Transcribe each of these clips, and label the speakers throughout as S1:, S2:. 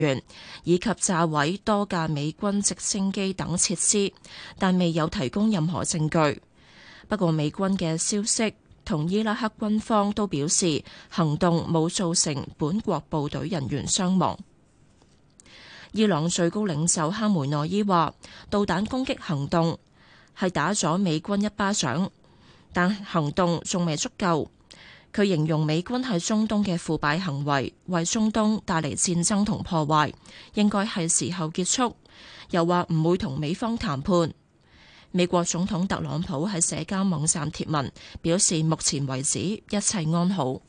S1: 員，以及炸毀多架美軍直升機等設施，但未有提供任何證據。不過美軍嘅消息同伊拉克軍方都表示，行動冇造成本國部隊人員傷亡。伊朗最高領袖哈梅內伊話，導彈攻擊行動係打咗美軍一巴掌，但行動仲未足夠。佢形容美軍喺中東嘅腐敗行為，為中東帶嚟戰爭同破壞，應該係時候結束。又話唔會同美方談判。美國總統特朗普喺社交網站貼文，表示目前為止一切安好。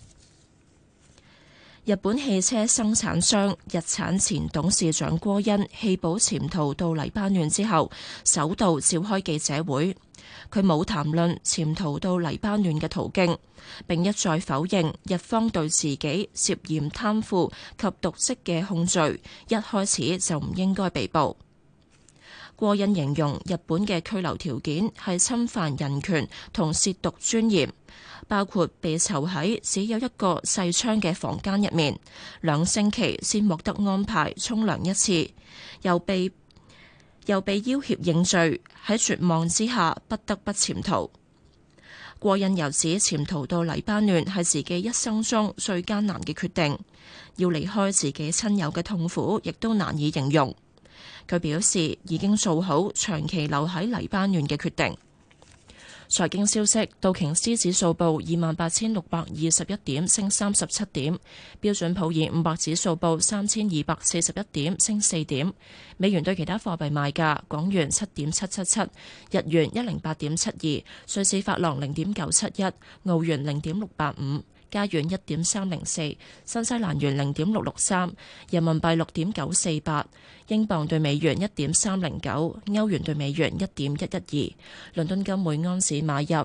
S1: 日本汽車生產商日產前董事長戈恩棄保潛逃到黎巴嫩之後，首度召開記者會。佢冇談論潛逃到黎巴嫩嘅途徑，並一再否認日方對自己涉嫌貪腐及瀆職嘅控罪，一開始就唔應該被捕。戈恩形容日本嘅拘留條件係侵犯人權同褻瀆尊嚴，包括被囚喺只有一個細窗嘅房間入面，2星期先獲得安排沖涼一次，又被要挾認罪，喺絕望之下不得不潛逃。戈恩又指潛逃到黎巴嫩係自己一生中最艱難嘅決定，要離開自己親友嘅痛苦亦都難以形容。佢表示已經做好長期留喺黎巴嫩嘅決定。財經消息，道瓊斯指數報28,621點，升37點；標準普爾500指數報3,241點，升4點。美元對其他貨幣賣價：港元7.777，日元108.72，瑞士法郎0.971，澳元0.685。加元1.304，新西蘭元0.663，人民幣6.948，英鎊對美元1.309，歐元對美元1.112。倫敦金每盎司買入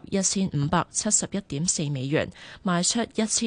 S1: 1571.4美元，賣出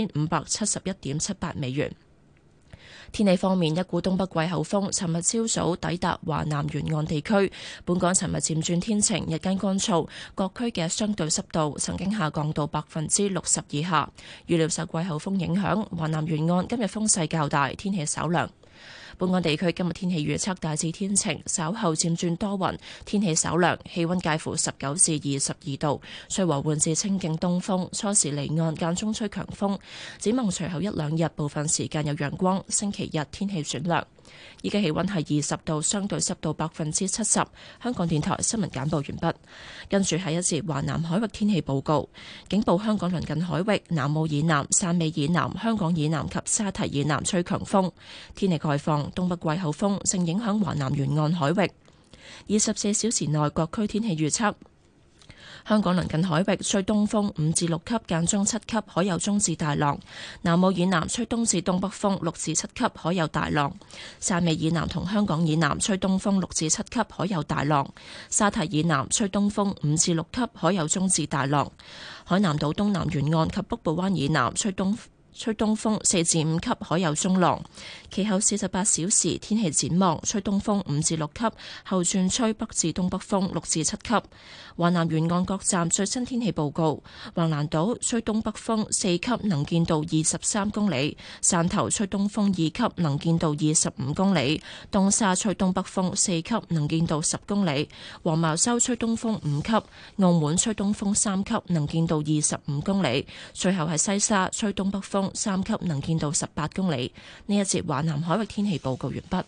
S1: 1571.78美元。天氣方面，一股東北季候風尋日朝早抵達華南沿岸地區，本港尋日漸轉天晴，日間乾燥，各區嘅相對濕度曾經下降到60%以下。預料受季候風影響，華南沿岸今日風勢較大，天氣稍涼。本港地區今日天氣預測大致天晴，稍後漸轉多雲，天氣稍涼，氣溫介乎19至22度，吹和緩至清勁東風，初時離岸間中吹強風。展望隨後一兩日部分時間有陽光，星期日天氣轉涼。依家氣溫係20度，相對濕度70%。香港電台新聞簡報完畢。跟住係一節華南海域天氣報告，警報香港鄰近海域、南澳以南、汕尾以南、香港以南及沙堤以南吹強風。天氣概況，東北季候風正影響華南沿岸海域。24小時內各區天氣預測。香港鄰近海域吹東風5至6級，間中7級，可有中至大浪。南澳以南吹東至東北風6至7級，可有大浪。汕尾以南同香港以南吹東風6至7級，可有大浪。沙堤以南吹東風5至6級，可有中至大浪。海南島東南沿岸及北部灣以南吹東風4至5級，可有中浪。其後48小時天氣展望，吹東風5至6級，後轉吹北至東北風6至7級。華南沿岸各站最新天氣報告：橫瀾島吹東北風4級，能見度23公里；汕頭吹東風2級，能見度25公里；東沙吹東北風4級，能見度10公里；黃茅洲吹東風5級；澳門吹東風3級，能見度25公里；最後係西沙吹東北風3級，能見度18公里。呢一節華南海域天氣報告完畢。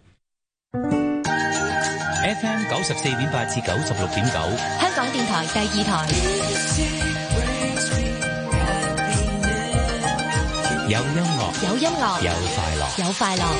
S2: FM 94.8至96.9，
S3: 香港電台第2台。
S2: 有音樂，
S3: 有音樂，
S2: 有快樂，
S3: 有快樂。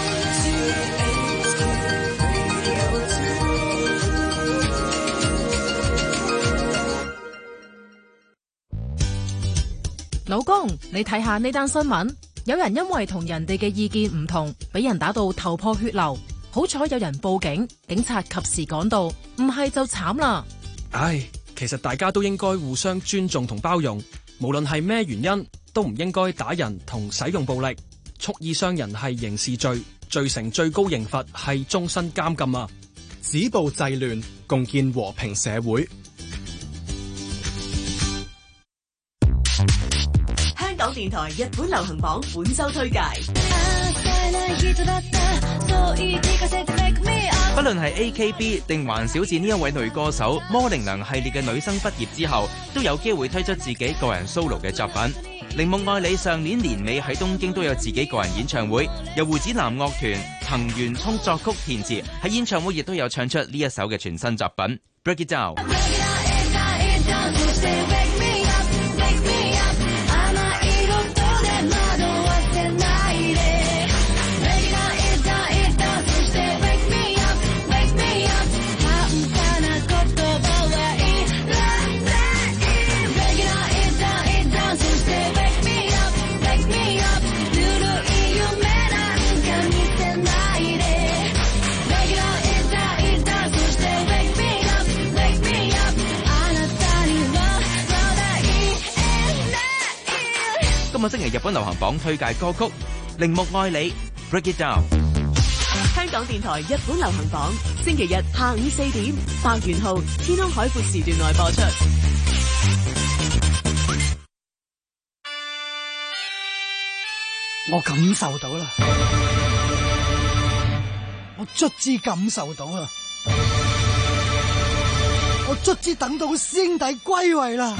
S4: 老公，你睇下呢單新聞，有人因為同人哋嘅意見唔同，俾人打到頭破血流。好彩有人報警，警察及時趕到，唔係就慘啦。
S5: 唉，其實大家都應該互相尊重同包容，無論係咩原因，都唔應該打人同使用暴力。蓄意傷人係刑事罪，罪成最高刑罰係終身監禁啊！
S6: 止暴制亂，共建和平社會。
S7: 香港電台日本流行榜本周推介。 不論係 AKB 定還小智呢一位女歌手，模棱兩系列嘅女生畢業之後，都有機會推出自己個人 solo 嘅作品。鈴木愛理上年年尾喺東京都有自己個人演唱會，由胡子男樂團藤原聰作曲填詞，喺演唱會亦都有唱出呢一首嘅全新作品《Break It Down》。今個星期日本流行榜推介歌曲，鈴木愛理 Break It Down。
S8: 香港電台日本流行榜，星期日下午4點，白元浩天空海闊時段內播出。
S9: 我感受到啦，我卒之感受到啦，我卒之等到師兄弟歸位啦。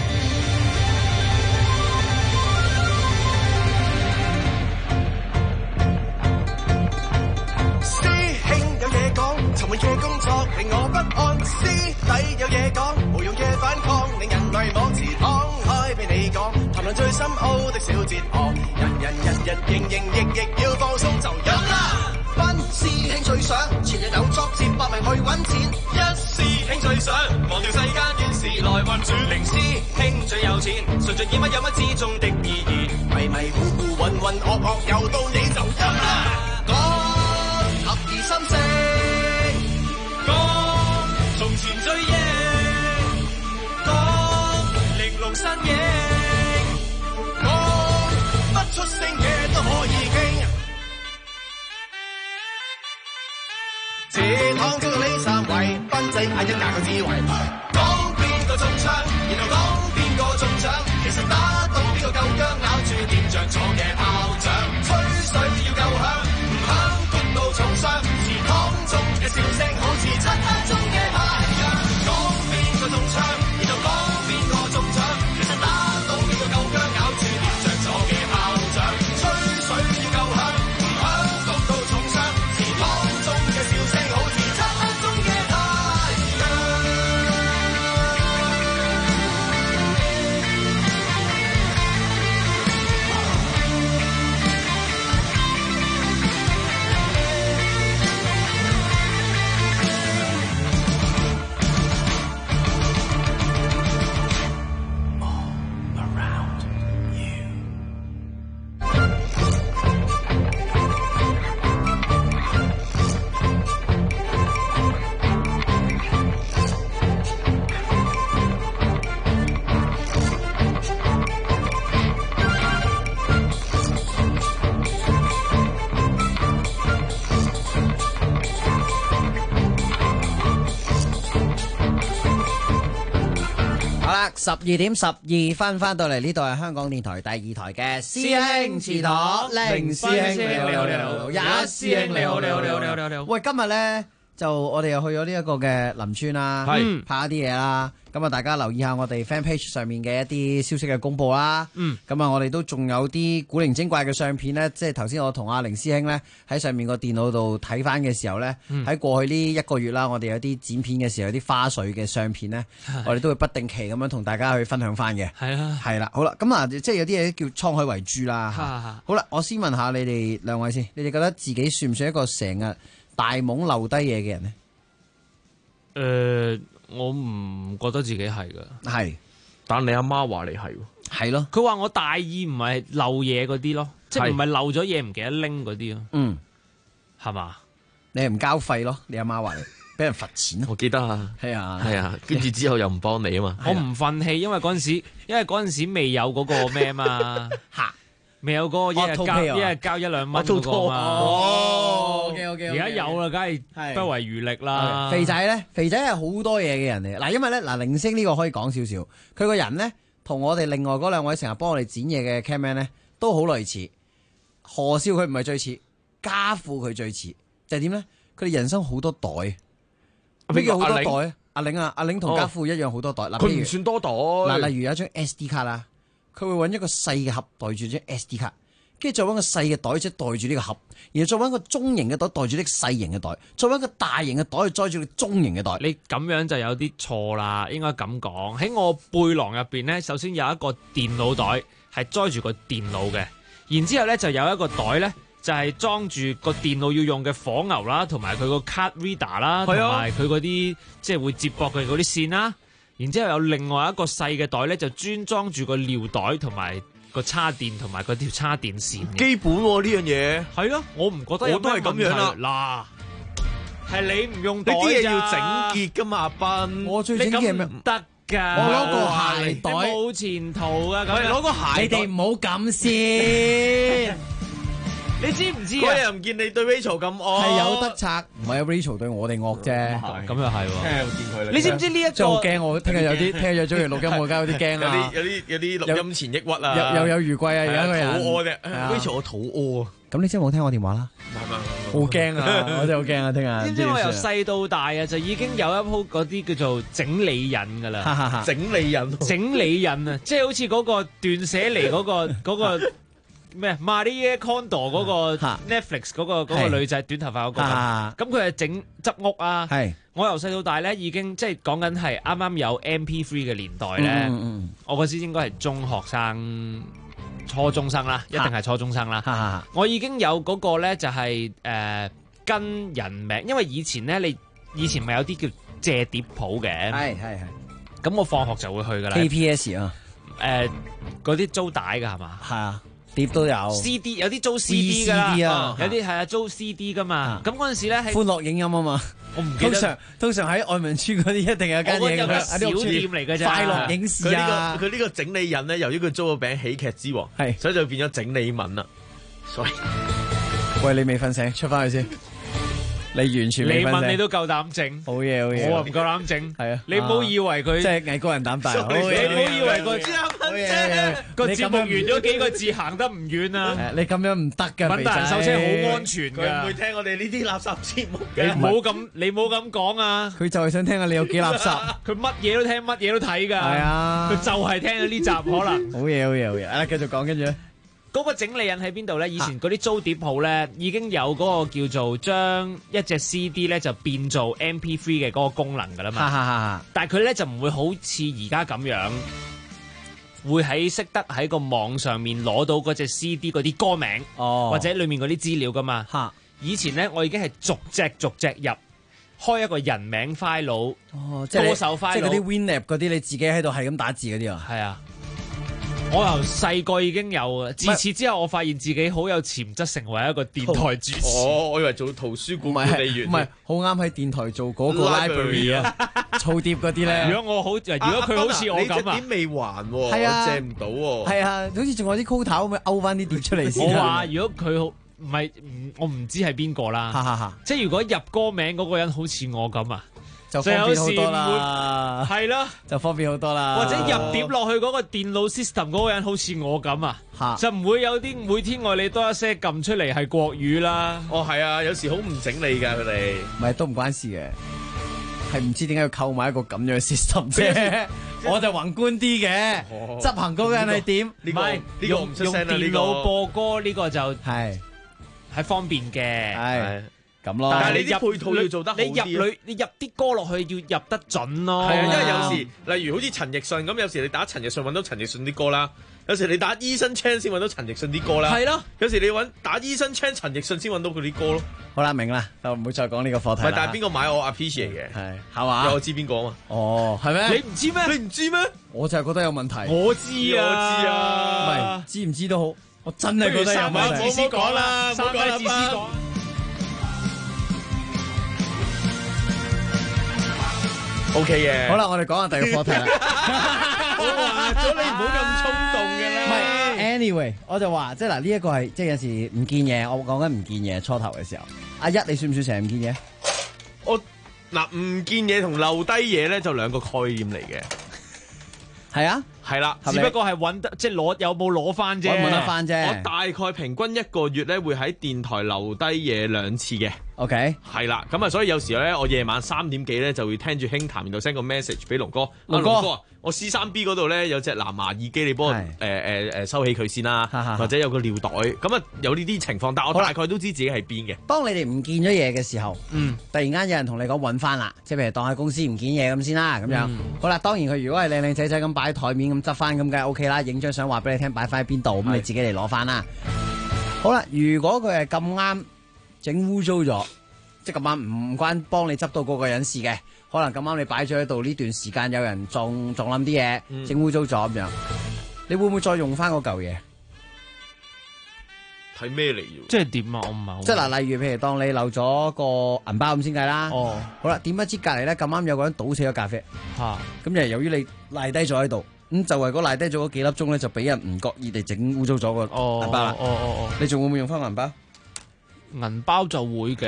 S9: 尋晚嘅工作令我不安，師弟有嘢講，無用嘅反抗令人類網詞敞開俾你講，談論最深奧的小哲學，人日營役要放鬆就飲啦。班師兄最想前日有作接百名去揾錢，一師兄最想忘掉世間亂事來運轉，零師兄最有錢，順盡演乜有乜之中的意義，迷迷糊糊渾渾噩噩又到你就飲啦。講合意心聲。從前追憶，講玲瓏身影，講不出聲嘅都可以傾。這趟叫做李三位，賓仔嗌一嗌個智慧，講邊個中槍，然後講邊個中獎，其實打到邊個夠薑，咬住掂着坐嘅炮仗，吹水要夠響，唔響谷到重傷，祠堂中嘅笑聲好似漆黑中嘅太陽，講邊個中槍，然後講邊個中獎，其實打到邊個夠薑，咬住掂着坐嘅炮仗，吹水要夠響，唔響谷到重傷，祠堂中嘅笑聲好似漆黑中嘅太陽。
S10: 12:12翻到嚟呢度係香港電台第二台嘅師兄祠堂，零師兄你好，一師兄你好。喂，今日咧就我哋又去咗呢一個嘅林村啦，拍一啲嘢啦。咁啊，大家留意下我哋 fan page 上面嘅一啲消息嘅公佈啦。咁啊，我哋都仲有啲古靈精怪嘅相片咧，即係頭先我同阿凌師兄咧喺上面個電腦度睇翻嘅時候咧，喺過去呢一個月啦，我哋有啲剪片嘅時候，有啲花絮嘅相片咧，我哋都會不定期咁樣同大家去分享翻嘅。係啦，好啦，咁啊，即係有啲嘢叫滄海遺珠啦。好啦，我先問下你哋兩位先，你哋覺得自己算唔算一個成日大懵漏低嘢嘅人呢？
S11: 我唔覺得自己係噶，
S12: 但你阿媽話你係，
S10: 係咯，
S11: 佢話我大意唔係漏嘢嗰啲咯，即係唔係漏咗嘢唔記得拎嗰啲咯，係嘛？
S10: 你係唔交費咯？你阿媽話你俾人罰錢咯，
S12: 我記得啊，
S10: 係啊，
S12: 跟住之後又唔幫你啊嘛，
S11: 我唔忿氣，因為嗰陣時未有嗰個咩嘛。未有嗰個一日交1-2蚊嗰個嘛。
S10: OK，
S11: 而家有啦，梗係不遺餘力啦。
S10: 肥仔咧，肥仔係好多嘢嘅人嚟。嗱，因為咧，凌星呢個可以講少少，佢個人咧同我哋另外嗰兩位成日幫我哋剪嘢嘅 cameraman 咧都好類似。何少佢唔係最似， 家父佢最似就係點咧？佢哋人生好多袋，咩叫好多袋？阿玲同家父一樣好多袋。嗱，
S12: 佢唔算多袋。
S10: 嗱，例如有一張 SD 卡啦，佢會揾一個細嘅盒袋住張 SD 卡，跟住再揾個細嘅袋即係袋住呢個盒，然後再揾個中型嘅袋袋住呢個細型嘅袋，再揾個大型嘅袋去載住個中型嘅袋。
S11: 你咁樣就有啲錯啦，應該咁講。喺我背囊入邊咧，首先有一個電腦袋係載住個電腦嘅，然之後咧就有一個袋咧。就係裝住個電腦要用嘅火牛啦，同埋佢個 card reader 啦，同埋佢嗰啲即係會接駁嘅嗰啲線啦。然之後有另外一個細嘅袋咧，就專裝住個尿袋同埋個叉電同埋嗰條叉電線。
S12: 基本喎呢樣嘢。
S11: 係咯，我唔覺得有咩問題。我都係咁樣啦。嗱，係你唔用袋咋？
S12: 你啲嘢要整潔噶嘛，阿斌。
S10: 我最整潔係咩？
S11: 唔得㗎。
S10: 我攞個鞋袋
S11: 冇前途㗎。咁
S12: 攞個鞋袋。
S10: 你哋唔好咁先。
S11: 你知唔知啊？
S12: 嗰日又唔見你對 Rachel 咁惡，
S10: 係有得拆，唔係 Rachel 對我哋惡啫。
S11: 咁又係喎。
S12: 聽日見佢。
S11: 你知唔知呢一個？
S10: 真係好驚我，聽日有啲早完錄音，我而家有啲驚啊！
S12: 有啲錄音前抑鬱啊！
S10: 又有餘悸啊！而家個人
S12: 肚餓啫，Rachel 我肚餓啊！
S10: 咁你真係冇聽我電話啦？好驚啊！我真係好驚啊！聽日。
S11: 知唔知我由細到大啊，就已經有一鋪嗰啲叫做整理癮㗎啦。
S12: 整理癮
S11: 啊！即係好似嗰個斷捨離嗰個。咩 Marie Kondo 嗰個 Netflix 嗰個女仔短頭髮嗰個咁佢係整執屋啊！我由細到大咧已經即係講緊係啱啱有 MP3 嘅年代咧，我嗰時應該係中學生、初中生啦，一定係初中生啦。我已經有嗰個咧就係跟人名，因為以前咪有啲叫借碟鋪嘅，係。咁我放學就會去噶啦。
S10: KPS 啊，
S11: 嗰啲租帶㗎係嘛？
S10: 係啊。碟都有
S11: CD， 有啲租 CD 噶啦，有啲係啊租 CD 噶嘛。咁嗰陣時咧，
S10: 歡樂影音啊嘛，我唔記得。通常喺愛民村嗰啲一定有間嘢
S11: 有小店嚟嘅啫。
S10: 快樂影視啊，
S12: 佢呢個整理人咧，由於佢租個餅喜劇之王，所以就變咗整理文啦。所以，
S10: 喂，你未瞓醒，出翻去先。你完全未瞓醒。
S11: 你問你都夠膽整，
S10: 好嘢。
S11: 我唔夠膽整。
S10: 係啊，
S11: 你唔好以為佢
S10: 即係藝高人膽大。
S11: 你唔好以為個節目完咗幾個字行得唔遠啊！
S10: 你咁樣唔得㗎，
S11: 品達人手車好安全㗎。
S12: 佢唔會聽我哋呢啲垃圾節目嘅。
S11: 你唔好咁講啊！
S10: 佢就係想聽下你有幾垃圾。
S11: 佢乜嘢都聽，乜嘢都睇㗎。係
S10: 啊，
S11: 佢就係聽咗呢集可能。
S10: 好嘢。啊，繼續講，跟住咧。
S11: 嗰個整理人喺邊度咧？以前嗰啲租碟鋪咧已經有嗰個叫做將一隻 CD 咧就變做 MP3 嘅嗰個功能㗎啦嘛。但係佢咧就唔會好似而家咁樣，會識得喺個網上面攞到嗰隻 CD 嗰啲歌名，或者裡面嗰啲資料㗎嘛。以前咧我已經係逐隻入，開一個人名 file，歌手 file，
S10: 即係嗰啲 Winamp 嗰啲，你自己喺度係咁打字嗰啲啊。
S11: 係啊。我由細個已經有啊，自此之後我發現自己好有潛質成為一個電台主持。
S12: 我以為做圖書館管理員，
S10: 唔係好啱喺電台做嗰個 library 啊，儲碟嗰啲咧。
S11: 如果佢好似我咁啊，
S12: 你隻碟未還喎，
S10: 係啊，
S12: 借唔到喎。
S10: 係啊，好似仲有啲 quota 咁樣勾翻啲碟出嚟先。
S11: 我話如果佢唔係，我唔知係邊個啦。即係如果入歌名嗰個人好似我咁啊。
S10: 就方便好多啦，
S11: 係咯，
S10: 就方便好多啦。
S11: 或者入碟落去嗰個電腦 system 嗰個人好似我咁啊，就唔會有啲每天愛你多一些撳出嚟係國語啦。
S12: 哦，係啊，有時好唔整理㗎佢哋，
S10: 唔係都唔關事嘅，係唔知點解要購買一個咁樣嘅 system 啫。我就宏觀啲嘅，執行嗰個人係點？
S12: 唔係用
S11: 電腦播歌呢個就係方便嘅。係。
S10: 咁咯，
S12: 但係你啲配套要做得好啲。
S11: 你入啲歌落去要入得準咯。
S12: 係啊，因為有時例如好似陳奕迅咁，有時你打陳奕迅揾到陳奕迅啲歌啦，有時你打 Eason Chan 先揾到陳奕迅啲歌啦。係咯，有時你打 Eason Chan 陳奕迅先揾到佢啲歌咯。
S10: 好啦，明啦，就唔會再講呢個課題啦。
S12: 唔係，但係邊個買我 appreciate 嘅？
S10: 係嘛？
S12: 我知邊個啊嘛。
S10: 哦，係咩？
S11: 你唔知咩？
S12: 你唔知咩？
S10: 我就係覺得有問題。
S11: 我知啊，
S10: 唔係知唔知都好，我真係覺得有問題。
S11: 三位自私講啦，三位自私講。
S12: O K 嘅，
S10: 好啦，我哋講下第二個課題啦。
S12: 我話咗你唔好咁衝動嘅啦。
S10: 唔係 ，anyway，我就話即係嗱，呢一個係即係有時唔見嘢，我講緊唔見嘢初頭嘅時候。阿一，你算唔算成日唔見嘢？
S12: 我唔見嘢同漏低嘢咧就兩個概念嚟嘅。
S10: 係啊，
S12: 係啦，
S11: 只不過係揾得即係攞有冇攞翻啫，
S10: 揾得翻啫。
S12: 我大概平均一個月咧會喺電台留低嘢2次嘅。
S10: OK，
S12: 係啦，咁啊，所以有時咧，我夜晚3點幾咧就會聽住輕談，然後 send 個 message 俾龍哥。龍哥，我 C3B 嗰度咧有隻藍牙耳機，你幫我收起佢先啦，或者有個尿袋，咁啊有呢啲情況，但我大概都知自己係邊嘅。
S10: 當你哋唔見咗嘢嘅時候，突然間有人同你講揾翻啦，即係譬如當喺公司唔見嘢咁先啦，咁樣。好啦，當然佢如果係靚靚仔仔咁擺喺台面咁執翻，咁梗係 OK 啦，影張相話俾你聽擺翻喺邊度，咁你自己嚟攞翻啦。好啦，如果佢係咁啱整污糟咗。即係咁啱唔關幫你執到嗰個人事嘅，可能咁啱你擺咗喺度呢段時間有人撞冧啲嘢，整污糟咗咁樣，你會唔會再用翻嗰嚿嘢？
S12: 睇咩嚟？
S11: 即係點啊？我唔係好
S10: 即係嗱，例如譬如當你漏咗個銀包咁先計啦。哦，好啦，點不知隔離咧咁啱有個人倒瀉咗咖啡，咁就由於你賴低咗喺度，咁就為嗰賴低咗嗰幾粒鐘咧，就俾人唔覺意地整污糟咗個銀包啦。你仲會唔會用翻個銀包？
S11: 銀包就會嘅，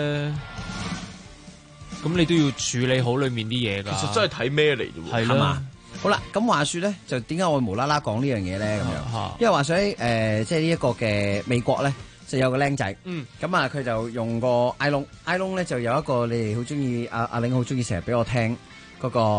S11: 咁你都要處理好裏面啲嘢㗎。
S12: 其實真係睇咩嚟啫喎，
S10: 係嘛？好啦，咁話說咧，就點解我會無啦啦講呢樣嘢咧？咁樣，因為話說喺即係呢一個嘅美國咧，就有個僆仔，咁啊佢就用個 iPhone 咧就有一個你哋好中意阿玲好中意成日俾我聽嗰個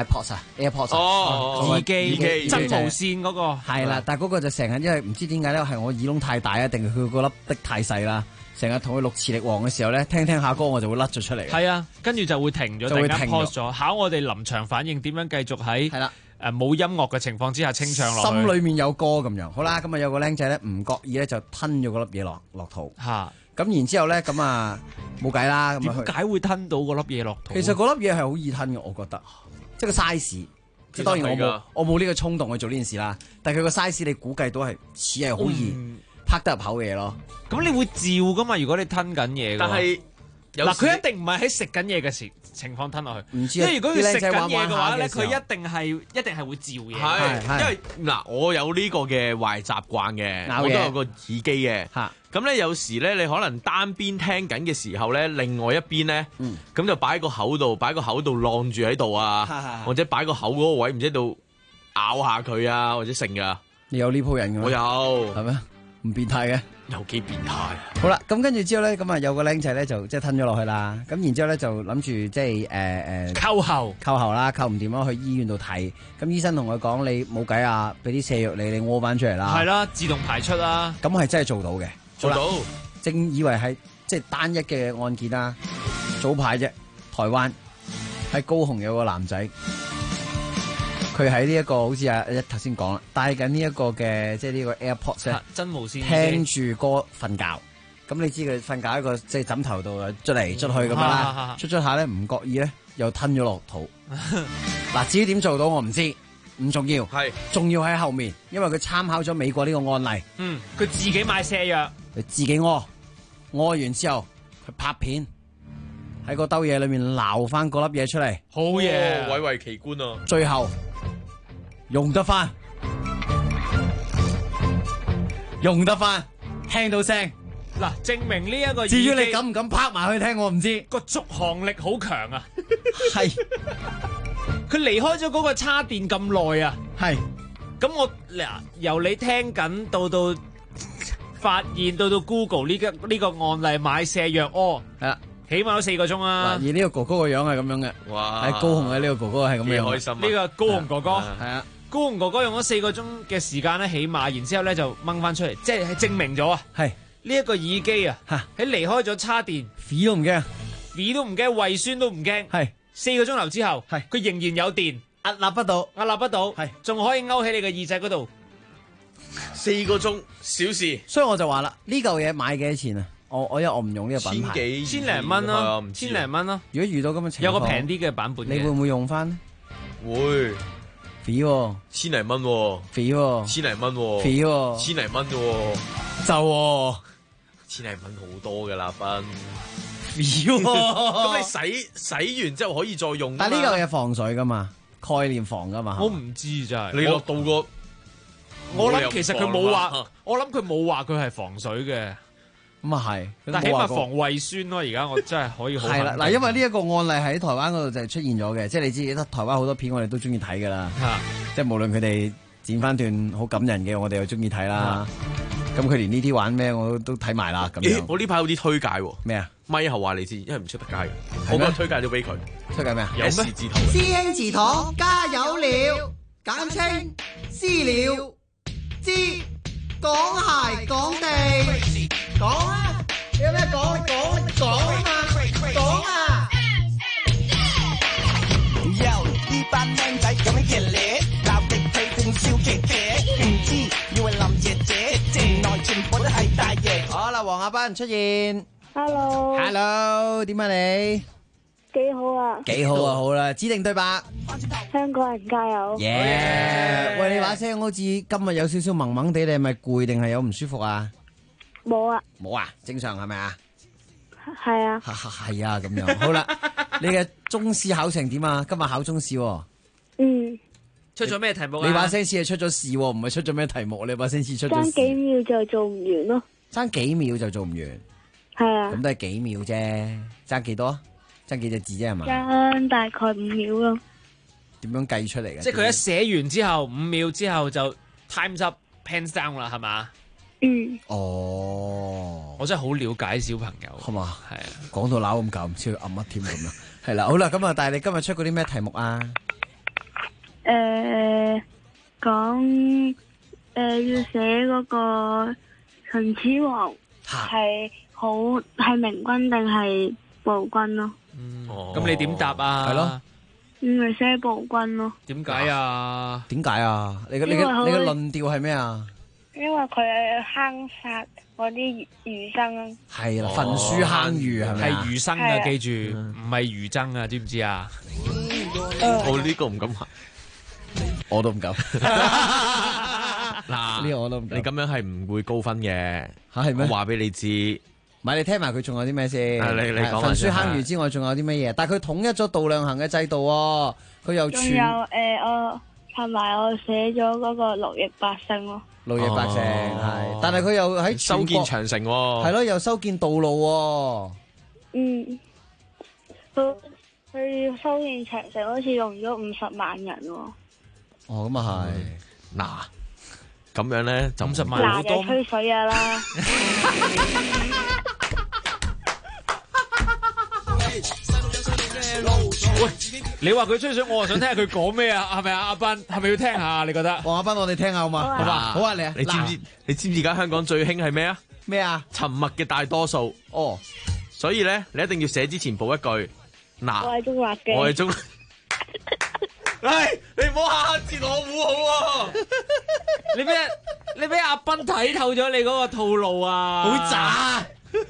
S10: AirPods
S11: 耳機真無線嗰個
S10: 係啦，但係嗰個就成日因為唔知點解咧，係我耳窿太大啊，定係佢嗰粒的太細啦。成日同佢錄磁力王嘅時候咧，聽聽下歌我就會甩咗出嚟。
S11: 係啊，跟住就會停咗，突然間 pause 咗。考我哋臨場反應點樣繼續喺冇音樂嘅情況之下清唱落去。
S10: 心裏面有歌咁樣。好啦，咁啊有個僆仔咧唔覺意咧就吞咗嗰粒嘢落肚。咁然之後咧咁啊冇計啦。
S11: 點解會吞到嗰粒嘢落肚？
S10: 其實嗰粒嘢係好易吞嘅，我覺得。即係個 size。即係當然我冇呢個衝動去做呢件事啦。但係佢個 size 你估計到係似係好易拍得入口嘅嘢咯。
S11: 咁你會照噶嘛？如果你吞緊嘢，但係嗱，佢一定唔係喺食緊嘢嘅情況吞落去。唔知，因為如果佢食緊嘢嘅話咧，佢一定係會照嘢。
S12: 係，因為嗱，我有呢個嘅壞習慣嘅，我都有個耳機嘅。咁咧有時咧，你可能單邊聽緊嘅時候咧，另外一邊咧，咁就擺個口度晾住喺度啊，或者擺個口嗰個位唔知度咬下佢啊，或者剩噶。
S10: 你有呢鋪人嘅？我
S12: 有，
S10: 係咩？唔變態嘅，
S12: 有幾變態？
S10: 好啦，咁跟住之後咧，咁啊有個僆仔咧就即係吞咗落去啦。咁然之後咧就諗住即係
S11: 扣喉
S10: 啦，扣唔掂咯，去醫院度睇。咁醫生同佢講：你冇計啊，俾啲瀉藥你屙翻出嚟啦。
S11: 係啦，自動排出啦。
S10: 咁係真係做到嘅，
S12: 做到。
S10: 正以為係即係單一嘅案件啦。早排啫，台灣喺高雄有個男仔。佢喺呢一個好似頭先講啦，戴緊呢一個嘅即係呢個 AirPods
S11: 真無線
S10: 聽住歌瞓覺。咁你知佢瞓覺喺個即係枕頭度捽嚟捽去咁樣啦，捽下咧唔覺意咧又吞咗落肚。嗱，至於點做到我唔知，唔重要。係重要喺後面，因為佢參考咗美國呢個案例。
S11: 佢自己買瀉藥，
S10: 佢自己屙完之後，佢拍片喺個兜嘢裏面撈翻嗰粒嘢出嚟。
S11: 好嘢，
S12: 蔚為奇觀啊！
S10: 最後。用得翻，聽到聲。
S11: 嗱，證明呢一個。
S10: 至於你敢唔敢拍埋去聽，我唔知。
S11: 個續航力好強啊！
S10: 係，
S11: 佢離開咗嗰個叉電咁耐啊！
S10: 係。
S11: 咁我嗱，由你聽緊到發現到 Google 呢個案例買瀉藥屙，係啦。起碼都4個鐘啊！
S10: 而呢個哥哥個樣係咁樣嘅，哇！喺高雄嘅呢個哥哥係咁樣，
S12: 開心啊！
S11: 呢個高雄哥哥
S10: 係啊，
S11: 高雄哥哥用咗4個鐘嘅時間咧，起碼，然之後咧就掹翻出嚟，即係證明咗啊！係呢一個耳機啊，喺離開咗叉電，
S10: 都唔驚，
S11: 胃酸都唔驚，係4個鐘頭之後，係佢仍然有電，
S10: 屹立不倒，
S11: 係仲可以勾起你嘅耳仔嗰度。
S12: 4個鐘小事，
S10: 所以我就話啦，呢嚿嘢買幾多錢啊？因為我唔用呢個品牌，
S11: 千零蚊咯，千零蚊咯。
S10: 如果遇到咁嘅情況，
S11: 有個平啲嘅版本，
S10: 你會唔會用翻呢？
S12: 會，千零蚊，千零蚊，千零蚊
S10: 就
S12: 千零蚊好多噶啦，分。
S10: 咁
S12: 你洗完之後可以再用。
S10: 但係呢嚿嘢防水噶嘛，概念防噶嘛。
S11: 我唔知真係。
S12: 你落到個，
S11: 我諗其實佢冇話，我諗佢冇話佢係防水嘅。
S10: 咁啊係，
S11: 但起碼防胃酸咯。而家我真係可以好
S10: 係啦，嗱，因為呢一個案例喺台灣嗰度就係出現咗嘅，即係你知台灣好多片我哋都中意睇噶啦，即係無論佢哋剪翻段好感人嘅，我哋又中意睇啦。咁佢連呢啲玩咩我都睇埋啦。咁樣
S12: 我呢排有啲推介喎。
S10: 咩啊？
S12: 咪後話你知，因為唔出得街嘅，我覺得推介咗俾佢。
S10: 推介咩啊？
S12: 有咩？
S10: 師兄祠堂加油了，簡稱私了，知講鞋講地，講啊！你有咩講？講啊嘛，講啊！
S9: 呢班靚仔咁樣熱烈，鬧極佢仲笑騎騎，唔知以為林姐姐，城內全部都係大爺。
S10: 好啦，黃亞斌出現。
S13: Hello，
S10: 點啊你？
S13: 幾好啊！
S10: 幾好啊，好啦，指定對白。
S13: 香港人加油！
S10: 耶！喂，你把聲好似今日有少少懵懵地，你係咪攰定係有唔舒服啊？
S13: 冇啊！
S10: 冇啊，正常係咪啊？
S13: 係啊。
S10: 係啊，咁樣好啦。你嘅中試考成點啊？今日考中試喎。
S13: 嗯。
S11: 出咗咩題目啊？
S10: 你把聲似係出咗事喎，唔係出咗咩題目？你把聲似出咗事。
S13: 爭幾秒就做唔完咯。
S10: 爭幾秒就做唔完。
S13: 係啊。
S10: 咁都係幾秒啫，爭幾多？爭幾隻字啫係嘛？
S13: 爭大概5秒咯。
S10: 點樣計出嚟嘅？
S11: 即係佢一寫完之後5秒之後就 times up pens down 啦，係嘛？
S13: 嗯。
S10: 哦。
S11: 我真係好了解小朋友。
S10: 係嘛？
S11: 係啊。
S10: 講到鬧咁教，唔知佢噏乜添咁樣。係啦，好啦，咁啊，但係你今日出過啲咩題目啊？
S13: 講要寫嗰個秦始皇係明君定係暴君咯？
S11: 咁你點答啊？
S10: 係咯，
S13: 咪寫暴君咯？
S11: 點解啊？
S10: 點解啊？你嘅論調係咩啊？
S13: 因為佢係坑殺嗰啲儒生。
S10: 係啦，焚書坑儒係咪啊？
S11: 係儒生啊，記住，唔係儒僧啊，知唔知啊？
S12: 我呢個唔敢行。
S10: 我都唔敢。
S12: 嗱，
S10: 呢個我都唔敢。
S12: 你咁樣係唔會高分嘅。
S10: 係咩？
S12: 我話俾你知。
S10: 唔係，你聽埋佢仲有啲咩先？
S12: 你講。
S10: 焚書坑儒之外，仲有啲乜嘢？但係佢統一咗度量衡嘅制度喎。佢又
S13: 仲有我同埋我寫咗嗰個6億8姓咯。
S10: 6億8姓係，但係佢又喺
S12: 修建長城喎。
S10: 係咯，又修建道路喎。
S13: 嗯。佢修建長城好似用咗50萬人喎。
S10: 哦，咁啊
S12: 係。嗱，咁樣咧就
S11: 50萬好多。
S13: 吹水啊啦！
S11: 喂，你話佢吹水，我又想聽下佢講咩啊？係咪啊？阿斌，係咪要聽下？你覺得？
S10: 黃阿斌，我哋聽下好嘛？好嘛？好啊，你啊！
S12: 你知唔知？你知唔知而家香港最興係咩啊？
S10: 咩啊？
S12: 沉默嘅大多數。
S10: 哦。
S12: 所以咧，你一定要寫之前補一句。嗱，
S13: 我係中立嘅。
S12: 我係中。你唔好下下截我糊好喎！
S11: 你俾阿斌睇透咗你嗰個套路啊！
S10: 好渣！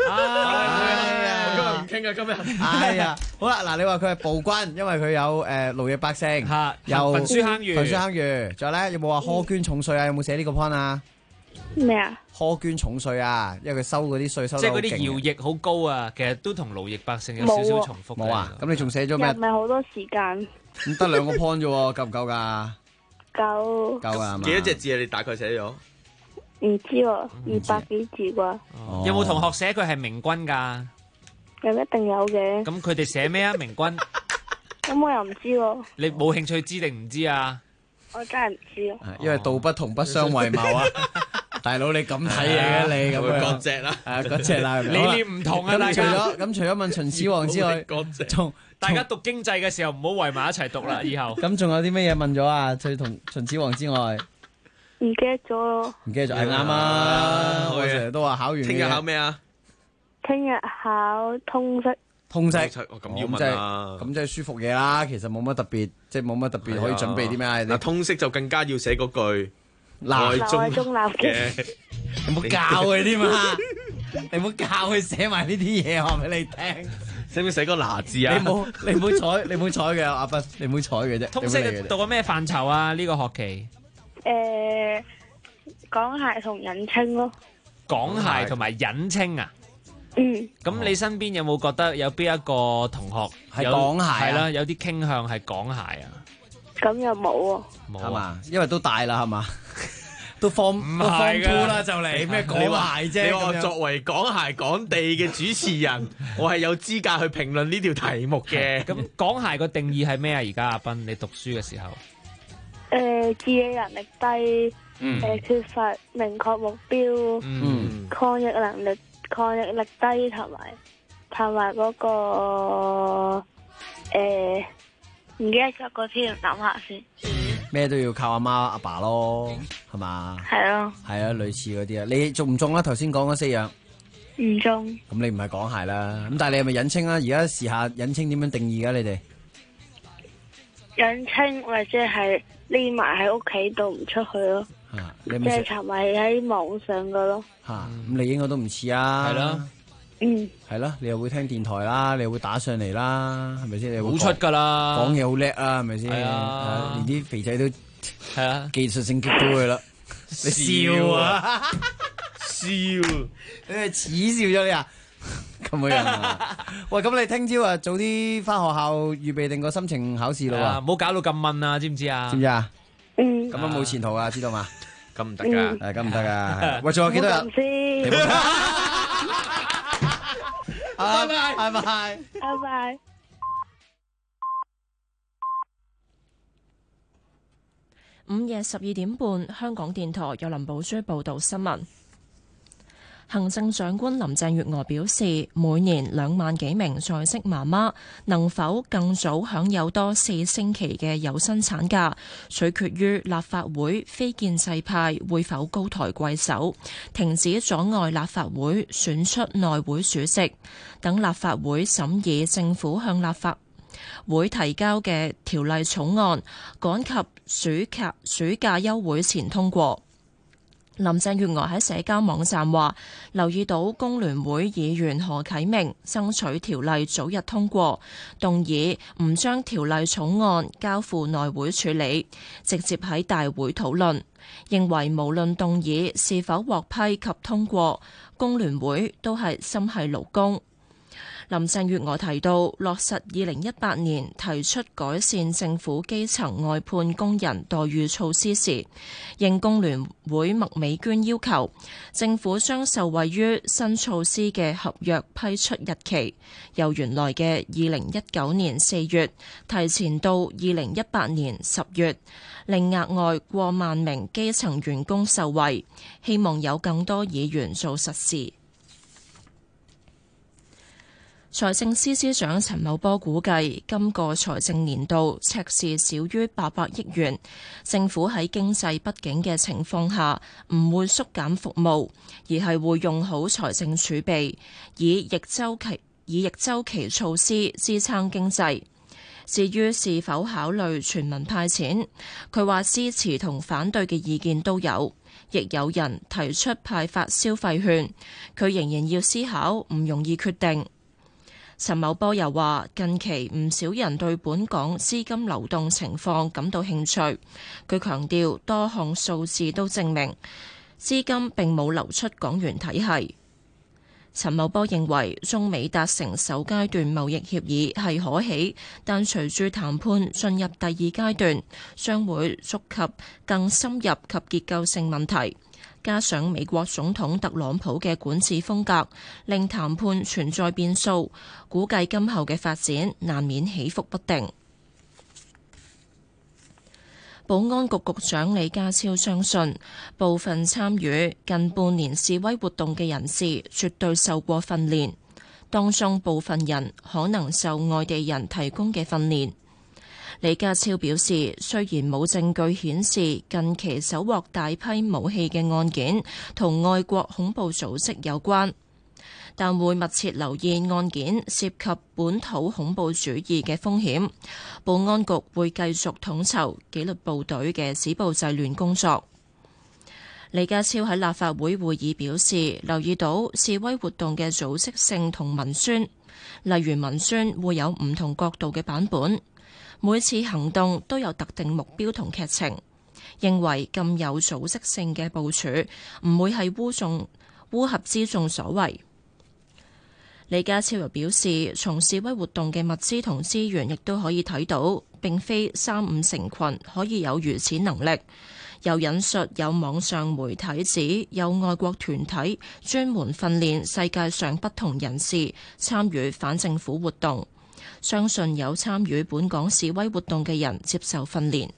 S12: 我今日唔傾啊！今日
S10: 係啊，好啦，嗱，你話佢係暴君，因為佢有6億8姓，又
S11: 焚書坑儒，
S10: 焚書坑儒，仲有咧有冇話苛捐重稅啊？有冇寫呢個 point 啊？
S13: 咩啊？
S10: 苛捐重稅啊，因為佢收嗰啲稅收得好勁。
S11: 即係嗰啲徭役好高啊，其實都同勞役百姓有少少重複。
S10: 冇啊？咁你仲寫咗咩？
S13: 又唔係好多時間。
S10: 咁得2個 point 啫喎，夠唔夠㗎？
S13: 夠。
S10: 夠啊！
S12: 幾多隻字啊？你大概寫咗？
S13: 唔知喎，200幾字啩。
S11: 有冇同學寫佢係明君㗎？
S13: 又一定有嘅。
S11: 咁佢哋寫咩啊？明君。
S13: 咁我又唔知喎。
S11: 你冇興趣知定唔知啊？
S13: 我真係唔知啊。
S10: 因為道不同不相為謀啊！大佬你咁睇嘢嘅你咁樣，
S12: 割蓆啦，
S10: 割蓆啦，
S11: 理念唔同啊！大家
S10: 除咗問秦始皇之外，仲
S11: 大家讀經濟嘅時候唔好圍埋一齊讀啦，以後。
S10: 咁仲有啲咩嘢問咗啊？除同秦始皇之外，
S13: 唔記得咗咯。
S10: 唔記得咗係啱啊！我成日都話考完。
S12: 聽日考咩啊？
S13: 聽日考通識。
S10: 通識
S12: 咁要問啊？
S10: 咁即係舒服嘢啦。其實冇乜特別，即係冇乜特別可以準備啲咩？
S12: 嗱，通識就更加要寫嗰句。
S13: 我係中立嘅。
S10: 你唔好教佢添啊！你唔好教佢寫埋呢啲嘢話俾你聽。
S12: 使唔使寫個拿字啊？
S10: 你唔好彩嘅阿斌，你唔好彩嘅啫。
S11: 通識讀咗咩範疇啊？呢個學期？
S13: 港孩同引稱咯。
S11: 港孩同埋引稱啊？
S13: 嗯。
S11: 咁你身邊有冇覺得有邊一個同學
S10: 係港孩啊？
S11: 係啦，有啲傾向係港孩啊？
S13: 咁又冇喎。
S10: 係嘛？因為都大啦，係嘛？ 都放
S12: 唔係㗎
S11: 啦，就嚟
S10: 你咩講鞋啫？
S12: 你話
S10: 咁樣
S12: 作為講鞋講地嘅主持人，我係有資格去評論呢條題目嘅。
S11: 咁講鞋個定義係咩啊？而家阿斌，你讀書嘅時候，
S13: 自理能力低，缺乏明確目標，抗逆力低，同埋嗰個唔記得咗個添，諗下先。
S10: 咩都要靠阿媽阿爸咯，係嘛？
S13: 係咯。係
S10: 啊，類似嗰啲啊。你中唔中啊？頭先講嗰4樣。
S13: 唔中。咁
S10: 你唔係講鞋啦。咁但係你係咪隱稱啊？而家試下隱稱點樣定義㗎？你哋
S13: 隱稱或者係匿埋喺屋企度唔出去咯。即係沉迷喺網上㗎咯。
S10: 咁你應該都唔似啊。
S11: 係咯。
S10: 係咯，你又會聽電台啦，你又會打上嚟啦，係咪先？你
S11: 好出噶啦，
S10: 講嘢好叻啊，係咪先？
S11: 係啊，
S10: 連啲肥仔都
S11: 係啊，
S10: 技術性擊到佢啦。你笑啊，
S12: 笑，
S10: 你係恥笑咗你啊？咁樣啊？喂，咁你聽朝啊早啲翻學校預備定個心情考試咯喎，
S11: 唔好搞到咁悶啊，知唔知啊？
S10: 知唔知啊？咁樣冇前途啊，知道嘛？
S12: 咁唔得噶，
S10: 咁唔得噶。喂，仲有幾多日？拜拜，拜拜，
S13: 拜拜。
S1: 午夜12點半，香港電台有林寶珠報道新聞。行政長官林鄭月娥表示，每年2萬幾名在職媽媽能否更早享有多4星期嘅有薪產假，取決於立法會非建制派會否高抬貴手，停止阻礙立法會選出內會主席，等立法會審議政府向立法會提交嘅條例草案，趕及暑假休會前通過。林鄭月娥喺社交網站話，留意到工聯會議員何啟明爭取條例早日通過，動議唔將條例草案交付內會處理，直接喺大會討論，認為無論動議是否獲批及通過，工聯會都係心繫勞工。林鄭月娥提到，落實2018年提出改善政府基層外判工人待遇措施時，應工聯會麥美娟要求，政府將受惠於新措施嘅合約批出日期，由原來嘅2019年4月提前到2018年10月，令額外過萬名基層員工受惠，希望有更多議員做實事。財政司司長陳茂波估計，今個財政年度赤字少於800億元。政府喺經濟不景嘅情況下，唔會縮減服務，而係會用好財政儲備，以逆周期措施支撐經濟。至於是否考慮全民派錢，佢話支持同反對嘅意見都有，亦有人提出派發消費券，佢仍然要思考，唔容易決定。陳茂波又話，近期唔少人對本港資金流動情況感到興趣。佢強調，多項數字都證明資金並冇流出港元體系。陳茂波認為，中美達成首階段貿易協議係可喜，但隨住談判進入第2階段，將會觸及更深入及結構性問題。加上美國總統特朗普嘅管治風格，令談判存在變數，估計今後嘅發展難免起伏不定。保安局局長李家超相信，部分參與近半年示威活動嘅人士絕對受過訓練，當中部分人可能受外地人提供嘅訓練。李家超表示，雖然冇證據顯示近期搜獲大批武器嘅案件同外國恐怖組織有關，但會密切留意案件涉及本土恐怖主義嘅風險。保安局會繼續統籌紀律部隊嘅止暴制亂工作。李家超喺立法會會議表示，留意到示威活動嘅組織性同文宣，例如文宣會有唔同角度嘅版本。每次行動都有特定目標同劇情，認為咁有組織性嘅部署唔會係烏合之眾所為。李家超又表示，從示威活動嘅物資同資源亦都可以睇到，並非3、5成群可以有如此能力。 又引述有網上媒體指有外國團體專門訓練世界上不同人士參與反政府活動，相信有參與本港示威活動嘅人接受訓練。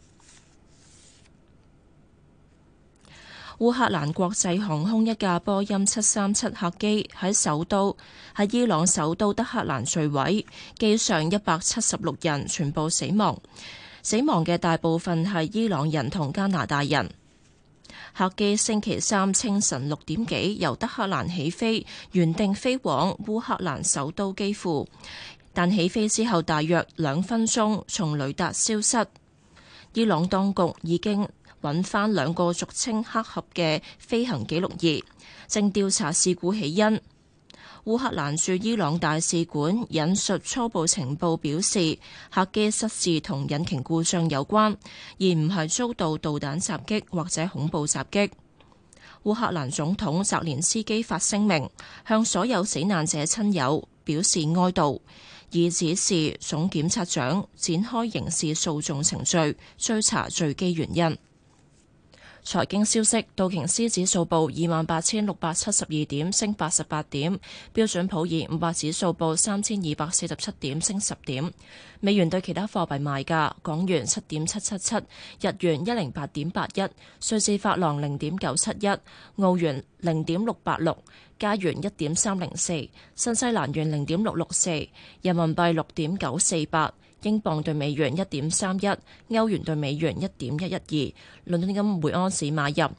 S1: 烏克蘭國際航空一架波音737客機喺伊朗首都德黑蘭墜毀，機上176人全部死亡，死亡嘅大部分係伊朗人同加拿大人。客機星期三清晨6點幾由德黑蘭起飛，原定飛往烏克蘭首都基輔，但起飛之後大約2分鐘從雷達消失。伊朗當局已經揾翻2個俗稱黑盒嘅飛行記錄儀，正調查事故起因。烏克蘭駐伊朗大使館引述初步情報表示，客機失事同引擎故障有關，而唔係遭到導彈襲擊或者恐怖襲擊。烏克蘭總統澤連斯基發聲明，向所有死難者親友表示哀悼，以指示總檢察長展開刑事訴訟程序，追查墜機原因。財經消息，道瓊斯指數報28,672點，升88點；標準普爾500指數報3,247點，升10點。美元對其他貨幣賣價：港元7.777，日元108.81，瑞士法郎0.971，澳元0.686，加元1.304，新西蘭元0.664，人民幣6.948。英鎊對美元1.31，歐元對美元1.112，倫敦金每盎司買入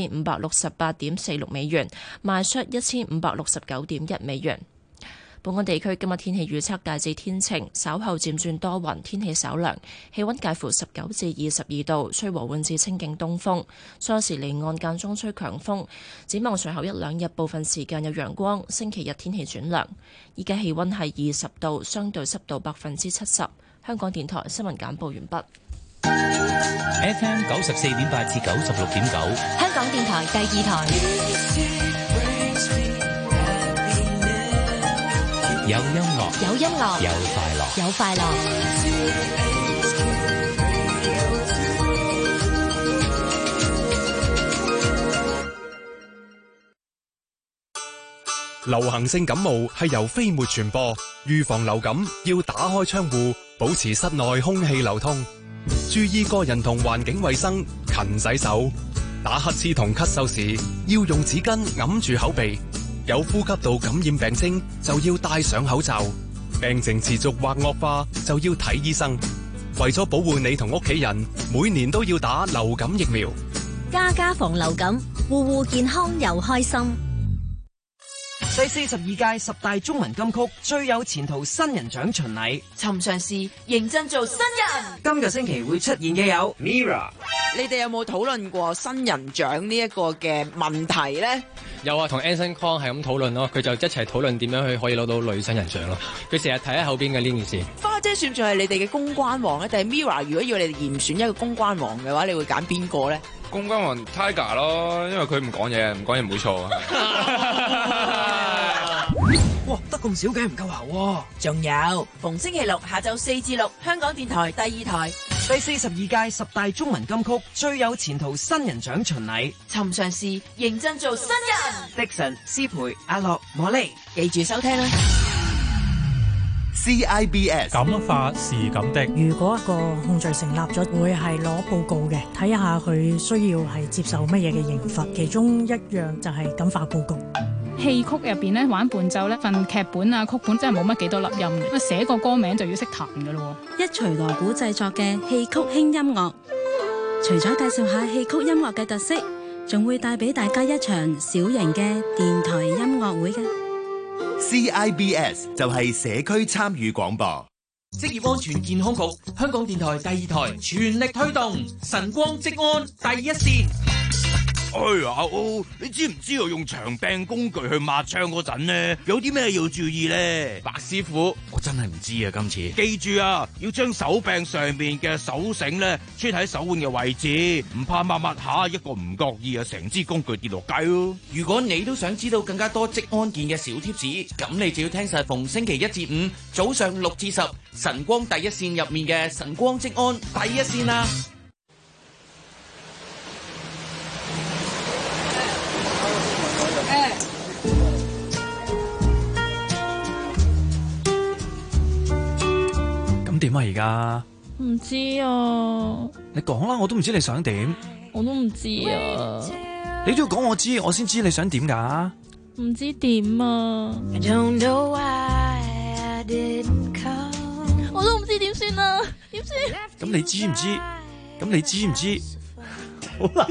S1: 1568.46美元，賣出1569.1美元。本港地區今日天氣預測大致天晴，稍後漸轉多雲，天氣稍涼，氣溫介乎19至22度，吹和緩至清勁東風，初時離岸間中吹強風。展望隨後1-2日部分時間有陽光，星期日天氣轉涼。依家氣溫係20度，相對濕度70%。香港電台新聞簡報完畢。
S2: FM 94.8至96.9，
S3: 香港電台第2台。
S2: 有音樂，
S3: 有音樂，
S2: 有快樂，
S3: 有快樂。
S14: 流行性感冒係由飛沫傳播，預防流感要打開窗戶，保持室內空氣流通，注意個人同環境衛生，勤洗手。打乞嗤同咳嗽時要用紙巾揞住口鼻，有呼吸道感染病徵就要戴上口罩，病情持續或惡化就要睇醫生。為咗保護你同屋企人，每年都要打流感疫苗。
S15: 家家防流感，戶戶健康又開心。
S16: 第42屆10大中文金曲最有前途新人獎巡禮，
S17: 尋常事認真做新人。
S16: 今個星期會出現嘅有 Mira。
S18: 你哋有冇討論過新人獎呢一個嘅問題呢？
S19: 有啊，同 Anson Kong 係咁討論咯，佢就一齊討論點樣去可以攞到女新人獎咯。佢成日睇喺後邊嘅呢件事。
S18: 花姐算唔算係你哋嘅公關王咧？定係 Mira？如果要你哋嚴選一個公關王嘅話，你會揀邊個咧？
S20: 公關王 Tiger 咯，因為佢唔講嘢，唔講嘢唔會錯啊。
S16: 哇，得咁少嘅唔夠喉喎！
S17: 仲有逢星期六下晝4至6，香港電台第2台
S16: 第42屆10大中文金曲最有前途新人獎巡禮，
S17: 尋常事認真做新人。
S16: Dixon、思培、阿樂、莫莉，
S17: 記住收聽啦。
S21: CIBS
S22: 咁法是咁的。
S23: 如果個控罪成立咗，會係攞報告嘅，睇下佢需要係接受乜嘢嘅刑罰。其中一樣就係感化報告。
S24: 戲曲入邊咧玩伴奏咧，份劇本啊曲本真係冇乜幾多粒音嘅，寫個歌名就要識彈噶咯。
S25: 一錘鑼鼓製作嘅戲曲輕音樂，除咗介紹下戲曲音樂嘅特色，仲會帶俾大家一場小型嘅電台音樂會嘅。
S21: CIBS 就係社區參與廣播。
S26: 職業安全健康局、香港電台第2台全力推動晨光職安第一線。
S27: 哎呀，你知唔知道用長柄工具去抹窗嗰陣呢，有啲咩要注意呢？白師傅，我真係唔知啊！今次記住啊，要將手柄上面嘅手繩呢穿喺手腕嘅位置，唔怕抹抹下一個唔覺意啊，成支工具跌落街咯。
S26: 如果你都想知道更加多職安健嘅小貼士，咁你就要聽實逢星期1至5早上6至10晨光第一線入面嘅晨光職安第一線啦。
S4: 點啊？而家
S24: 唔知啊，
S4: 你講啦，我都唔知你想點。
S24: 我都唔知啊，
S4: 你都要講我知，我先知你想點㗎。
S24: 唔知點啊，我都唔知點算啊，點算？
S4: 咁你知唔知？咁你知唔知？好難。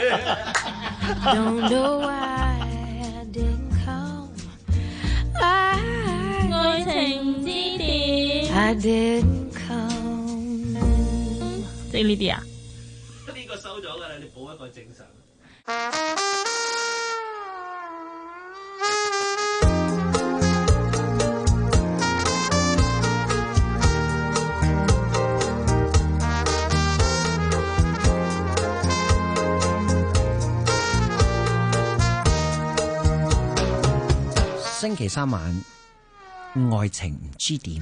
S24: 愛情之點？即係呢啲啊？
S12: 呢個收咗㗎啦，你補一個正常。
S10: 星期三晚，愛情唔知點。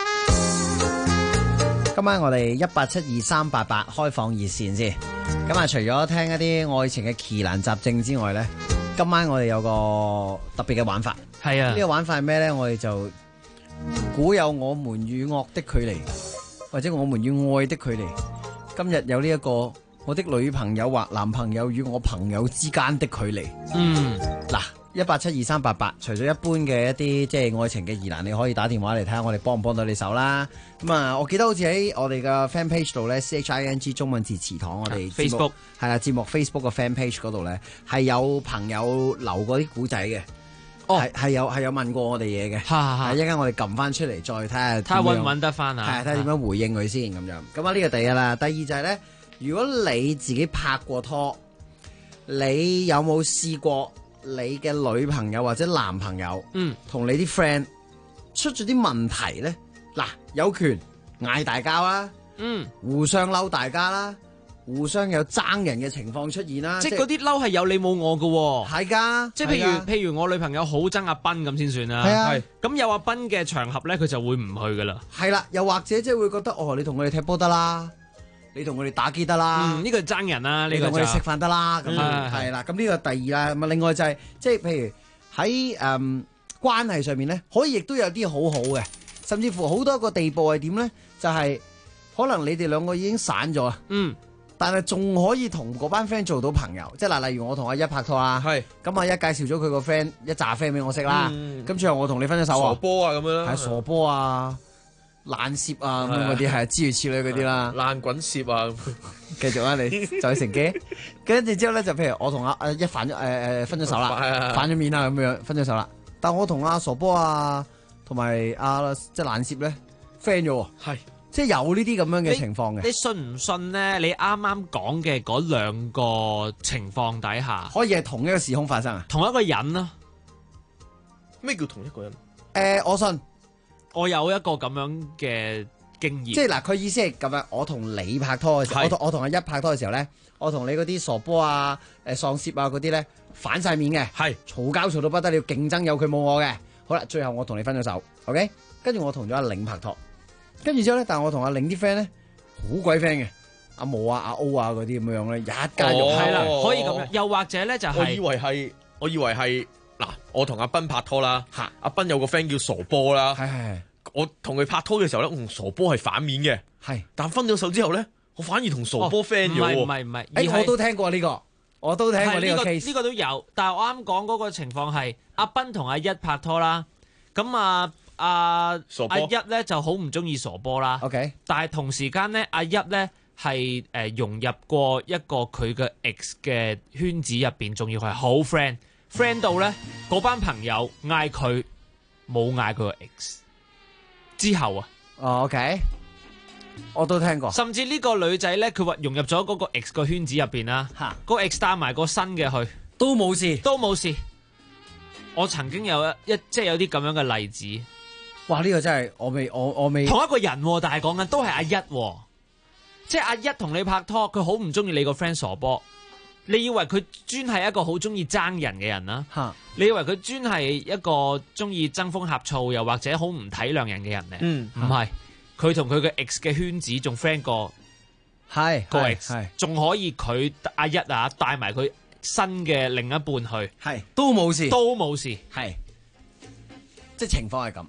S10: 今晚我哋1872388開放熱線先。咁啊，除咗聽一啲愛情嘅奇難雜症之外咧，今晚我哋有個特別嘅玩法。
S4: 係啊，
S10: 呢個玩法係咩咧？我哋就估有我們與惡的距離，或者我們與愛的距離。今日有呢一個我的女朋友或男朋友與我朋友之間的距離。嗱。1872388，除咗一般嘅一啲即係愛情嘅疑難，你可以打電話嚟睇下我哋幫唔幫到你手啦。咁啊，我記得好似喺我哋嘅 fan page 度咧 ，CHING 中文字祠堂，我哋
S4: Facebook
S10: 係啦，節目 Facebook 嘅 fan page 嗰度咧，係有朋友留過啲古仔嘅，係有問過我哋嘢嘅，係一陣間我哋撳翻出嚟再睇下，睇下
S4: 搵唔搵得翻啊？
S10: 係睇下點樣回應佢先咁樣。咁啊，呢個第一啦，第二就係咧，如果你自己拍過拖，你有冇試過？你嘅女朋友或者男朋友，同你啲 friend 出咗啲問題咧，嗱，有權嗌大交啦，互相嬲大家啦，互相有爭人嘅情況出現啦，
S4: 即係嗰啲嬲係有你冇我㗎，
S10: 係噶，
S4: 即係譬如我女朋友好憎阿斌咁先算啦，
S10: 係啊，
S4: 咁有阿斌嘅場合咧，佢就會唔去噶啦，
S10: 係啦，又或者即係會覺得你同佢哋踢波得啦。你同佢哋打機得啦，
S4: 呢個爭人啦，
S10: 你同佢哋食飯得啦，咁係啦。咁呢個第二啦。咁啊，另外就係即係譬如喺關係上面咧，可以亦都有啲好好嘅，甚至乎好多個地步係點咧？就係可能你哋兩個已經散咗啊，但係仲可以同嗰班 friend 做到朋友。即係嗱，例如我同阿一拍拖啦，咁阿一介紹咗佢個 friend 一紮 friend 俾我識啦，咁最後我同你分咗手啊，
S12: 傻波啊咁樣啦，
S10: 係傻波啊。爛涉啊咁嗰啲係諸如此類嗰啲啦，
S12: 爛滾涉啊，
S10: 繼續啊你就去乘機，跟住之後咧就譬如我同阿一反咗分咗手啦，反咗面啦咁樣分咗手啦，但我同阿傻波啊同埋阿即係爛涉咧 friend 咗，係即係有呢啲咁樣嘅情況嘅。
S4: 你信唔信咧？你啱啱講嘅嗰兩個情況底下，
S10: 可以係同一個時空發生啊？
S4: 同一個人啊？
S12: 咩叫同一個人？
S10: 我信。
S4: 我有一個咁樣嘅經驗，
S10: 即係嗱，佢意思係咁樣，我同你拍拖嘅時候，我同阿一拍拖嘅時候咧，我同你嗰啲傻波啊、喪涉啊嗰啲咧反晒面嘅，係嘈交嘈到不得了，競爭有佢冇我嘅。好啦，最後我同你分咗手 ，OK， 跟住我同咗阿玲拍拖，跟住之後咧，但係我同阿玲啲 friend 咧好鬼 friend 嘅，阿毛啊、阿 O 啊嗰啲咁樣咧，一家肉
S4: 係啦，可以咁樣。又或者咧就係，
S12: 我以為係。嗱，我同阿斌拍拖啦，阿斌有個 friend 叫傻波啦，我同佢拍拖嘅時候咧，我同傻波係反面嘅，但分咗手之後咧，我反而同傻波 friend 咗。
S4: 唔係，
S10: 我都聽過呢個，我都聽過呢個 case，
S4: 呢個都有。但係我啱講嗰個情況係阿斌同阿一拍拖啦，咁阿一咧就好唔中意傻波啦。
S10: OK，
S4: 但係同時間咧，阿一咧係融入過一個佢嘅 ex 嘅圈子入邊，仲要係好 friend 到咧，嗰班朋友嗌佢冇嗌佢個 X 之後啊
S10: ，OK， 我都聽過。
S4: 甚至呢個女仔咧，佢話融入咗嗰個 X 個圈子入邊啦，嗰個 X 帶埋個新嘅去，
S10: 都冇事。
S4: 我曾經有即係有啲咁樣嘅例子。
S10: 哇！呢個真係我未
S4: 同一個人，但係講緊都係阿一，即係阿一同你拍拖，佢好唔中意你個 friend 傻波。你以為佢專係一個好中意爭人嘅人啦？你以為佢專係一個中意爭風呷醋，又或者好唔體諒人嘅人咧？唔係，佢同佢嘅 ex 嘅圈子仲 friend 過，
S10: 係
S4: 個 ex， 仲可以佢阿一啊帶埋佢新嘅另一半去，
S10: 係都冇事，
S4: 係
S10: 即係情況係咁。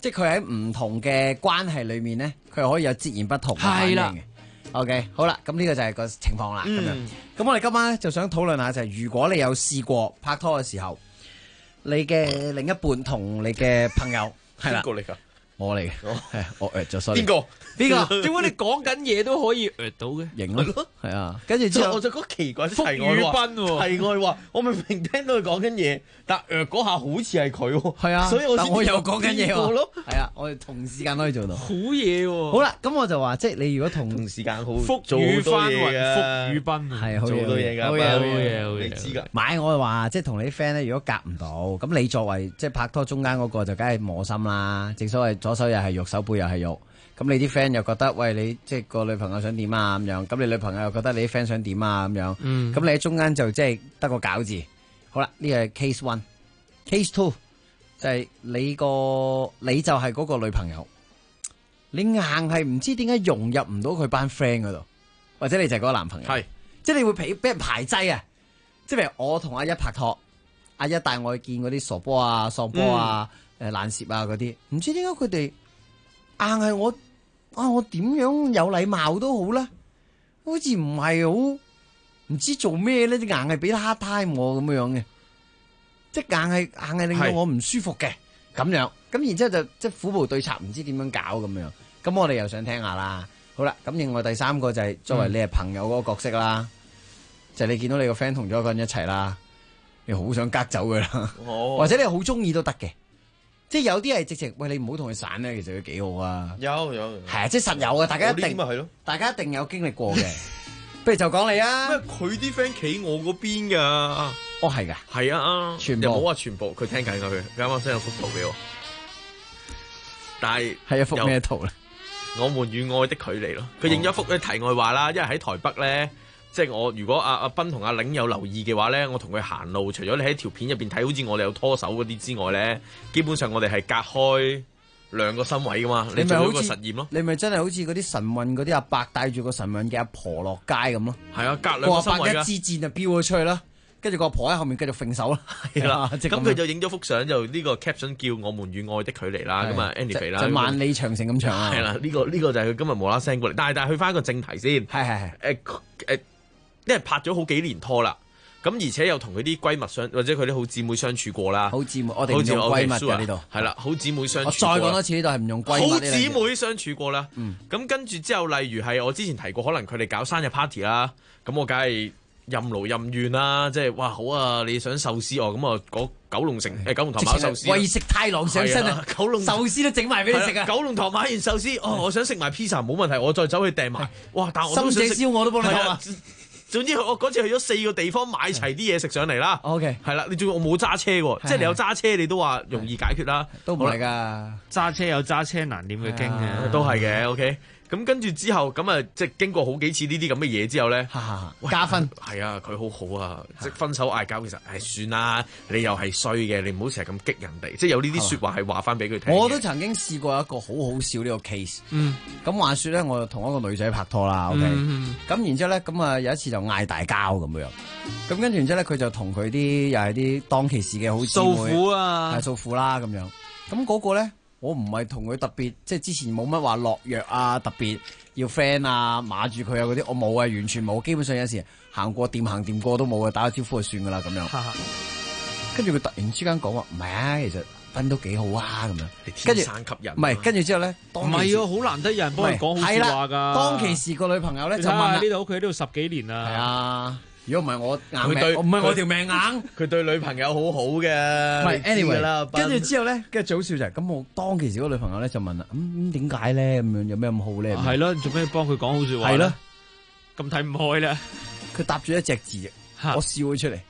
S10: 即係佢喺唔同嘅關係裏面咧，佢可以有截然不同嘅反應嘅。OK， 好啦，咁呢個就係個情況啦。咁樣，咁我哋今晚咧就想討論下就係，如果你有試過拍拖嘅時候，你嘅另一半同你嘅朋友係啦，
S12: 邊個嚟㗎？
S10: 我嚟嘅，係我咗，sorry。
S12: 邊個？
S4: 點解你講緊嘢都可以到嘅？
S10: 型咯，係啊。跟住之後
S12: 我就覺得奇怪，
S4: 福語賓喎，
S12: 題外話，我明明聽到佢講緊嘢，但嗰下好似係佢喎。
S10: 係啊，
S12: 所以
S10: 我又講緊嘢喎。
S12: 咯。
S10: 係啊，我哋同時間可以做到。
S4: 好嘢喎！
S10: 好啦，咁我就話，即係你如果同
S12: 時間好
S4: 福語翻雲，福語賓
S10: 係
S12: 做到嘢㗎，
S10: 好嘢，
S12: 你知㗎。
S10: 買我話，即係同你啲 friend 咧，如果夾唔到，咁你作為即係拍拖中間嗰個，就梗係磨心啦。正所謂左手又係肉，手背又係肉。咁你啲 friend 又覺得，喂，你即係個女朋友想點啊咁樣，咁你女朋友又覺得你啲 friend 想點啊咁樣，咁你喺中間就即係得個餃字。好啦，呢個係 case one，case two 就係你就係嗰個女朋友，你硬係唔知點解融入唔到佢班 friend 嗰度，或者你就係嗰個男朋友，係即係你會俾人排擠啊！即係譬如我同阿一拍拖，阿一帶我去見嗰啲傻波啊、喪波啊、爛舌啊嗰啲，唔知點解佢哋硬係我點樣有禮貌都好啦，好似唔係好唔知做咩咧，硬係俾 hard time 我咁樣嘅，即係硬係令到我唔舒服嘅咁樣，咁然之後就即係苦無對策，唔知點樣搞咁樣，咁我哋又想聽下啦。好啦，咁另外第三個就係作為你係朋友嗰個角色啦，就係你見到你個 friend 同咗一個人一齊啦，你好想隔走佢啦，或者你好中意都得嘅。即係有啲係直情，喂，你唔好同佢散咧，其實佢幾好啊。有係啊，即係實有啊，大家一定大家一定有經歷過嘅。不如就講你啊。
S12: 咩？佢啲 friend 企我嗰邊㗎。哦，
S10: 係㗎。
S12: 係啊，
S10: 全部
S12: 又冇話全部，佢聽緊㗎，佢啱啱 send 咗幅圖俾我。但係
S10: 係一幅咩圖咧？
S12: 我們與愛的距離咯。佢影咗幅題外話啦，因為喺台北咧。即係我如果阿斌同阿玲有留意嘅話咧，我同佢行路，除咗你喺條片入邊睇，好似我哋有拖手嗰啲之外咧，基本上我哋係隔開兩個身位噶嘛。你做咗個實驗咯。你
S10: 咪真係好似嗰啲神韻嗰啲阿伯帶住個神韻嘅阿婆落街咁咯。
S12: 係啊，隔兩個身位㗎。
S10: 個阿伯一支箭就飆咗出去啦，跟住個阿婆喺後面繼續揈手啦。
S12: 係啦，咁佢就影咗幅相，就呢個 caption 叫我們與愛的距離啦。咁啊 Annie 啦，
S10: 就萬里長城咁長啊。
S12: 係啦，呢個就係佢今日無啦啦 send 過嚟。但係去翻一個正題先。
S10: 係。
S12: 因為拍咗好幾年拖啦，咁而且又同佢啲閨蜜或者佢啲好姊妹相處過啦。
S10: 好姊妹，我哋唔用閨蜜嘅呢度。
S12: 係啦，好姊妹相處。
S10: 我再講多次，呢度係唔用閨蜜。
S12: 好姊妹相處過啦。咁跟住之後，例如係我之前提過，可能佢哋搞生日 party 啦，咁我梗係任勞任怨啦，即係哇好啊！你想壽司哦，咁啊九龍塘買壽司，
S10: 為食太郎上身啊！
S12: 九龍
S10: 壽司都整埋俾你食啊！
S12: 九龍塘買完壽司，我想食埋 pizza 冇問題，我再走去訂埋。哇！但我
S10: 深井燒我都幫你講啊！
S12: 總之我嗰次去咗4個地方買齊啲嘢食上嚟啦。
S10: OK，
S12: 係啦，你仲要我冇揸車喎，即係你有揸車你都話容易解決啦。
S10: 都唔係㗎，
S4: 揸車有揸車難點去經嘅，
S12: 都係嘅。OK。咁跟住之後，咁啊，即係經過好幾次呢啲咁嘅嘢之後咧，
S10: 加分。
S12: 係啊，佢好好啊，即係分手嗌交，其實算啦，你又係衰嘅，你唔好成日咁激人哋，即係有呢啲説話係話翻俾佢聽。
S10: 我都曾經試過一個好好笑呢個 case。咁話説咧，我同一個女仔拍拖啦。OK。咁然之後咧，咁啊有一次就嗌大交咁樣。咁跟住然之後咧，佢就同佢啲又係啲當其時嘅好姊妹
S4: 訴苦啊，
S10: 係訴苦啦咁樣。咁嗰個咧。我唔係同佢特別，即係之前冇乜話落藥啊，特別要 friend 啊，碼住佢啊嗰啲，我冇啊，完全冇。基本上有時行過掂過都冇啊，打個招呼就算噶啦咁樣。跟住佢突然之間講話，唔係啊，其實分都幾好啊咁樣。
S12: 跟住吸引，
S10: 唔係跟住之後咧，
S4: 唔係啊，好難得有人幫佢講好説話㗎。
S10: 當其時個女朋友咧就問
S4: 呢度，佢喺呢度10幾年啦。
S10: 係啊。如果唔係我硬命，唔係我條命硬，
S12: 佢對女朋友好好嘅。
S10: 唔係 anyway 啦，跟住之後咧，跟住最好笑就係咁，我當其時嗰個女朋友咧就問啦，咁點解咧？咁樣有咩咁好咧？
S4: 係咯，做咩幫佢講好説話？係咯，咁睇唔開啦。
S10: 佢搭住一隻字，我笑咗出嚟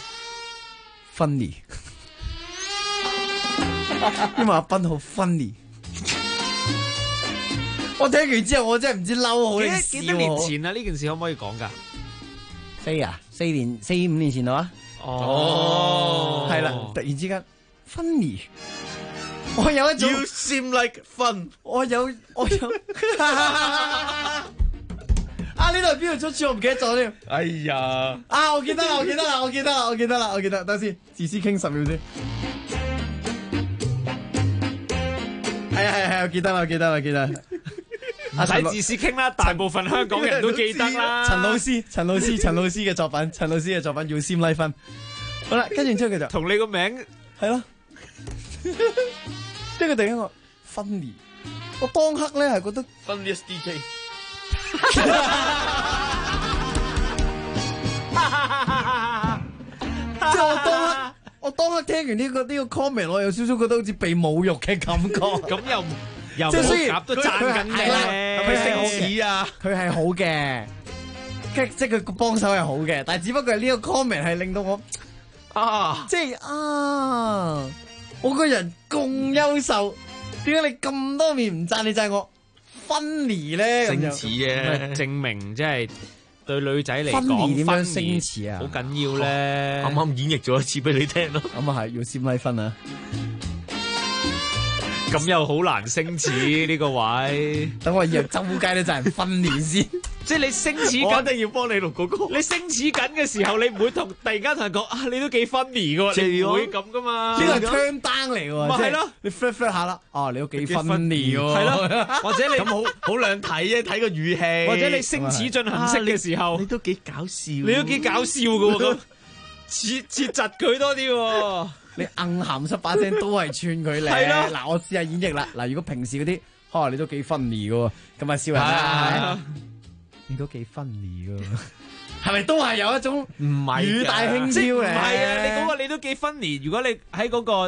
S10: ，funny。因為阿斌好 funny。我聽完之後，我真係唔知嬲好定笑。
S4: 幾多年前啊？呢件事可唔可以講㗎？
S10: 4年4、5年前度啊，係啦，突然之間 funny， 我有一種
S12: You seem like fun，
S10: 我有啊呢度係邊度出處我唔記得咗添，
S12: 哎呀，
S10: 我記得啦，等先，自私傾10秒先。 係，我記得啦。
S4: 唔使自私傾啦，大部分香港人都記得啦。
S10: 陳老師嘅作品，要先拉分。好啦，跟住之後佢就
S4: 同你個名
S10: 係咯，即係佢突然間個Funny，我當刻咧係覺得
S12: Funniest DJ。
S10: 即係我當刻聽完呢個 comment， 我有少少覺得好似被侮辱嘅感覺。
S4: 咁又
S10: 即係雖然
S4: 都讚緊嘅，
S10: 佢係啊，佢係好嘅，即係佢個幫手係好嘅，但係只不過係呢個 comment 係令到我即係我個人咁優秀，點解你咁多面唔讚你讚我 funny 咧？
S12: 星矢嘅
S4: 證明即係對女仔嚟講
S10: funny 點樣星矢啊？
S4: 好緊要咧！
S12: 啱啱演繹咗一次俾你聽咯。
S10: 咁啊係要先拉分啊！
S4: 咁又好難星矢呢個位，
S10: 等我以後周街都讚人funny先。
S4: 即係你星矢緊，
S12: 我一定要幫你錄嗰個。
S4: 你星矢緊嘅時候，你唔會突然間同人講你都幾 funny 噶，你唔會咁噶嘛？
S10: 呢個係 turn down 嚟喎，
S4: 咪係咯？
S10: 你 flirt 下啦，你都幾 funny 喎，
S4: 係咯？或者你
S12: 咁好兩睇啫，睇個語氣。
S4: 或者你星矢進行式嘅時候，
S12: 你都幾搞笑，
S4: 你都幾搞笑噶，咁切窒佢多啲喎。
S10: 你硬鹹濕把聲都係串佢嚟，
S4: 係咯。
S10: 嗱，我試下演繹啦。嗱，如果平時嗰啲，你都幾 funny 噶，咁啊笑人啦。你都幾 funny 噶，係咪都係有一種
S12: 唔係
S10: 語帶輕佻咧？
S4: 唔係啊，你嗰個你都幾 funny。如果你喺嗰個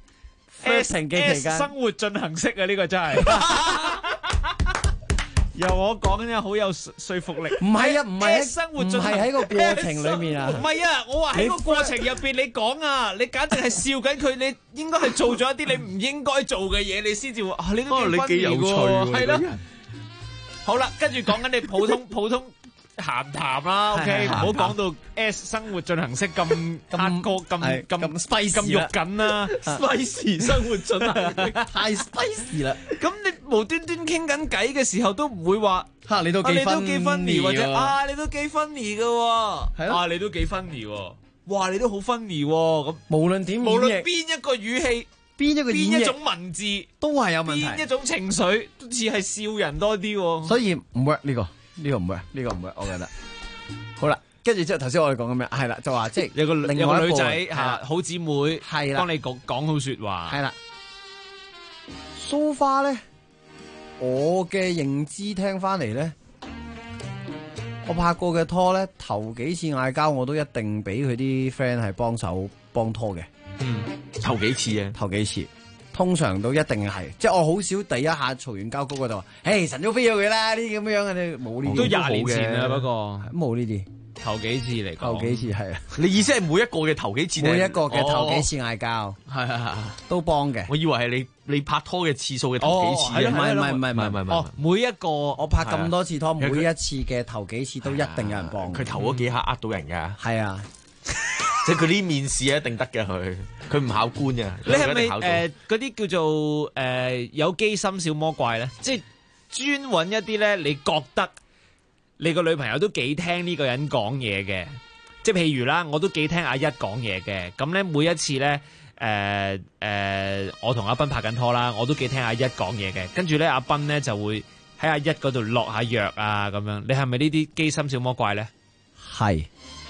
S4: S 生活進行式啊，呢個真係。由我講咧，好有說服力。
S10: 唔係啊，唔係
S4: 生活進行，
S10: 唔係喺個過程裏面啊。
S4: 唔係啊，我話喺個過程入邊，你講啊，你簡直係笑緊佢，你應該係做咗一啲你唔應該做嘅嘢，你先至話你都
S12: 幾有趣喎，
S4: 係咯。好啦，跟住講緊你普通閒談啦 ，OK， 唔好講到 S 生活進行式咁hardcore咁 spicy 咁肉緊啦
S12: ，spicy 生活進行式
S10: 太 spicy 啦。
S4: 咁你無端端傾緊偈嘅時候都唔會話
S10: 你都幾 funny
S4: 或者你都幾 funny 噶喎，你都幾 funny 喎，哇你都好 funny 喎，咁
S10: 無論點，
S4: 無論邊一個語氣。邊一種文字
S10: 都係有問題，
S4: 邊一種情緒都似係笑人多啲喎，
S10: 所以唔 work 呢個唔 work，我覺得。好啦，跟住之後頭先我哋講緊咩？係啦，就話即係
S4: 有個女仔好姊妹
S10: 係啦，
S4: 幫你講好說話
S10: 係啦。So far 咧，我嘅認知聽翻嚟咧，我拍過嘅拖咧，頭幾次嗌交我都一定俾佢啲 friend 係幫手幫拖嘅。
S12: 頭幾次，
S10: 通常都一定係，即係我好少第一下嘈完交嗰個就話，神早飛咗佢啦，呢啲咁樣嘅，冇呢啲。
S4: 都20年前啦，不過
S10: 冇呢啲。
S4: 頭幾次嚟講，
S10: 頭幾次係啊。
S12: 你意思係每一個嘅頭幾次？
S10: 每一個嘅頭幾次嗌交，
S12: 係
S10: 都幫嘅。
S12: 我以為係你拍拖嘅次數嘅頭幾次。
S10: 唔係。
S4: 每一個
S10: 我拍咁多次拖，每一次嘅頭幾次都一定有人幫。
S12: 佢頭嗰幾下呃到人㗎。
S10: 係啊。
S12: 即係佢啲面試一定得嘅，佢唔考官嘅。
S4: 你係咪嗰啲叫做有機心小魔怪咧？即係專揾一啲咧，你覺得你個女朋友都幾聽呢個人講嘢嘅？即係譬如啦，我都幾聽阿一講嘢嘅。咁咧每一次咧，我同阿斌拍緊拖啦，我都幾聽阿一講嘢嘅。跟住咧，阿斌咧就會喺阿一嗰度落下藥啊咁樣。你係咪呢啲機心小魔怪咧？
S10: 係。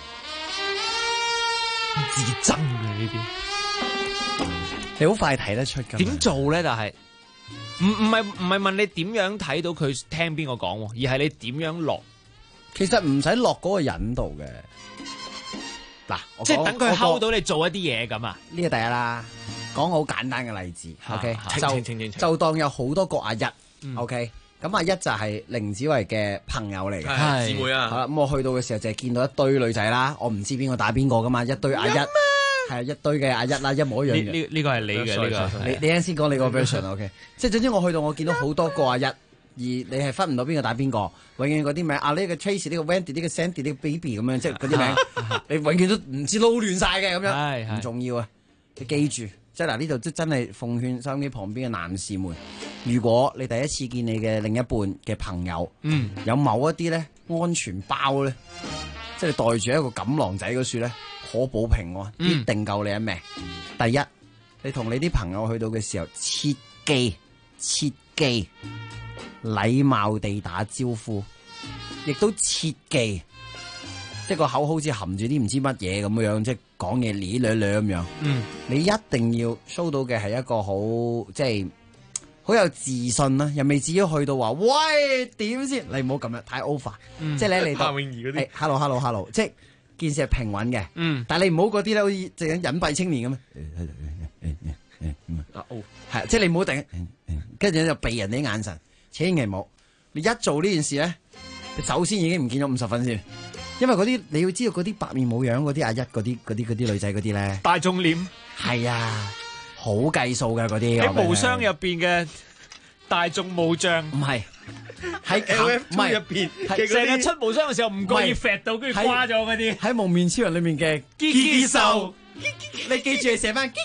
S4: 自憎啊呢啲，
S10: 你好快睇得出㗎。
S4: 點做咧？但係唔係問你點樣睇到佢聽邊個講，而係你點樣落。
S10: 其實唔使落嗰個人度嘅。嗱，
S4: 即係等佢睺到你做一啲嘢咁啊？
S10: 呢個第一啦。講個好簡單嘅例子 ，OK，就當有好多個阿一 ，OK。咁阿一就係凌子維嘅朋友嚟嘅，
S12: 姊妹啊。
S10: 好啦，咁我去到嘅時候就係見到一堆女仔啦，我唔知邊個打邊個噶嘛，一堆阿一，係一堆嘅阿一啦，一模一樣嘅。
S4: 呢個係你嘅呢個，
S10: 你啱先講你個 version，OK。即係總之我去到我見到好多個阿一，而你係分唔到邊個打邊個，永遠嗰啲名呢個 Tracy 呢個 Wendy 呢個 Sandy 呢個 Baby 咁樣，即係嗰啲名，你永遠都唔知撈亂晒嘅咁樣，唔重要啊，你記住。即係嗱，呢度真係奉勸收音機旁邊嘅男士們，如果你第一次見你嘅另一半嘅朋友，有某一啲咧安全包咧，即係你袋住一個錦囊仔嗰處咧，可保平安，必定救你一命。第一，你同你啲朋友去到嘅時候，切切記禮貌地打招呼，亦都切記即係個口好似含住啲唔知乜嘢咁樣，即係講嘢咧咧咧咁樣。你一定要 show 到嘅係一個好即係好有自信啦，又未至於去到話喂點先，你唔好咁樣太 over。即係咧嚟到
S12: 夏詠儀嗰啲
S10: hello， 即係件事係平穩嘅。但係你唔好嗰啲咧，好似即係隱蔽青年咁係，即係你唔好定，跟住就避人哋啲眼神，千祈唔好。你一做呢件事咧，你首先已經唔見咗50分先，因為嗰啲你要知道嗰啲白面冇樣嗰啲阿一嗰啲女仔嗰啲咧，
S4: 大眾臉
S10: 係啊，好計數嘅嗰啲
S4: 喺無雙入邊嘅大眾武將，
S10: 唔係喺
S12: LF2 入邊，
S4: 成日出無雙嘅時候唔覺意揈到，跟住瓜咗嗰啲
S10: 喺蒙面超人裏面嘅
S4: 基基獸，
S10: 你記住係寫翻基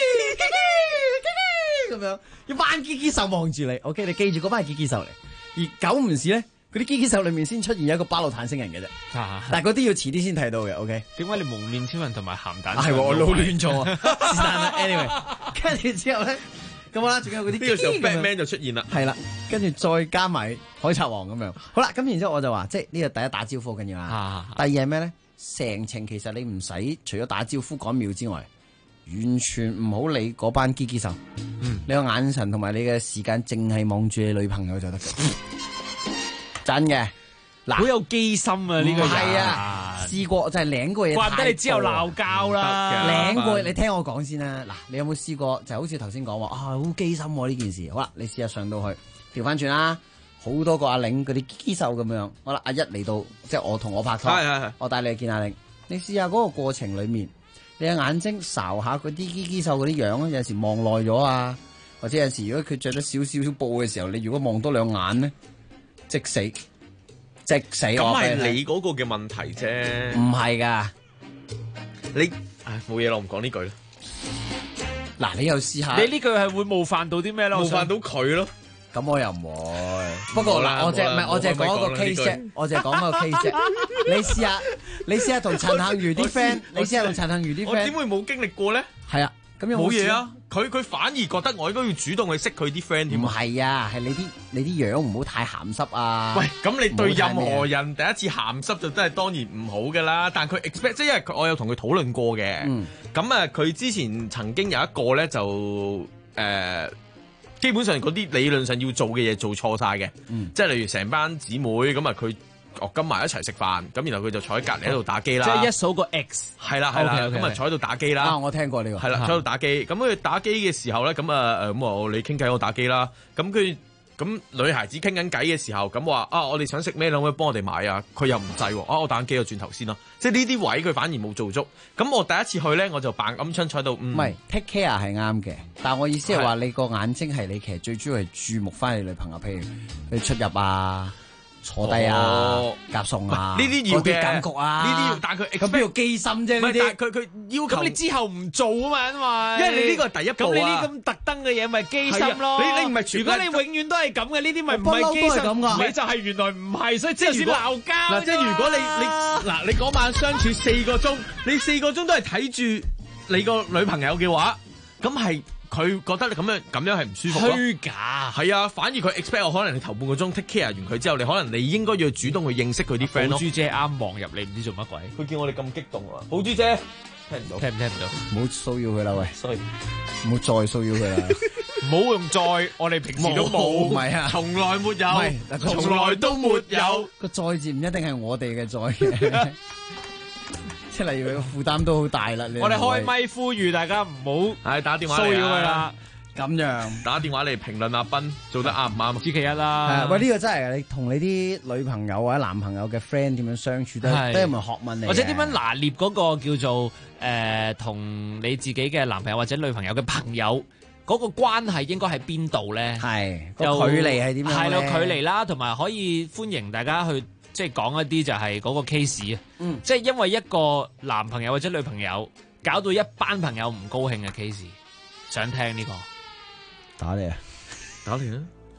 S10: 基咁樣，一班基基獸望住你 ，OK， 你記住嗰班係基基獸嚟，而久唔時咧。嗰啲機機手裏面先出現一個巴魯坦星人嘅啫，但係嗰啲要遲啲先睇到嘅。OK，
S4: 點解你蒙面超人同埋鹹蛋？
S10: 係我撈亂咗啊！是但啦 ，anyway， 跟住之後咧，咁啦，仲有嗰啲呢
S12: 個時候 Batman 就出現啦，
S10: 係啦，跟住再加埋海賊王咁樣。好啦，咁然之後我就話，即係呢個第一打招呼緊要啦。第二係咩咧？成程其實你唔使除咗打招呼講秒之外，完全唔好理嗰班機機手。你個眼神同埋你嘅時間，淨係望住你女朋友就得嘅。真嘅，嗱，
S4: 好有機心啊！呢個
S10: 係啊，試過就係領過嘢，
S4: 怪唔得你之後鬧交啦。
S10: 領過，你聽我講先啦。嗱，你有冇試過就好似頭先講話啊，好機心呢件事。好啦，你試下上到去，調翻轉啦，好多個阿領嗰啲機手咁樣。好啦，阿一嚟到，即係我同我拍拖，我帶你去見阿領。你試下嗰個過程裏面，你嘅眼睛睄下嗰啲機手嗰啲樣有時望耐咗啊，或者有時如果佢着咗少少布嘅時候，你如果望多兩眼咧。即死，咁
S12: 係你嗰個嘅問題啫，
S10: 唔係噶，
S12: 你冇嘢咯，唔講呢句啦。
S10: 嗱，你又試下，
S4: 你呢句係會冒犯到啲咩咯？
S12: 冒犯到佢咯，
S10: 咁我又唔會。不過嗱，我淨係講一個 case 啫，我淨係講一個 case 啫。你試下同陳幸瑜啲 friend， 你試下同陳幸瑜啲 friend，
S12: 我點會冇經歷過咧？
S10: 係啊。
S12: 冇嘢啊！佢反而覺得我應該要主動去識佢啲 friend 添。
S10: 唔係啊，係你啲樣唔好太鹹濕啊！
S12: 喂，咁你對任何人第一次鹹濕就真係當然唔好噶啦。但佢 expect 即係因為我有同佢討論過嘅。咁啊，佢之前曾經有一個咧就基本上嗰啲理論上要做嘅嘢做錯晒嘅。即係例如成班姊妹咁啊，佢跟埋一齊食飯，咁然後佢就坐喺隔離喺度打機啦。
S4: 即係一數個 X。
S12: 係啦，咁啊坐喺度打機啦。
S10: 我聽過呢個。
S12: 係啦，坐喺度打機。咁佢打機嘅時候咧，咁你傾偈我打機啦。咁女孩子傾緊偈嘅時候，咁話我哋想食咩，可唔可以幫我哋買啊？佢又唔制喎。我打緊機，我轉頭先啦。即係呢啲位佢反而冇做足。咁我第一次去咧，我就扮鵪鶉坐喺度。唔
S10: 係 take care 係啱嘅，但係我意思係話你個眼睛係你其實最主要係注目翻你女朋友，譬如你出入啊。坐低啊，夾餸啊，
S12: 呢啲要嘅
S10: 感覺啊，
S12: 呢啲要，但係佢
S10: 邊度機心啫？
S12: 唔係，但係佢要求，
S4: 咁你之後唔做啊嘛，因為
S12: 你呢個係第一步啊。
S4: 咁你呢咁特登嘅嘢咪機心咯？
S12: 你唔係，
S4: 如果你永遠都係咁嘅，呢啲咪唔係機心
S10: 咁
S4: 你就係原來唔係，所以即係先鬧交。
S12: 嗱，即係如果你嗰晚相處4個鐘，你4個鐘都係睇住你個女朋友嘅話，咁係。佢覺得你咁樣係唔舒服咯，
S4: 虛假
S12: 係啊，反而佢 expect 我可能你頭半個鐘 take care 完佢之後，你可能你應該要主動去認識佢啲 friend 咯。
S4: 寶珠姐啱望入嚟，唔知做乜鬼，
S12: 佢見我哋咁激動啊！寶珠姐聽唔到，
S4: 聽唔到？
S10: 唔好騷擾佢啦，喂，
S12: 所以
S10: 唔好再騷擾佢啦，
S4: 唔好用再，我哋平時都冇，
S10: 唔係啊，
S12: 從來沒有，從來都沒有
S10: 個再字唔一定係我哋嘅再嘅。即係例如佢個負擔都好大啦，
S4: 我哋開咪呼籲大家唔好
S12: 打電話嚟騷擾
S4: 佢啦，
S10: 咁樣
S12: 打電話嚟評論阿斌做得啱唔啱？
S4: 知其一啦。
S10: 喂，呢個真係你同你啲女朋友或者男朋友嘅 friend 點樣相處都係一門學問嚟，
S4: 或者點樣拿捏嗰個叫做同你自己嘅男朋友或者女朋友嘅朋友嗰個關係應該喺邊度咧？
S10: 係個距離係點樣咧？
S4: 係咯，距離啦，同埋可以歡迎大家去。即係講一啲就係嗰個 case 啊，即係因為一個男朋友或者女朋友搞到一班朋友唔高興嘅 case，想聽呢個？
S10: 打你啊！
S12: 打你啊！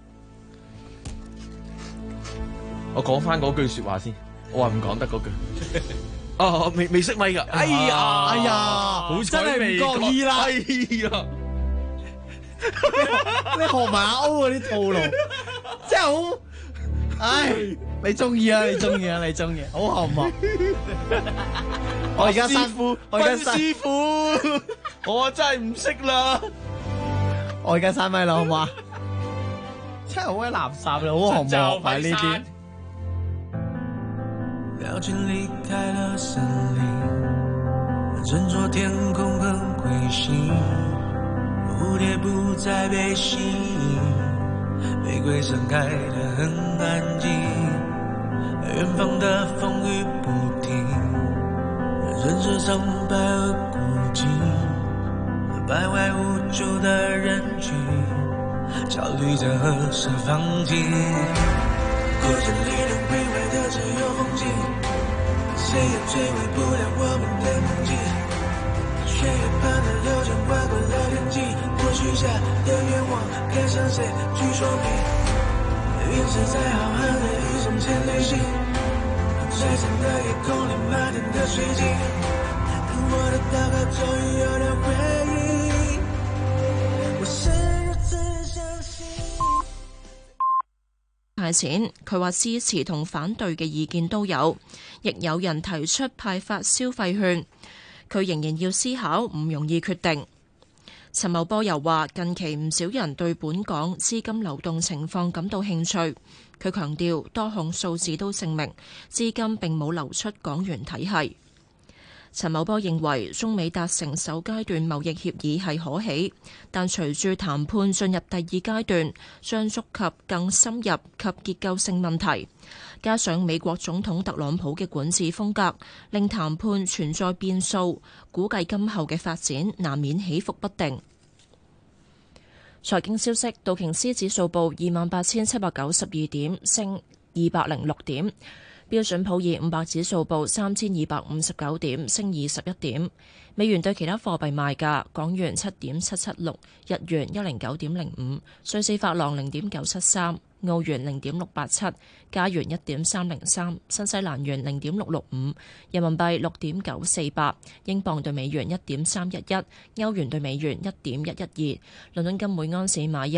S12: 我講翻嗰句說話先，我話唔講得嗰句。未熄咪噶。哎呀，
S10: 好彩未覺意啦。哎呀， 你學埋阿 O 嗰啲套路，真係好。唉，你中意啊！你中意啊！你中意，好渴望。我而家師傅，師傅，
S12: 我真係唔識啦。
S10: 我而家閂咪啦，好唔好啊？真係好鬼垃圾啦，好渴望買呢啲。
S5: 表情離開了森林，乘着天空很灰心，蝴蝶不再被吸引，玫瑰盛開得很安靜，遠方的風雨不停，人世蒼白而孤寂，徘徊無助的人群，焦慮着何時放棄，過程裡能毀壞的只有風景，誰也摧毀不了我們的夢境，血液般的流淌劃過了天際，我許下的願望該向誰去說明，隕石在浩瀚的宇宙間旅行，璀璨的夜空裡漫天的水晶，我的禱告終於有了回應，我是如此相信。
S1: 派錢，佢話支持同反對嘅意見都有，亦有人提出派發消費券，佢仍然要思考，唔容易決定。陳茂波又話：近期唔少人對本港資金流動情況感到興趣。佢強調，多項數字都證明資金並冇流出港元體系。陳茂波認為，中美達成首階段貿易協議係可喜，但隨住談判進入第二階段，將觸及更深入及結構性問題，加上美國總統特朗普嘅管治風格，令談判存在變數，估計今後嘅發展難免起伏不定。財經消息，道瓊斯指數報28,792點，升206點。標準普爾500指數報3259點，升21點。美元對其他貨幣賣價：港元7.776，日元109.05，瑞士法郎0.973，澳元0.687，加元1.303，新西蘭元0.665，人民幣6.948，英鎊對美元1.311，歐元對美元1.112。倫敦金每安士買入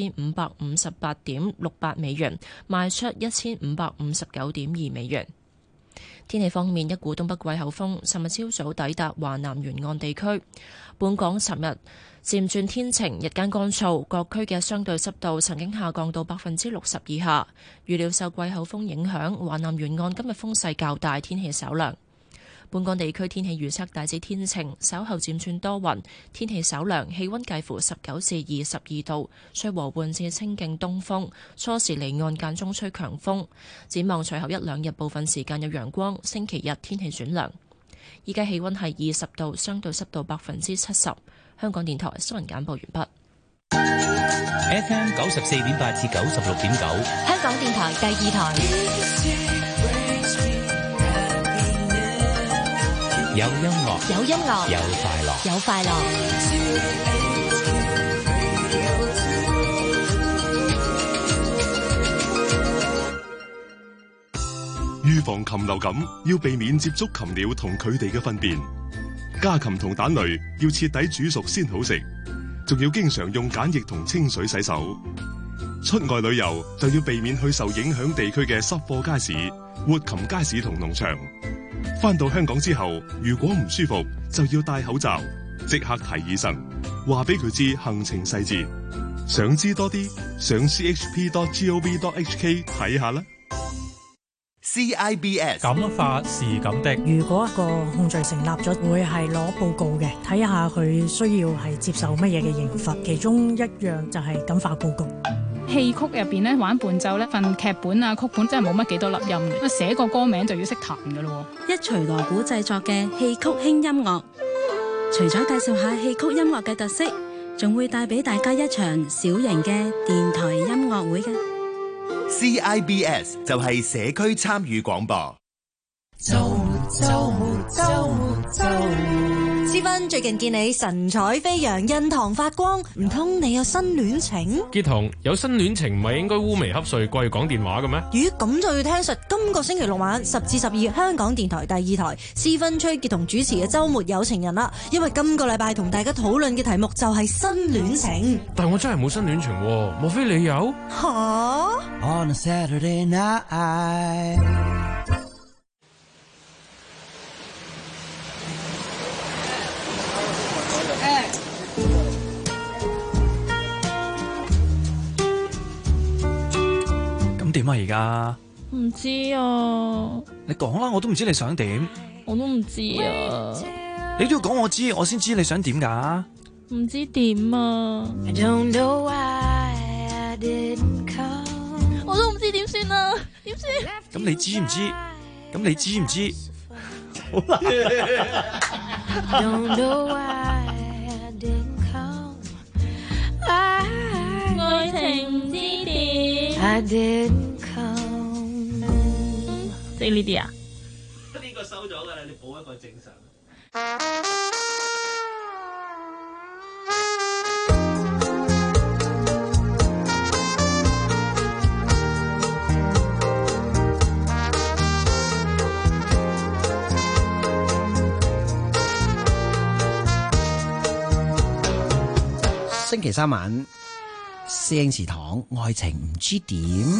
S1: 1558.68美元，賣出1559.2美元。天氣方面，一股東北季候風尋日朝早抵達華南沿岸地區，本港尋日漸轉天晴，日間乾燥，各區嘅相對濕度曾經下降到60%以下。預料受季候風影響，華南沿岸今日風勢較大，天氣稍涼。本港地區天氣預測大致天晴，稍後漸轉多雲，天氣稍涼，氣溫介乎19至22度，吹和緩至清勁東風，初時離岸間中吹強風。展望隨後一兩日部分時間有陽光，星期日天氣轉涼。依家氣溫係20度，相對濕度70%。香港電台新聞簡報完畢。
S2: FM 94.8至96.9，
S3: 香港電台第二台。
S2: 有音樂，
S3: 有音樂，
S2: 有快樂，
S3: 有快樂。
S6: 預防禽流感，要避免接觸禽鳥同佢哋嘅糞便。家禽同蛋類要徹底煮熟先好食，仲要經常用梘液同清水洗手。出外旅遊就要避免去受影響地區嘅濕貨街市、活禽街市同農場。返到香港之後，如果唔舒服，就要戴口罩，即刻睇醫生，話俾佢知行程細節。想知多啲，上 chp.gov.hk 睇下啦。
S21: CIBS
S22: 咁法是咁的。
S23: 如果個控罪成立咗，會係攞報告嘅，睇下佢需要係接受乜嘢嘅刑罰。其中一樣就係感化報告。
S24: 戲曲入邊咧玩伴奏咧，份劇本啊曲本真係冇乜幾多立音嘅，寫個歌名就要識彈噶咯。
S25: 一錘鑼鼓製作嘅戲曲輕音樂，除咗介紹下戲曲音樂嘅特色，仲會帶俾大家一場小型嘅電台音樂會嘅。
S21: CIBS 就係社區參與廣播。
S5: 周末
S7: 思芬最近見你神采飛揚，印堂發光，唔通你有新戀情？
S8: 傑彤有新戀情唔係應該烏眉瞌睡掛住講電話嘅咩？
S7: 咦，咁就要聽實今個星期六晚10至12香港電台第2台思芬崔傑彤主持嘅週末有情人啦。因為今個禮拜同大家討論嘅題目就係新戀情。
S8: 但我真係冇新戀情喎，莫非你有？
S7: 吓
S5: ？On a Saturday night。
S9: 點啊而家？
S24: 唔知啊。
S9: 你講啦，我都唔知你想點。
S24: 我都唔知啊。
S9: 你都要講我知，我先知你想點㗎。
S24: 唔知點啊。我都唔知點算啊，點算？
S9: 咁你知唔知？咁你知唔知？好啦。
S24: 愛情唔知點。即係呢啲啊？
S4: 呢個收咗㗎啦，你補一個正常。
S10: 星期三晚，師兄祠堂，愛情唔知點，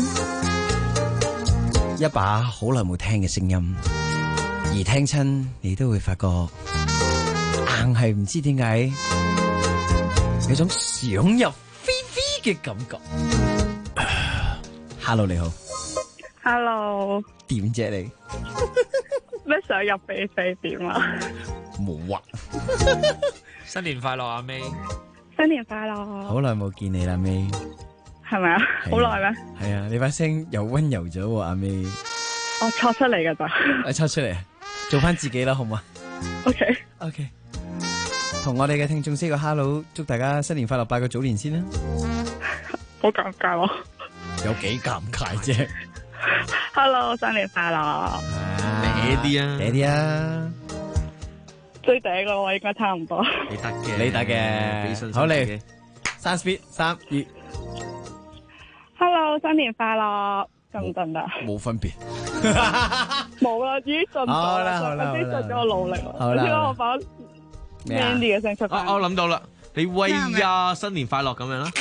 S10: 一把好耐冇聽嘅聲音，而聽親你都會發覺，硬係唔知點解有種想入非非嘅感覺。Hello， 你好。
S11: Hello。
S10: 點啫你？
S11: 咩想入非非點啊？
S10: 冇啊！
S4: 新年快樂，阿 May。
S11: 新年快樂！
S10: 好耐冇見你啦，May。
S11: 係咪啊？好耐咩？
S10: 係啊，你把聲又溫柔咗喎，阿 May。
S11: 我錯出嚟噶咋？
S10: 錯出嚟，做翻自己啦，好唔好啊
S11: ？OK。
S10: 同我哋嘅聽眾 say 個 hello， 祝大家新年快樂，拜個早年先啦。
S11: 好尷尬喎。
S10: 有幾尷尬啫
S11: ？Hello， 新年快樂。
S4: 嗲啲啊！
S10: 嗲啲啊！
S11: 最嗲嘅我應該差唔多。
S4: 你得嘅，
S10: 你得嘅，好嚟，3 speed 3 2。
S11: Hello， 新年快樂，得唔得啊？
S10: 冇分別，
S11: 冇啦，已經盡咗啦，我已經盡咗我努力啦。好啦，我把 Mandy 嘅聲出翻。
S12: 我諗到啦，你喂呀，新年快樂咁樣啦。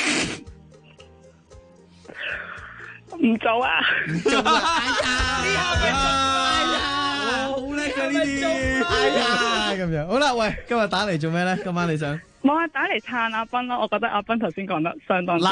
S11: 唔做啊！
S10: 唔做啊！哎呀！好叻啊呢啲！哎呀，咁樣好啦，喂，今日打嚟做咩咧？今晚你想？
S11: 冇啊，打嚟撐阿斌咯，我覺得阿斌頭先講得相當。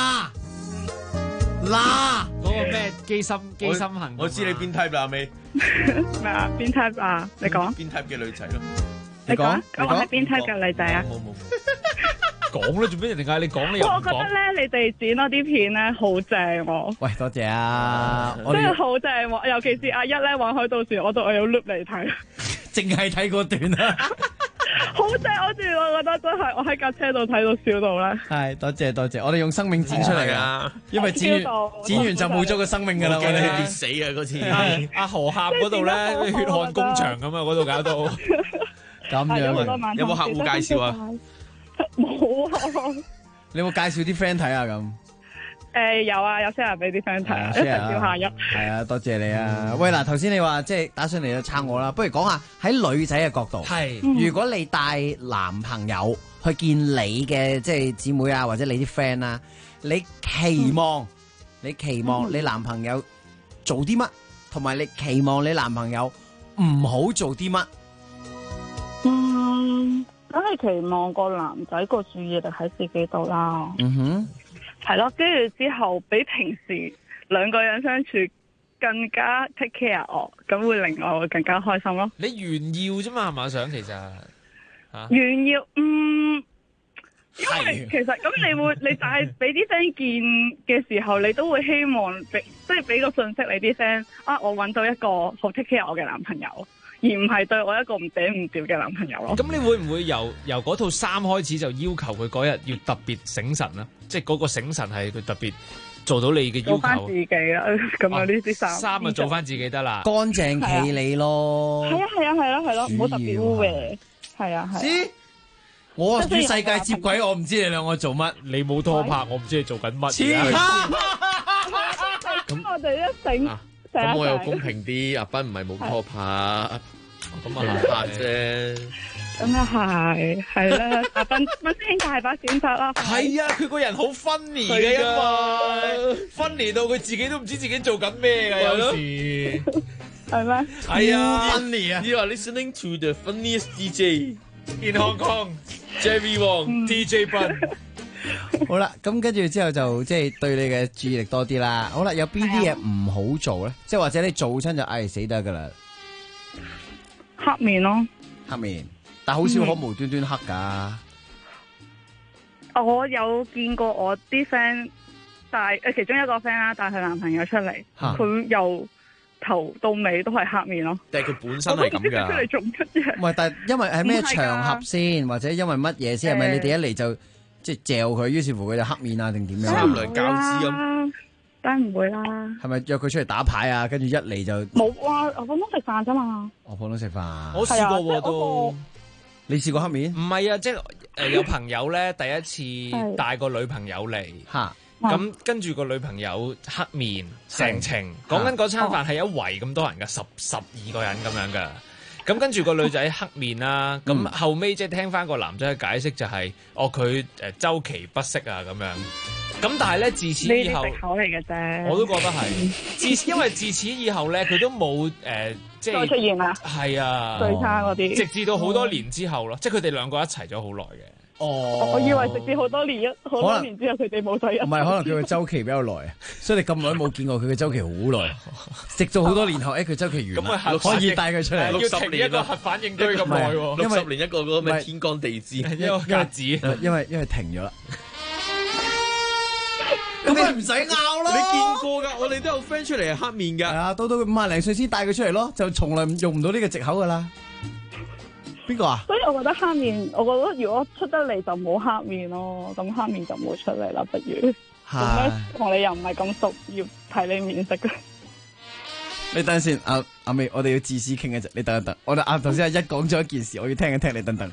S10: 嗱，
S4: 嗰個咩機心行，
S12: 我知你邊 type 啦，阿 May。
S11: 咩啊？邊 type 啊？你講。
S12: 邊 type 嘅女仔咯？
S11: 你講。咁我係邊 type 嘅女仔啊？
S12: 冇。
S4: 講啦，做咩人哋嗌你講你又唔講？
S11: 我覺得咧，你哋剪嗰啲片咧好正喎。
S10: 喂，多謝啊！
S11: 真係好正喎，尤其是阿一咧玩開到時，我有 loop 嚟睇。
S10: 淨係睇嗰段啊！
S11: 好正，我覺得真係，我喺架車度睇到笑到咧。
S10: 係，多謝，我哋用生命剪出嚟噶，因為剪完就冇咗個生命噶啦，我哋
S12: 跌死啊嗰次。
S4: 阿河峽嗰度咧，血汗工場咁啊，嗰度搞到
S10: 咁樣。
S12: 有冇客戶介紹啊？
S11: 冇啊！
S10: 你有冇介紹啲 friend 睇啊？咁
S11: 有啊，有 share 俾啲 friend 睇啊，一齊笑下一。係
S10: 啊，多謝你啊！喂，嗱，頭先你話即係打上嚟就撐我啦，不如講下喺女仔嘅角度，係如果你帶男朋友去見你嘅即係姊妹啊，或者你啲 friend 啊，你期望你男朋友做啲乜，同埋你期望你男朋友唔好做啲乜？
S11: 梗係期望個男仔個注意力喺自己度啦。嗯哼，係咯，跟住之後比平時兩個人相處更加 take care 我，咁會令我更加開心咯。
S4: 你炫耀啫嘛，係嘛想其實吓
S11: 炫耀，因為其實咁你帶俾啲 friend 見嘅時候，你都會希望即係俾個信息你啲 friend 啊，我搵到一個好 take care 我嘅男朋友。而唔係對我一個唔嗲唔吊嘅男朋友咯。
S4: 咁你會唔會由嗰套衫開始就要求佢嗰日要特別醒神啊？即係嗰個醒神係佢特別做到你嘅要求。
S11: 做翻自己啦，咁啊呢啲衫
S4: 啊做翻自己得啦，
S10: 乾淨企理咯。
S11: 係咯，唔好特別污嘅。 係啊。
S10: 我與世界接軌，我唔知你兩個做乜。
S4: 你冇拖拍，我唔知你做緊乜。
S11: 咁我哋一醒。
S12: 咁我又公平啲，阿斌唔係冇拖拍，咁啊拍啫。
S11: 咁又係啦，阿斌兄大把選擇啦。
S4: 係啊，佢個人好funny嘅，因為funny到佢自己都唔知自己做緊咩嘅，有時
S11: 係咩？
S4: 係啊
S12: ，funny 啊 ！You are listening to the funniest DJ
S4: in Hong Kong, Jerry Wong, DJ 斌。
S10: 好啦，咁跟住之後就即係對你嘅注意力多啲啦。好啦，有邊啲嘢唔好做咧？即係或者你做親就死得噶啦。
S11: 黑面咯，
S10: 黑面，但好少可無端端黑噶。
S11: 我有見過我啲 friend 帶其中一個 friend 啦，帶佢男朋友出嚟，佢由頭到尾都係黑面咯。
S12: 但係佢本身係咁噶。
S11: 出嚟做乜嘢？
S10: 唔係，但係因為係咩場合先，或者因為乜嘢先？係咪你哋一嚟就？即係嚼佢，於是乎佢就黑面啊，定點樣？
S12: 三娘教子咁，
S11: 梗係唔會啦。
S10: 係咪約佢出嚟打牌啊？跟住一嚟就
S11: 冇啊！我普通食飯啫嘛。
S10: 我普通食飯。
S4: 我試過都。
S10: 你試過黑面？
S4: 唔係啊，即係有朋友咧，第一次帶個女朋友嚟，咁跟住個女朋友黑面成程，講緊嗰餐飯係一圍咁多人噶，十二個人咁樣噶。咁跟住個女仔黑面啦，咁後尾即係聽翻個男仔嘅解釋就係，佢周期不適啊咁樣。咁但係咧自此以後，
S11: 呢啲藉口嚟嘅啫。
S4: 我都覺得係，因為自此以後咧，佢都冇即係再
S11: 出現啦。
S4: 係啊，
S11: 最差嗰啲，
S4: 直至到好多年之後咯，即係佢哋兩個一齊咗好耐嘅。
S11: 我以為直至好多年之後佢哋冇再一齊。
S10: 唔係，可能佢嘅周期比較耐啊，所以你咁耐冇見過佢嘅周期好耐，直到好多年後，佢周期完啦，可以帶佢出嚟。
S4: 要停一個核反應堆咁耐喎
S12: ，60年一個嗰個咩天干地支，
S4: 一個格子，
S10: 因為停咗啦。咁咪唔使拗啦！
S12: 你見過㗎，我哋都有 friend 出嚟係黑面㗎。
S10: 係啊，到佢50零歲先帶佢出嚟咯，就從來用唔到呢個藉口㗎啦。邊個啊？
S11: 所以我覺得黑面，我覺得如果出得嚟就冇黑面咯，咁黑面就冇出嚟啦，不如。同你又唔係咁熟，要睇你面色嘅。
S10: 你等陣先，阿妹，我哋要自私傾一陣，你等一等。我哋頭先阿一講咗一件事，我要聽一聽，你等等。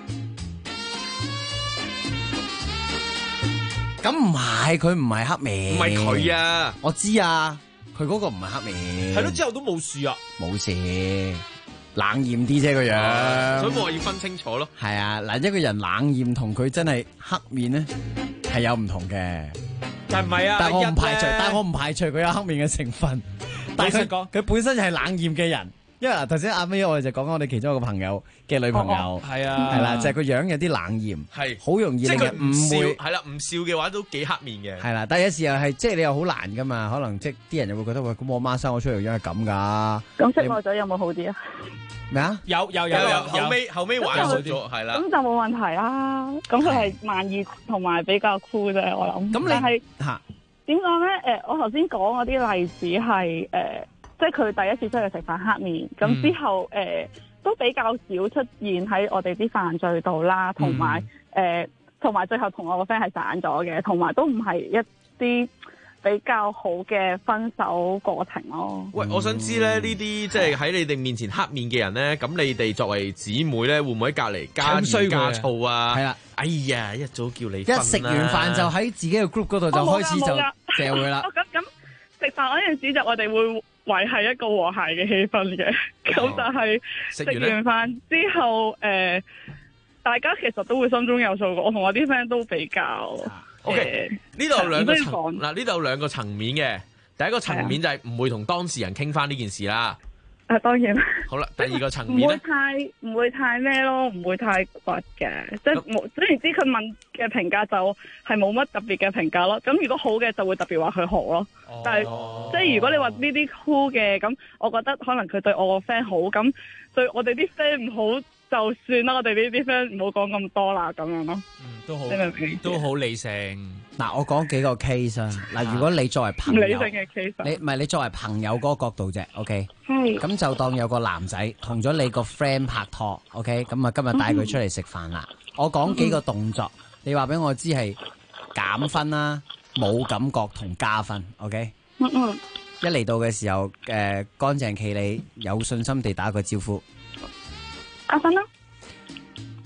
S10: 咁唔係，佢唔係黑面，
S12: 唔係佢啊，
S10: 我知啊，佢嗰個唔係黑面。
S4: 係咯，之後都冇事啊，
S10: 冇事。冷艷啲啫個樣，
S12: 所以我要分清楚咯。
S10: 係啊，嗱，一個人冷艷同佢真係黑面咧係有唔同嘅。
S4: 但係唔係啊？
S10: 但我唔排除佢有黑面嘅成分。但係佢本身係冷艷嘅人，因為嗱頭先阿尾我哋就講我哋其中一個朋友嘅女朋友，
S4: 係啊，
S10: 係啦，就係個樣有啲冷艷，係好容易令人誤會。
S12: 係啦，唔笑嘅話都幾黑面嘅。
S10: 係啦，但係有時又係即係你又好難噶嘛，可能即係啲人又會覺得喂，咁我媽生我出嚟樣係咁噶。
S11: 咁識耐咗有冇好啲啊？
S10: 咩啊？
S4: 有，
S12: 後尾玩咗係啦。
S11: 咁就冇問題啦。咁佢係慢熱同埋比較酷啫，我諗。咁但係點講咧？我頭先講嗰啲例子係即係佢第一次出去食飯黑面，咁之後都比較少出現喺我哋啲飯聚度啦，同埋最後同我個 friend 係散咗嘅，同埋都唔係一啲比較好嘅分手過程咯。
S12: 喂，我想知咧，呢啲即係喺你哋面前黑面嘅人咧，咁你哋作為姊妹咧，會唔會喺隔離加鹽加醋啊？係
S10: 啦，
S12: 哎呀，一早叫你分啦。
S10: 一食完飯就喺自己嘅 group 嗰度就開始就謝會啦。
S11: 咁食飯嗰陣時就我哋會維係一個和諧嘅氣氛嘅，咁但係食完飯之後，大家其實都會心中有數嘅。我同我啲 friend 都比較。
S12: OK，呢度有兩個層嗱，呢度有兩個層面嘅。第一個層面就係唔會同當事人傾翻呢件事啦。
S11: 當然。
S12: 好啦，第二個層面咧，
S11: 唔會太咩咯，唔會太掘嘅，即係冇。總言之，佢問嘅評價就係冇乜特別嘅評價咯。咁如果好嘅就會特別話佢好咯。但係即係如果你話呢啲 cool 嘅，咁我覺得可能佢對我個 friend 好，咁對我哋啲 friend 唔好。就算啦，我哋呢啲 friend 唔好講咁多啦，咁樣咯。
S4: 都好，都好理性。
S10: 嗱，我講幾個 case 啊。嗱，如果你作為朋友，
S11: 理性嘅 case，
S10: 你作為朋友嗰個角度啫。OK，
S11: 係。
S10: 咁就當有個男仔同咗你個 friend 拍拖。OK，咁啊今日帶佢出嚟食飯啦。我講幾個動作，你話俾我知係減分啦、冇感覺同加分。OK。一嚟到嘅時候，乾淨企理，有信心地打個招呼。
S11: 加分啦。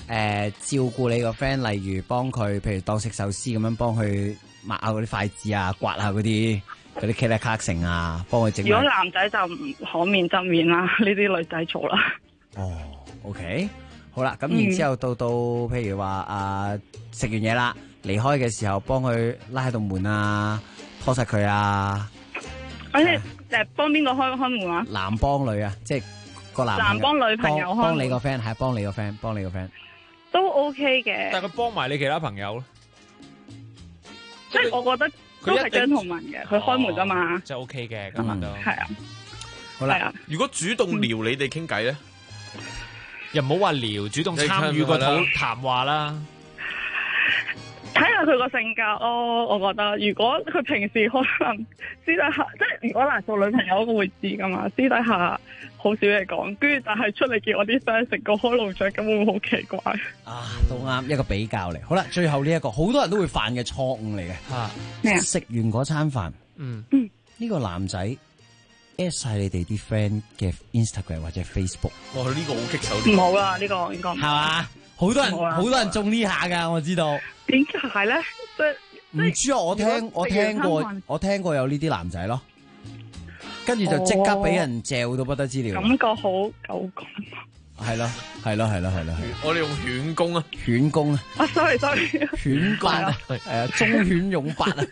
S10: 照顧你個 friend，例如幫佢，譬如當食壽司咁樣幫佢抹下嗰啲筷子啊，刮下嗰啲茄喱卡成啊，幫佢整。
S11: 如果男仔就唔可面側面啦，呢啲女仔做啦。
S10: 哦 ，OK， 好啦，咁然之後到譬如話食完嘢啦，離開嘅時候幫佢拉喺度門啊，拖實佢啊。
S11: 幫邊個開門啊？
S10: 男幫女啊，即係個
S11: 男幫女朋友開門。
S10: 幫你個 friend 係幫你個 friend，幫你個 friend。
S11: 都 OK 嘅。
S4: 但係佢幫埋你其他朋友咯。
S11: 即係我覺得都係張同文嘅，佢開門啫嘛。
S4: 即係 OK 嘅，咁樣都
S11: 係啊。
S10: 好啦，
S12: 如果主動撩你哋傾偈咧，
S4: 又唔好話撩，主動參與個談話啦。
S11: 睇下佢個性格咯，我覺得如果佢平時可能私底下，即係如果做女朋友我會知噶嘛，私底下好少嘢講，跟住但係出嚟見我啲 friend 食個開籠雀，咁會好奇怪
S10: 啊！都啱，一個比較嚟。好啦，最後呢一個好多人都會犯嘅錯誤嚟嘅
S4: 嚇
S11: 咩啊？
S10: 食完嗰餐飯，呢個男仔 at 晒你哋啲 friend 嘅 Instagram 或者 Facebook，
S12: 哇！呢個好棘手。
S11: 唔好啦，呢個應該係
S10: 嘛？好多人中呢下噶，我知道。
S11: 點解咧？
S10: 唔知啊，我聽過有呢啲男仔咯，跟住就即刻俾人嚼到不得之了。
S11: 感覺好狗公。
S10: 係咯。
S12: 我哋用犬公啊。
S10: 犬公啊。
S11: 啊 ，sorry。
S10: 犬八啊，忠犬勇八啊。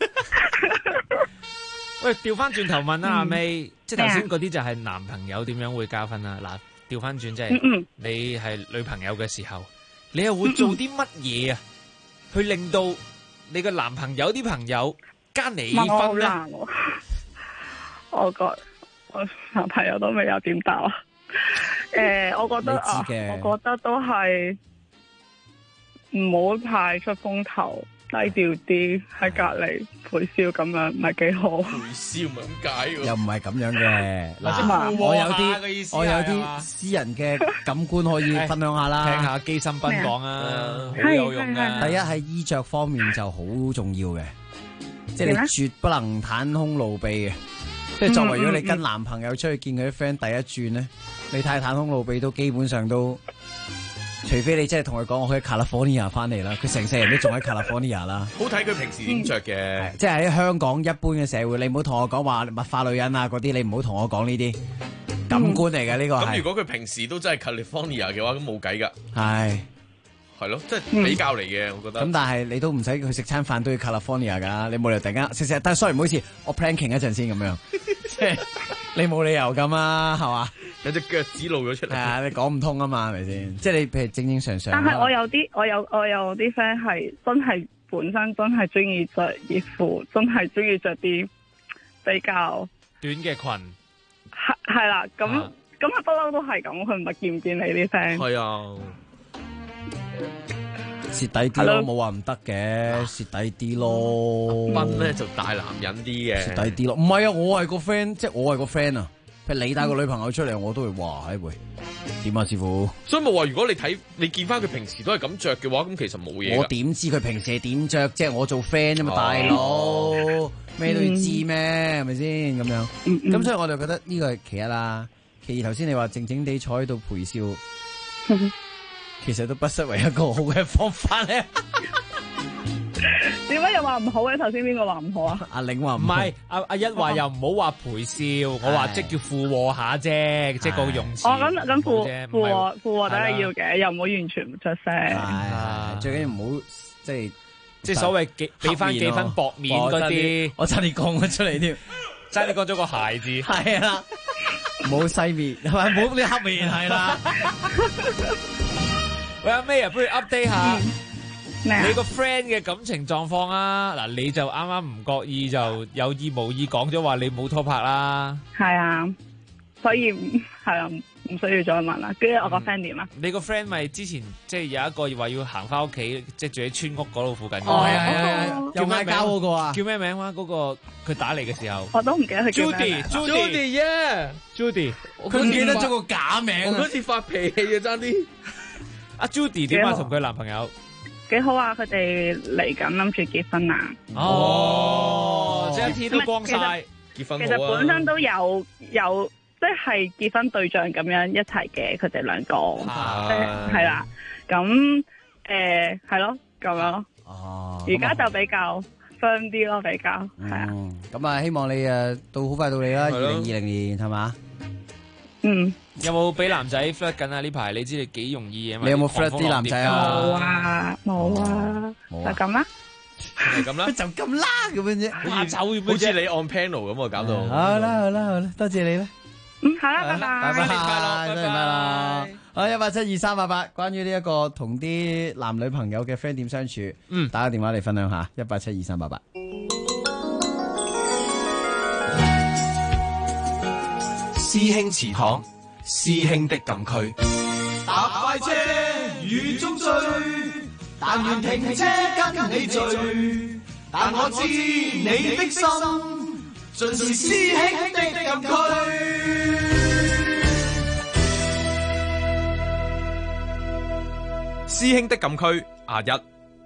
S4: 喂，調翻轉頭問阿 May，即係頭先嗰啲就係男朋友點樣會加分啊？嗱，調翻轉即係你係女朋友嘅時候，你又會做啲乜嘢啊？去令到你個男朋友啲朋友加你分咧？
S11: 我覺得我男朋友都未有點答啊。我覺得我覺得都係唔好太出風頭，低調啲喺隔離陪笑咁樣，唔係幾好。
S12: 陪笑唔係咁解喎，
S10: 又唔係咁樣嘅。嗱，我有啲私人嘅感官可以分享下啦，
S4: 聽下機心斌講啊，好有用嘅。
S10: 第一喺衣着方面就好重要嘅，即係你絕不能袒胸露臂嘅。即係作為如果你跟男朋友出去見佢啲 friend 第一轉咧，你太袒胸露臂都基本上都。除非你真係同佢講我去 California 翻嚟啦，佢成世人都仲喺 California 啦。
S12: 好睇佢平時點着嘅，
S10: 即係喺香港一般嘅社會，你唔好同我講話物化女人啊嗰啲，你唔好同我講呢啲感官嚟嘅呢個係。
S12: 咁如果佢平時都真係 California 嘅話，咁冇計㗎。係咯，即係比較嚟嘅，我覺得。
S10: 咁但係你都唔使去食餐飯都要 California 㗎，你冇理由突然間食，但係 sorry 唔好意思，我 planking 一陣先咁樣，即係你冇理由咁啊，係嘛？
S12: 有隻腳趾露咗出嚟。係啊，
S10: 你講唔通啊嘛，係咪先？即係你譬如正常常。
S11: 但係我有啲 friend 係真係本身真係中意着熱褲，真係中意着啲比較
S4: 短嘅裙。
S11: 係啦，咁不嬲都係咁，佢唔係見唔見你啲 friend？
S12: 係啊。
S10: 蝕底啲咯，冇話唔得嘅，蝕底啲咯。
S12: 斌咧就大男人啲嘅，
S10: 蝕底啲咯。唔係啊，我係個 friend，即係我係個 friend 啊。譬如你帶個女朋友出嚟，我都會話：喂，點啊，師傅？
S12: 所以冇話，如果你見翻佢平時都係咁着嘅話，咁其實冇嘢。
S10: 我點知佢平時係點着？即係我做 friend 啫嘛，大佬咩都要知咩？係咪先咁樣？咁所以我就覺得呢個係其一啦。其二頭先你話靜靜地坐喺度陪笑。其實都不失為一個好嘅方法咧。
S11: 點解又話唔好嘅？頭先邊個話唔好啊？
S10: 阿玲話
S4: 唔係，阿一話又唔好話陪笑，我話即叫附和下啫，即係個用詞。
S11: 咁附和都係要嘅，又唔好完全唔出聲。
S10: 最緊要唔好即係
S4: 所謂俾翻幾分薄面嗰啲。
S10: 我差啲講咗出嚟添，
S4: 差啲講咗個鞋字。
S10: 係啦，唔好西面係咪？唔好啲黑面係啦。
S4: 喂，阿 May 啊，不如 update 下你個 friend 嘅感情狀況啊！嗱，你就啱啱唔覺意就有意無意講咗話你冇拖拍啦。
S11: 係啊，所以係啊，唔需要再問啦。跟住我個 friend 點啊？
S4: 你個 friend 咪之前即係有一個話要行翻屋企，即係住喺村屋嗰度附近。
S10: 叫咩交嗰個啊？
S4: 叫咩名啊？嗰個佢打嚟嘅時候，
S11: 我都唔記得佢叫咩名。
S4: Judy，
S10: 佢唔記得咗個假名。
S12: 我嗰次發脾氣啊，爭啲。
S4: 阿 Judy 點啊？同佢男朋友
S11: 幾好啊！佢哋嚟緊諗住結婚啊！
S4: 即係一天都光晒
S12: 結婚。
S11: 其實本身都有即係結婚對象咁樣一齊嘅，佢哋兩個係啦。咁咁係咯咁樣咯。
S10: 哦，
S11: 而家就比較 firm 啲咯，比較係啊。
S10: 咁啊，希望你到好快到你啦，2020年係嘛？
S4: 有冇俾男仔 flirt 緊啊？呢排你知你幾容易嘅嘛？
S10: 你有冇 flirt 啲男仔
S11: 啊？冇啊，就咁啦。
S4: 係咁啦，
S10: 就咁啦，咁樣啫。
S12: 好似你按 panel 咁啊，搞到。
S10: 好啦，多謝你啦。
S11: 好啦，拜拜。
S10: 新年快樂，新年快樂。好，1872388，關於呢一個同啲男女朋友嘅 friend 點相處，打個電話嚟分享下，1872388。
S13: 師兄祠堂，師兄的禁區。
S5: 搭快車雨中追，但願停車跟你聚。但我知你的心，盡是師兄的禁區。
S12: 師兄的禁區阿一。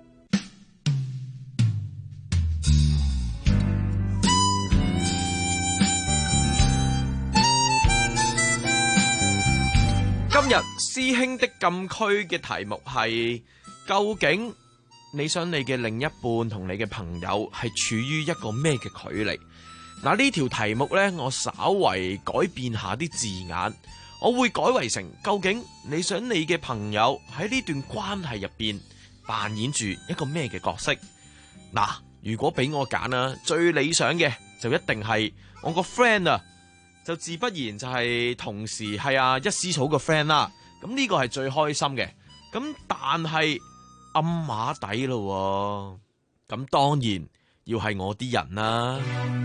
S12: 今日師兄的禁區嘅題目係：究竟你想你嘅另一半同你嘅朋友係處於一個咩嘅距離？嗱，呢條題目呢，我稍為改變下啲字眼，我會改為成：究竟你想你嘅朋友喺呢段關係入邊扮演住一個咩嘅角色？嗱，如果俾我揀啦，最理想嘅就一定係我個 friend 啊！就自不然就係同時係阿一絲草個 friend 啦，咁呢個係最開心嘅。咁但係暗碼底咯，咁當然要係我啲人啦。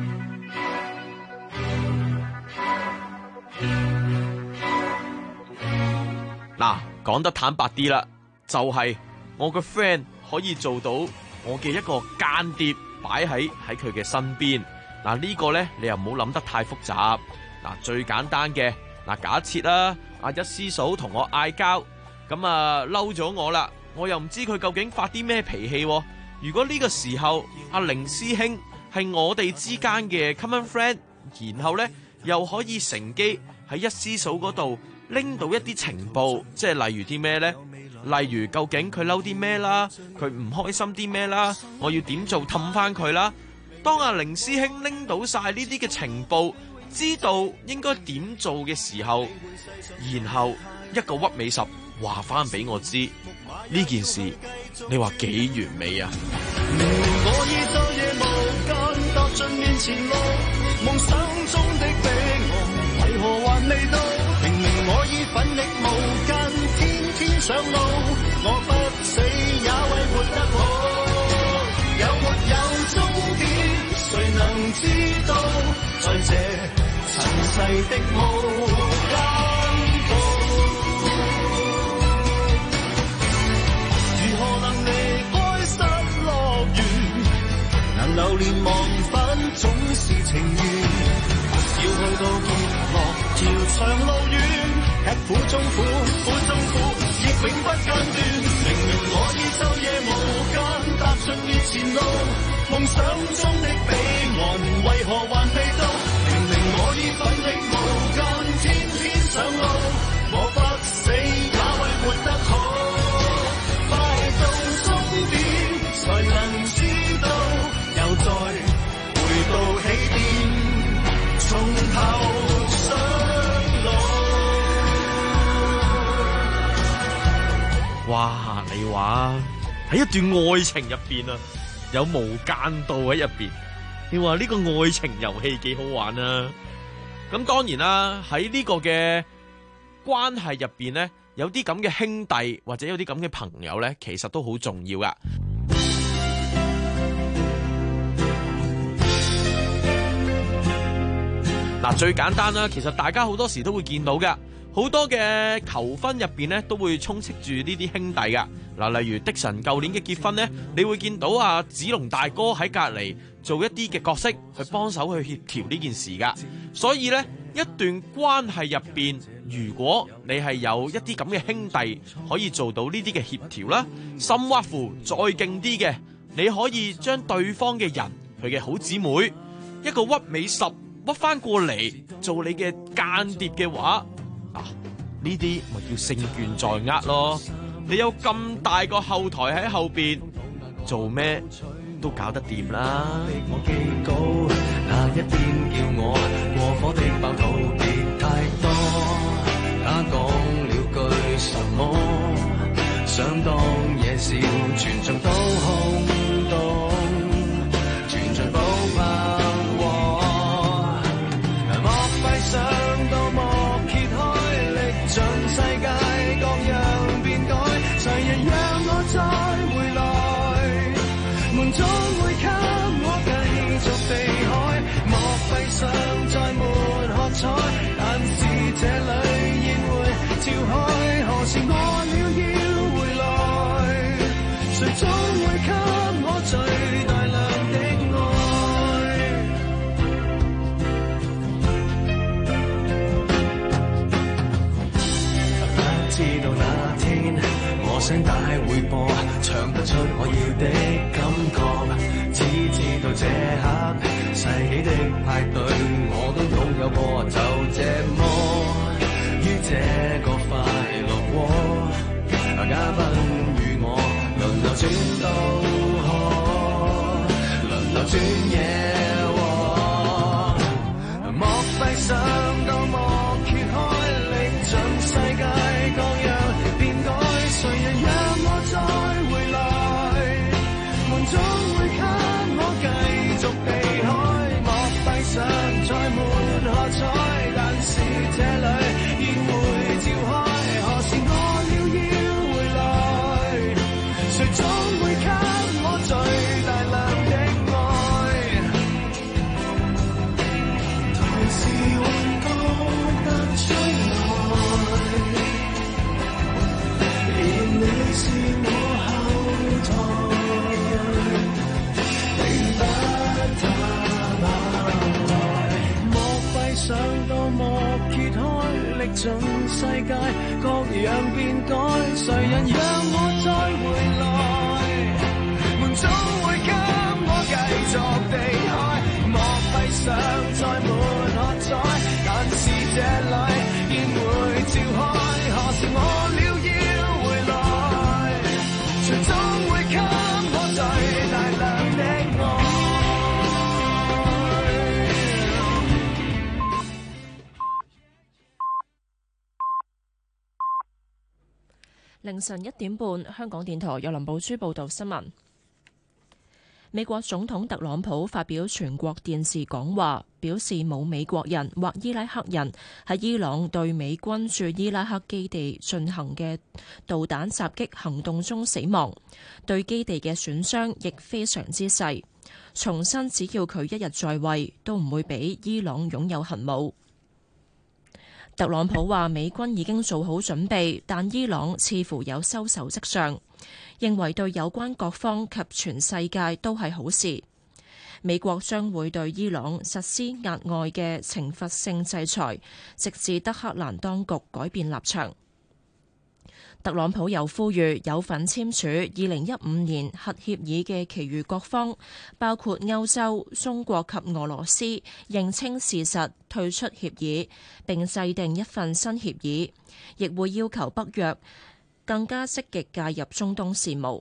S12: 嗱，講得坦白啲啦，就係我個 friend 可以做到我嘅一個間諜擺喺佢嘅身邊。嗱，呢個呢，你又唔好諗得太複雜。嗱，最簡單嘅，嗱，假設啦，阿一師嫂同我嗌交，咁啊嬲咗我啦，我又唔知佢究竟發啲咩脾氣。如果呢個時候阿凌師兄係我哋之間嘅 common friend， 然後呢又可以乘機喺一師嫂嗰度拎到一啲情報，即係例如啲咩呢？例如究竟佢嬲啲咩啦，佢唔開心啲咩啦，我要點做氹翻佢啦。當阿凌師兄拎到晒呢啲嘅情報，知道應該點做嘅時候，然後一個屈尾十話翻俾我知呢件事，你話幾完美啊？
S5: 明明我已晝夜無間踏進面前路，夢想中的彼岸為何還未到？明明我已奮力無間，天天上路，我不死也為活得好。有沒有終點？誰能知道？在這塵世的無間道，如何能離開失樂園？能留連忘返總是情緣，要去到結樂條長路遠，吃苦中苦，苦中苦，亦永不間斷。明明我已晝夜無間踏進熱前路，夢想中的彼岸為何還未到？我已奮力無間，天天上路，我不死也為活得好。快到終點，才能知道，又再回到起點，從頭上路。
S12: 哇！你話喺一段愛情入邊啊，有無間道喺入邊。你話呢個愛情遊戲幾好玩啊？咁當然啦，喺呢個嘅關係入邊呢，有啲咁嘅兄弟或者有啲咁嘅朋友呢，其實都好重要噶。嗱，最簡單啦，其實大家好多時都會見到噶，好多嘅求婚入邊呢，都會充斥住呢啲兄弟噶。嗱，例如的神舊年嘅結婚呢，你會見到阿子龍大哥喺隔籬做一啲嘅角色去幫手去協調呢件事噶。所以呢，一段關係入邊，如果你係有一啲咁嘅兄弟可以做到呢啲嘅協調啦，甚或乎再勁啲嘅，你可以將對方嘅人，佢嘅好姊妹，一個屈尾十屈翻過嚟做你嘅間諜嘅話，呢啲咪叫勝券在握咯。 你有咁大個後台喺後邊，做咩都搞得掂啦。
S5: 我記稿，那一邊叫我過火的爆肚別太多，他講了句什麼，想當夜笑，全場都轟動，全場都拍和，莫費上到幕揭開，歷盡世界各樣變改，誰人讓我再回來，門總會給我繼續地海，莫費上再沒喝彩，但是這裏宴會召開，何時我了要回來，誰總會給我最大量的愛。不知道那天我聲帶會播，唱不出我要的感覺，只知道這刻世紀的派對我都擁有過，就這麼於這個快樂窩，嘉賓與我輪流轉到輪流轉夜莫費上到幕揭開，歷盡世界各樣變改，誰人讓我再回來，門總會給我繼續避開，莫費上再沒喝彩，但是這裏宴會召開，何時我了要回來，誰總會給我最大量的愛，同時還覺得將來，而你是我後台，並不太難來，莫費上到幕揭開，歷盡世界各樣變改，誰人讓我再回來，門總會給我繼續地開，莫費上再沒喝彩，但是這裏宴會召開，何時我了要回來，誰總會給我最大量的愛。
S1: 凌晨1點半，香港電台有林寶珠報道新聞。美國總統特朗普發表全國電視講話，表示冇美國人或伊拉克人喺伊朗對美軍駐伊拉克基地進行嘅導彈襲擊行動中死亡，對基地嘅損傷亦非常之細。重申只要佢一日在位，都唔會俾伊朗擁有核武。特朗普話美軍已經做好準備，但伊朗似乎有收手跡象，認為對有關各方及全世界都係好事。美國將會對伊朗實施額外嘅懲罰性制裁，直至德黑蘭當局改變立場。特朗普又呼籲有份簽署2015年核協議嘅其餘各方，包括歐洲、中國及俄羅斯，認清事實，退出協議，並制定一份新協議，亦會要求北約更加積極介入中東事務。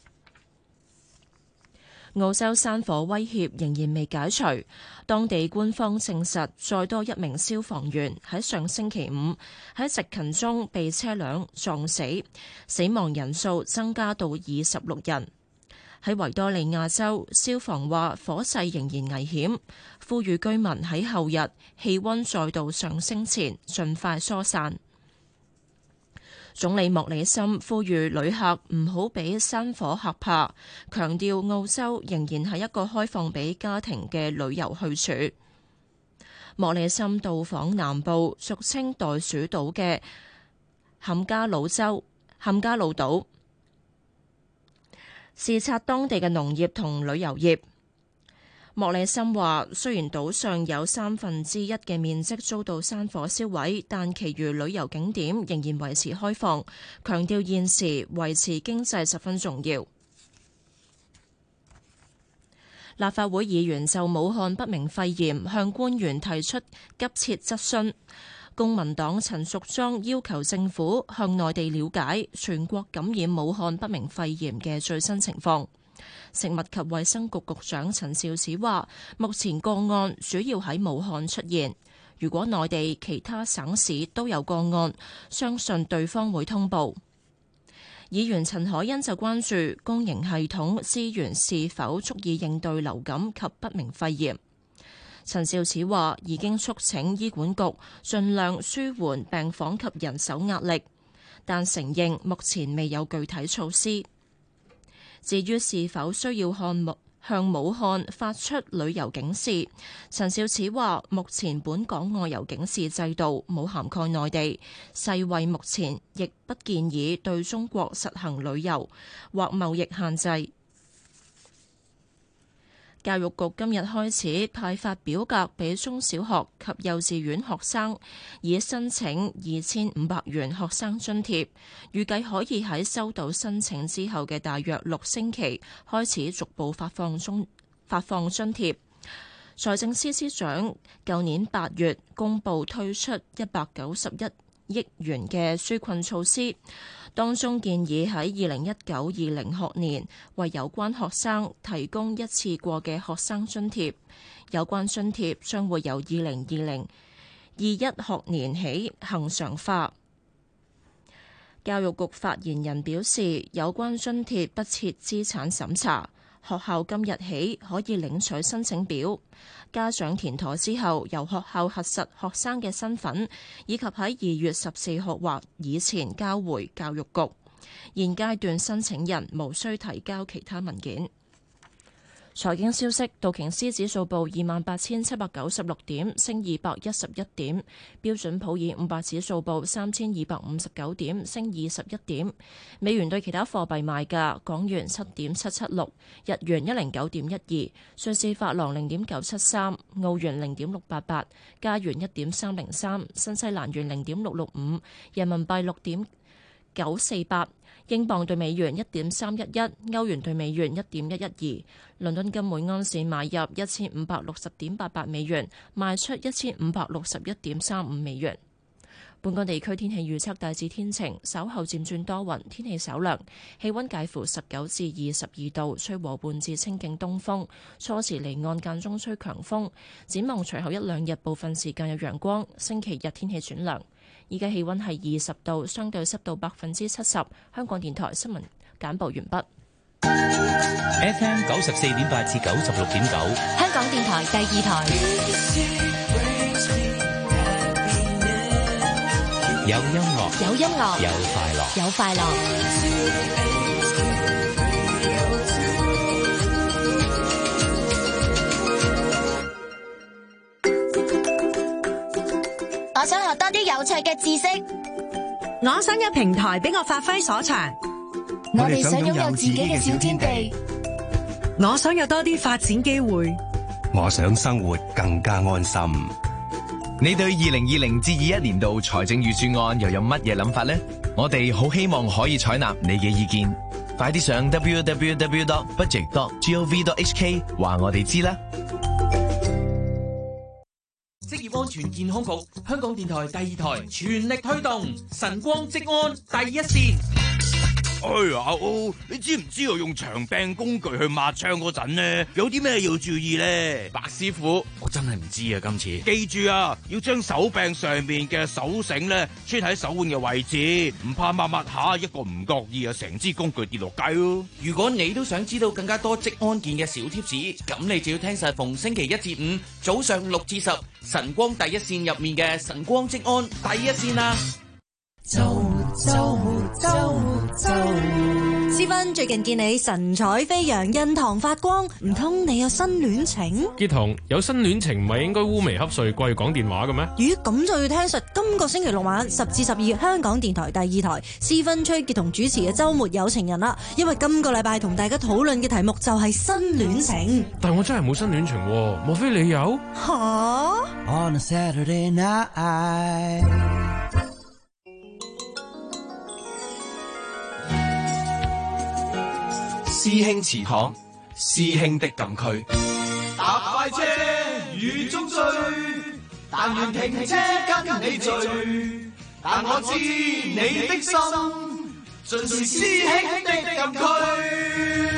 S1: 澳洲山火威脅仍然未解除，當地官方證實再多一名消防員喺上星期五喺執勤中被車輛撞死，死亡人數增加到26人。喺維多利亞州，消防話火勢仍然危險，呼籲居民喺後日氣溫再度上升前盡快疏散。總理莫里森呼籲旅客唔好俾山火嚇怕，強調澳洲仍然係一個開放俾家庭嘅旅遊去處。莫里森到訪南部俗稱袋鼠島嘅坎加魯島，視察當地嘅農業同旅遊業。莫里森話：雖然島上有1/3嘅面積遭到山火燒毀，但其餘旅遊景點仍然維持開放，強調現時維持經濟十分重要。立法會議員就武漢不明肺炎向官員提出急切質詢。 公民黨陳淑莊要求政府向內地了解全國感染武漢不明肺炎嘅最新情況。食物及衛生局局長陳肇始話，目前個案主要喺武漢出現，如果內地其他省市都有個案，相信對方會通報。議員陳凱欣就關注公營系統資源是否足以應對流感及不明肺炎。陳肇始話已經促請醫管局盡量舒緩病房及人手壓力，但承認目前未有具體措施。至於是否需要向武漢發出旅遊警示，陳肇始話目前本港外遊警示制度冇涵蓋內地，世衛目前亦不建議對中國實行旅遊或貿易限制。教育局今日開始派發表格俾中小學及幼稚園學生，以申請2500元學生津貼，預計可以喺收到申請之後嘅大約6星期開始逐步發放津貼。財政司司長舊年8月公布推出191億元嘅紓困措施，當中建議喺2019-20學年為有關學生提供一次過嘅學生津貼，有關津貼將會由2020-21學年起恆常化。教育局發言人表示，有關津貼不設資產審查，學校今日起可以領取申請表，家長填妥之後，由學校核實學生嘅身份，以及喺2月14號或以前交回教育局。現階段申請人無需提交其他文件。財經消息，道瓊斯指數報28,796點，升211點；標準普爾500指數報3,259點，升21點。美元對其他貨幣賣價：港元7.776，日元109.12，瑞士法郎0.973，澳元0.688，加元1.303，新西蘭元0.665，人民幣6.948。英鎊對美元1.311，歐元對美元1.112，倫敦金每安士買入1560.88美元，賣出1561.35美元。本港地區天氣預測大致天晴，稍後漸轉多雲，天氣稍涼，氣溫介乎19至22度，吹和緩至清勁東風，初時離岸間中吹強風。展望隨後一兩日部分時間有陽光，星期日天氣轉涼。依家氣溫係20度，相對濕度70%。香港電台新聞簡報完畢。
S2: FM 94.8至96.9，
S3: 香港電台第2台。
S2: 有音樂，
S3: 有音樂，
S2: 有快樂，
S3: 有快樂。
S14: 我想學多啲有趣嘅知識，
S15: 我想有平台俾我發揮所長。
S14: 我哋想擁有自己嘅小天地，
S15: 我想有多啲發展機會，
S16: 我想生活更加安心。
S17: 你對2020至21年度財政預算案又有乜嘢諗法呢？我哋好希望可以採納你嘅意見，快啲上 www.budget.gov.hk 話我哋知啦。
S26: 職業安全健康局、香港電台第2台全力推動晨光職安第一線。
S27: 哎呀，你知唔知道用長柄工具去抹槍嗰陣呢，有啲咩要注意呢？
S12: 白師傅，我真係唔知啊！今次
S27: 記住啊，要將手柄上面嘅手繩呢穿喺手腕嘅位置，唔怕抹下一個唔覺意啊，成支工具跌落街咯。
S26: 如果你都想知道更加多職安健嘅小貼士，咁你就要聽實逢星期1至5早上6至10晨光第一線入面嘅晨光職安第一線啦。
S7: 思芬最近見你神采飛揚，印堂發光，唔通你有新戀情？
S8: 傑彤，有新戀情唔係應該烏眉瞌睡掛住講電話嘅咩？
S7: 咦，咁就要聽實今個星期六晚10至12香港電台第2台思芬崔傑彤主持嘅週末有情人啦。因為今個禮拜同大家討論嘅題目就係新戀情。
S8: 但我真係冇新戀情喎，莫非你有？
S7: 吓？On a Saturday night。
S13: 師兄祠堂，師兄的禁區。
S27: 搭快車雨中追，
S5: 但願停車跟你聚，但我知你的心盡是師兄的禁區。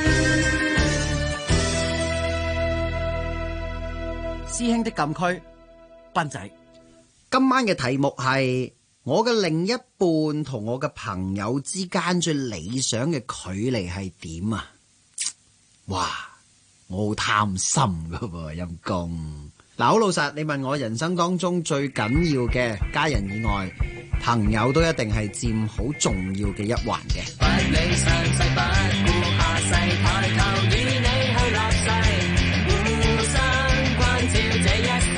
S10: 師兄的禁區，斌仔，今晚嘅題目係我嘅另一半同我嘅朋友之間最理想嘅距離係點啊？哇，我好貪心噶噃，陰公。嗱，好老實，你問我人生當中最緊要嘅家人以外，朋友都一定係佔好重要嘅一環嘅。不理上世不顧下世，抬頭與你去立世，互相關照這一世。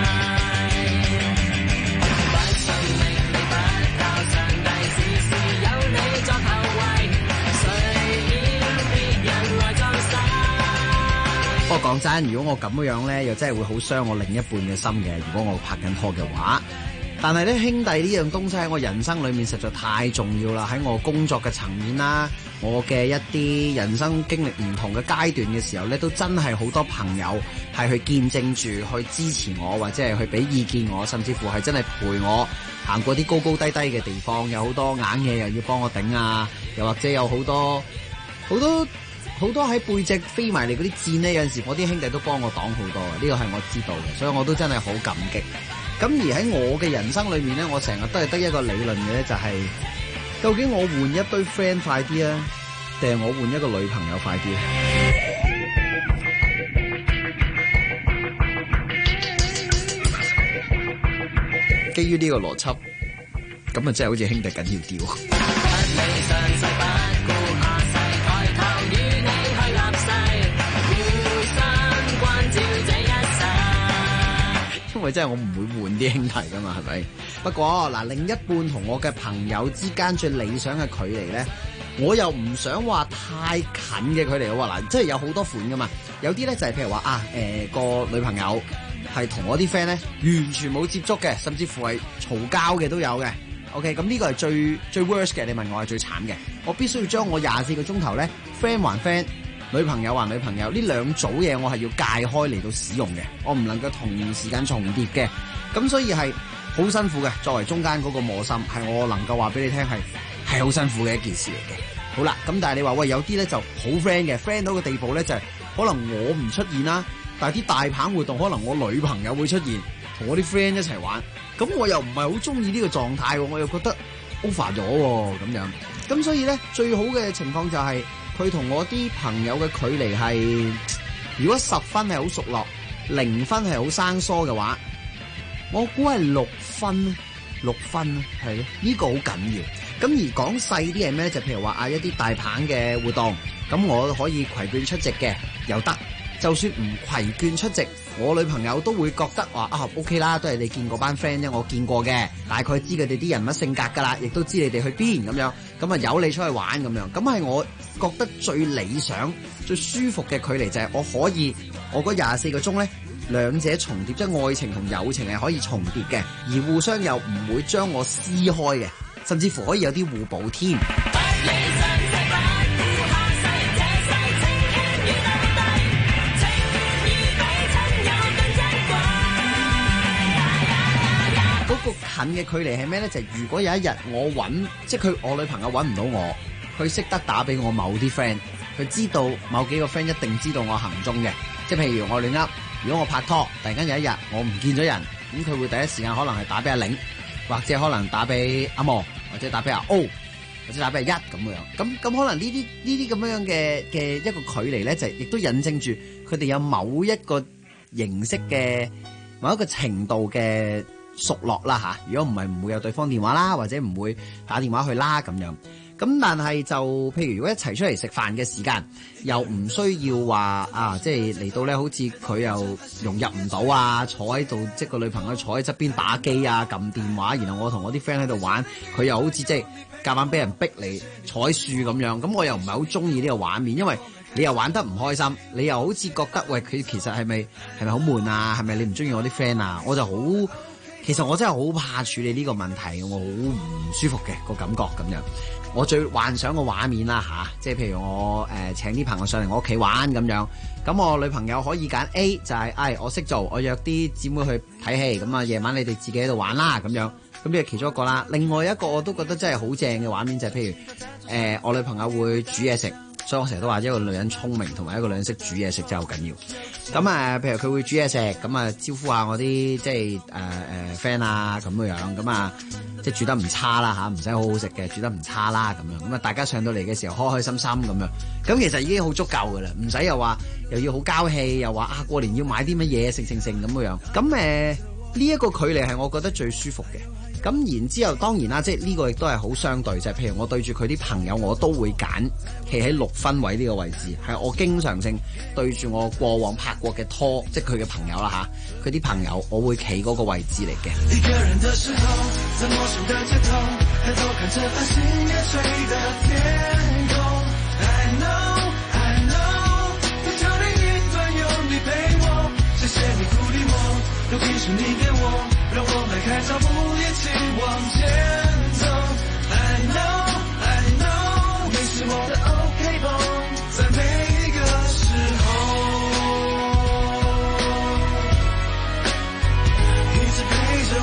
S10: 不信命你不靠上帝，事事有你作後衛，誰要別人來裝飾。不過講真，如果我咁樣咧，又真係會好傷我另一半嘅心嘅。如果我拍緊拖嘅話，但係咧，兄弟呢樣東西喺我人生裏面實在太重要啦。喺我工作嘅層面啦，我嘅一啲人生經歷唔同嘅階段嘅時候咧，都真係好多朋友係去見證住、去支持我，或者係去俾意見我，甚至乎係真係陪我行過啲高高低低嘅地方。有好多硬嘢又要幫我頂啊，又或者有好多喺背脊飛埋嚟嗰啲箭呢，有陣時我啲兄弟都幫我擋好多啊！呢個係我知道嘅，所以我都真係好感激。咁而喺我嘅人生裏面咧，我成日都係得一個理論嘅咧，就係究竟我換一堆 friend 快啲啊，定係我換一個女朋友快啲？基於呢個邏輯，咁啊真係好似兄弟緊要啲喎。因為真係我唔會換啲兄弟噶嘛，係咪？不過嗱，另一半同我嘅朋友之間最理想嘅距離咧，我又唔想話太近嘅距離喎。嗱，即係有好多款噶嘛，有啲咧就係譬如話個女朋友係同我啲 friend 咧完全冇接觸嘅，甚至乎係嘈交嘅都有嘅。OK， 咁呢個係最 worst 嘅。你問我係最慘嘅，我必須要將我24個鐘頭咧 friend 還 friend。女朋友還女朋友，呢兩組嘢我係要界開嚟到使用嘅，我唔能夠同時間重疊嘅，咁所以係好辛苦嘅。作為中間嗰個磨心，係我能夠話俾你聽係好辛苦嘅一件事嚟嘅。好啦，咁但係你話喂，有啲咧就好 friend 嘅 friend 到個地步咧，就係可能我唔出現啦，但係啲大棒活動可能我女朋友會出現，同我啲 friend 一齊玩，咁我又唔係好中意呢個狀態，我又覺得 over 咗咁樣，咁所以咧最好嘅情況就係佢同我啲朋友嘅距離係，如果10分係好熟絡，0分係好生疏嘅話，我估係6分，6分啦，係咯，呢個好緊要。咁而講細啲係咩？就譬如話一啲大棒嘅活動，咁我可以攜眷出席嘅又得，就算唔攜眷出席，我女朋友都會覺得話OK 啦，都係你見過班 friend 啫，我見過嘅，大概知佢哋啲人物性格㗎啦，亦都知你哋去邊咁樣，咁啊由你出去玩咁樣，咁係我覺得最理想、最舒服嘅距離就係我可以，我嗰24個鐘咧，兩者重疊，即係愛情同友情係可以重疊嘅，而互相又唔會將我撕開嘅，甚至乎可以有啲互補添。嗰個近嘅距離係咩咧？就係如果有一日即係我女朋友揾唔到我，佢識得打俾我某啲 friend，佢知道某幾個 friend 一定知道我行蹤嘅。即係譬如我亂噏，如果我拍拖，突然間有一日我唔見咗人，咁佢會第一時間可能係打俾阿玲，或者可能打俾阿莫，或者打俾阿 O， 或者打俾阿一咁樣。咁可能呢啲咁樣嘅一個距離咧，就亦都引證住佢哋有某一個形式嘅某一個程度嘅熟絡啦嚇，如果唔係唔會有對方電話啦，或者唔會打電話去啦咁樣。咁但係就譬如如果一齊出嚟食飯嘅時間，又唔需要話即係嚟到咧，好似佢又融入唔到啊，坐喺度即係個女朋友坐喺側邊打機啊、撳電話，然後我同我啲 friend 喺度玩，佢又好似即係夾硬俾人逼嚟坐喺樹咁樣，咁我又唔係好中意呢個畫面，因為你又玩得唔開心，你又好似覺得喂佢其實係咪好悶啊？係咪你唔中意我啲 friend 啊？我就好其實我真係好怕處理呢個問題，我好唔舒服嘅個感覺咁樣。我最幻想個畫面啦吓，即係譬如我請啲朋友上嚟我屋企玩咁樣，咁我女朋友可以揀 A 就係我識做，我約啲姊妹去睇戲，咁啊夜晚你哋自己喺度玩啦咁樣，咁呢係其中一個啦。另外一個我都覺得真係好正嘅畫面就係譬如我女朋友會煮嘢食，所以我成日都話一個女人聰明同埋一個女人識煮嘢食真係好緊要。咁譬如佢會煮嘢食，咁啊招呼下我啲即係friend 啊咁樣，咁啊即係煮得唔差啦嚇，唔使好好食嘅，煮得唔差啦咁樣，咁啊大家上到嚟嘅時候開開心心咁樣，咁其實已經好足夠噶啦，唔使又話又要好交氣，又話過年要買啲乜嘢食咁樣，咁呢一個距離係我覺得最舒服嘅。咁然之後當然啦，即係呢個亦都係好相對，就係譬如我對住佢啲朋友，我都會揀企喺6分位呢個位置，係我經常性對住我過往拍過嘅拖，即係佢嘅朋友啦嚇，佢啲朋友我會企嗰個位置嚟嘅。一個人的時候，在陌生的街頭，抬頭看着繁星夜垂的天空 I know 在這裡一段有你陪我，謝謝你鼓勵我，尤其是你給我讓我邁開腳步一起往前走 I know 你是我的 OK 繃，在每一個時候一直陪着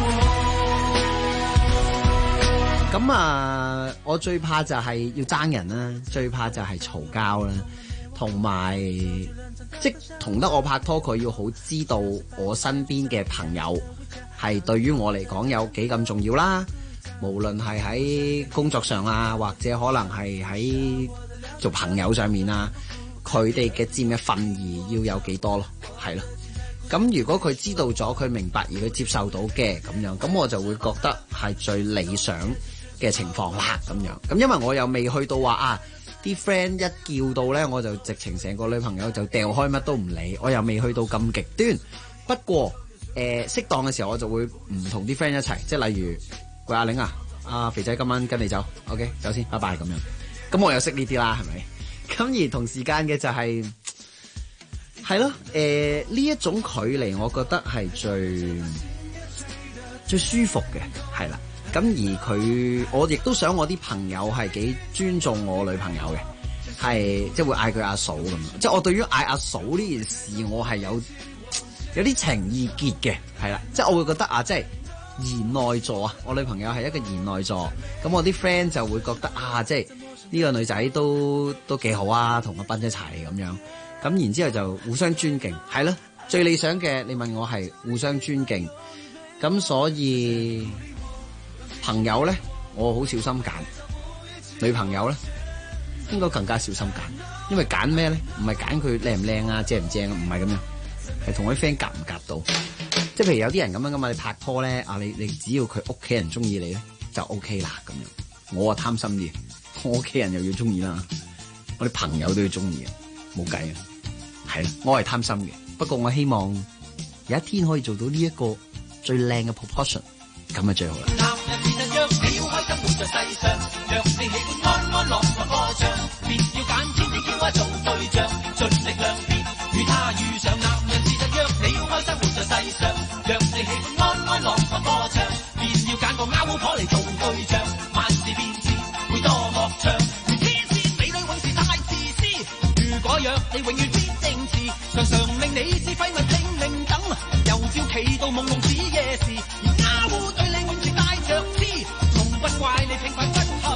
S10: 我。咁啊，我最怕就係要爭人啦，最怕就係嘈交啦，同埋即同得我拍拖，佢要好知道我身邊嘅朋友係對於我嚟講有幾咁重要啦，無論係喺工作上啊，或者可能係喺做朋友上面啊，佢哋嘅佔嘅份兒要有幾多咯，係咯。咁如果佢知道咗，佢明白而佢接受到嘅咁樣，咁我就會覺得係最理想嘅情況啦咁樣。咁因為我又未去到話啲 friend 一叫到咧，我就直情成個女朋友就掉開乜都唔理，我又未去到咁極端。不過適當嘅時候我就會唔同啲 friend 一齊，即係例如喂阿玲阿肥仔今晚跟你走 OK 走先拜拜咁樣，咁我又識呢啲啦係咪？咁而同時間嘅就係咯呢一種距離我覺得係最舒服嘅係啦。咁而我亦都想我啲朋友係幾尊重我女朋友嘅，係即係會嗌佢阿嫂咁樣，即係我對於嗌阿嫂呢件事我係有啲情意結嘅，係啦，即係我會覺得即係賢內助啊，我女朋友係一個賢內助，咁我啲 friend 就會覺得即係呢個女仔都幾好啊，同阿斌一齊咁樣，咁然之後就互相尊敬，係咯，最理想嘅你問我係互相尊敬，咁所以朋友咧我好小心揀，女朋友咧應該更加小心揀，因為揀咩咧？唔係揀佢靚唔靚啊，正唔正啊，唔係咁樣。係同我啲 friend 夾唔夾到，即係譬如有啲人咁樣噶嘛，你拍拖咧你只要佢屋企人中意你咧就 OK 啦咁樣。我貪心啲，我屋企人又要中意啦，我啲朋友都要中意啊，冇計啊，係啦，我係貪心嘅，不過我希望有一天可以做到呢一個最靚嘅 proportion， 咁啊最好啦。男人是能讓你要開心活在世上，若你喜歡安安樂樂歌唱，便要揀天地叫我做對象，盡力量別與他遇上。男人是能讓你要開心活在世上，若你喜歡安安樂樂歌唱，便要揀個啱好婆嚟做對象，萬事變是會多樂暢，連天仙美女永是太自私。如果若你永遠必正詞，常常令你是廢物令等，又照企到夢夢似夜時，而丫鬟對你永是帶着痴，從不怪你平凡不。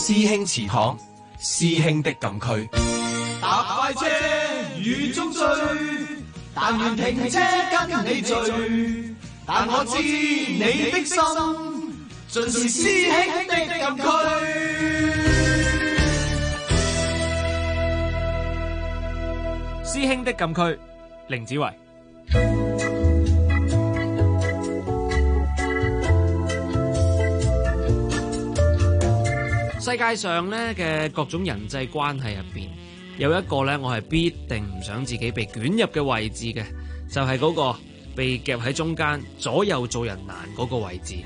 S13: 師兄祠堂，師兄的禁區。
S5: 搭快車雨中追，但願停車跟你聚，但我知你的心盡是師兄的禁區。
S4: 師兄的禁區，凌子維。世界上咧嘅各種人際關係入邊，有一個咧我係必定唔想自己被捲入嘅位置嘅，就係嗰個被夾喺中間左右做人難嗰個位置。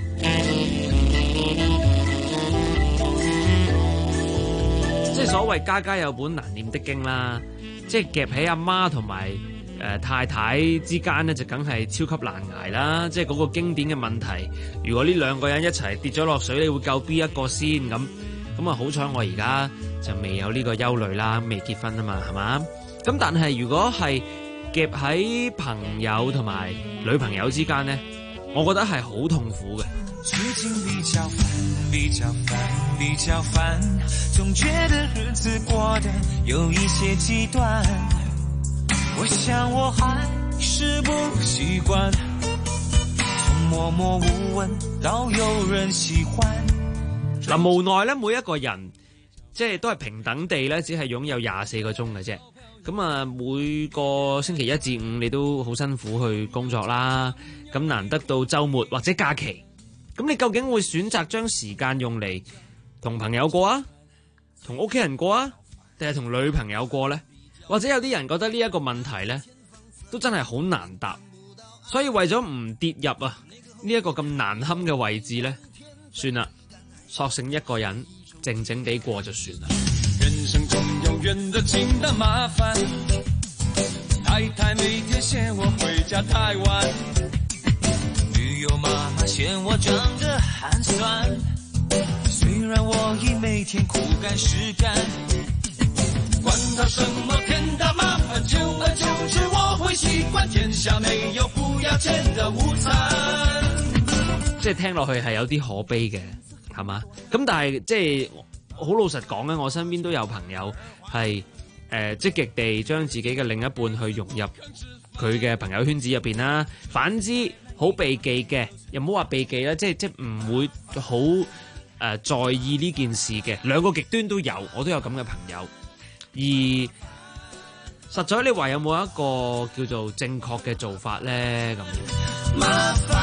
S4: 即係所謂家家有本難念的經啦，即係夾喺阿媽同埋太太之間咧，就梗係超級難捱啦。即係嗰個經典嘅問題，如果呢兩個人一齊跌咗落水，你會救邊一個先咁？咁啊，好彩我而家就未有呢個憂慮啦，未結婚啊嘛，係嘛？咁但係如果係夾喺朋友同埋女朋友之間呢，我覺得係好痛苦嘅。
S5: 最近比較煩，比較煩，比較煩，總覺得日子過得有一些極端。我想我還是不習慣，從默默無聞到有人喜歡。
S4: 嗱，無奈咧，每一個人即係都係平等地咧，只係擁有24個鐘嘅啫。咁啊，每個星期一至五你都好辛苦去工作啦。咁難得到週末或者假期，咁你究竟會選擇將時間用嚟同朋友過啊，同屋企人過啊，定係同女朋友過呢？或者有啲人覺得呢一個問題呢，都真係好難答。所以為咗唔跌入啊呢一個咁難堪嘅位置呢，算啦。索性一個人靜靜地過就算啦。
S5: 人生中永遠的情的麻煩，太太每天嫌我回家太晚，女友媽媽嫌我長得寒酸，雖然我已每天苦幹實幹，管他什麼天大麻煩，久而久之我會習慣，天下沒有不要錢的午餐。
S4: 即係聽落去係有啲可悲嘅。係嘛？咁但係即係好老實講咧，我身邊都有朋友係積極地將自己嘅另一半去融入佢嘅朋友圈子入邊啦。反之好避忌嘅，又唔好話避忌啦，即係唔會好在意呢件事嘅。兩個極端都有，我都有咁嘅朋友。而實在你話有冇一個叫做正確嘅做法咧？咁麻煩。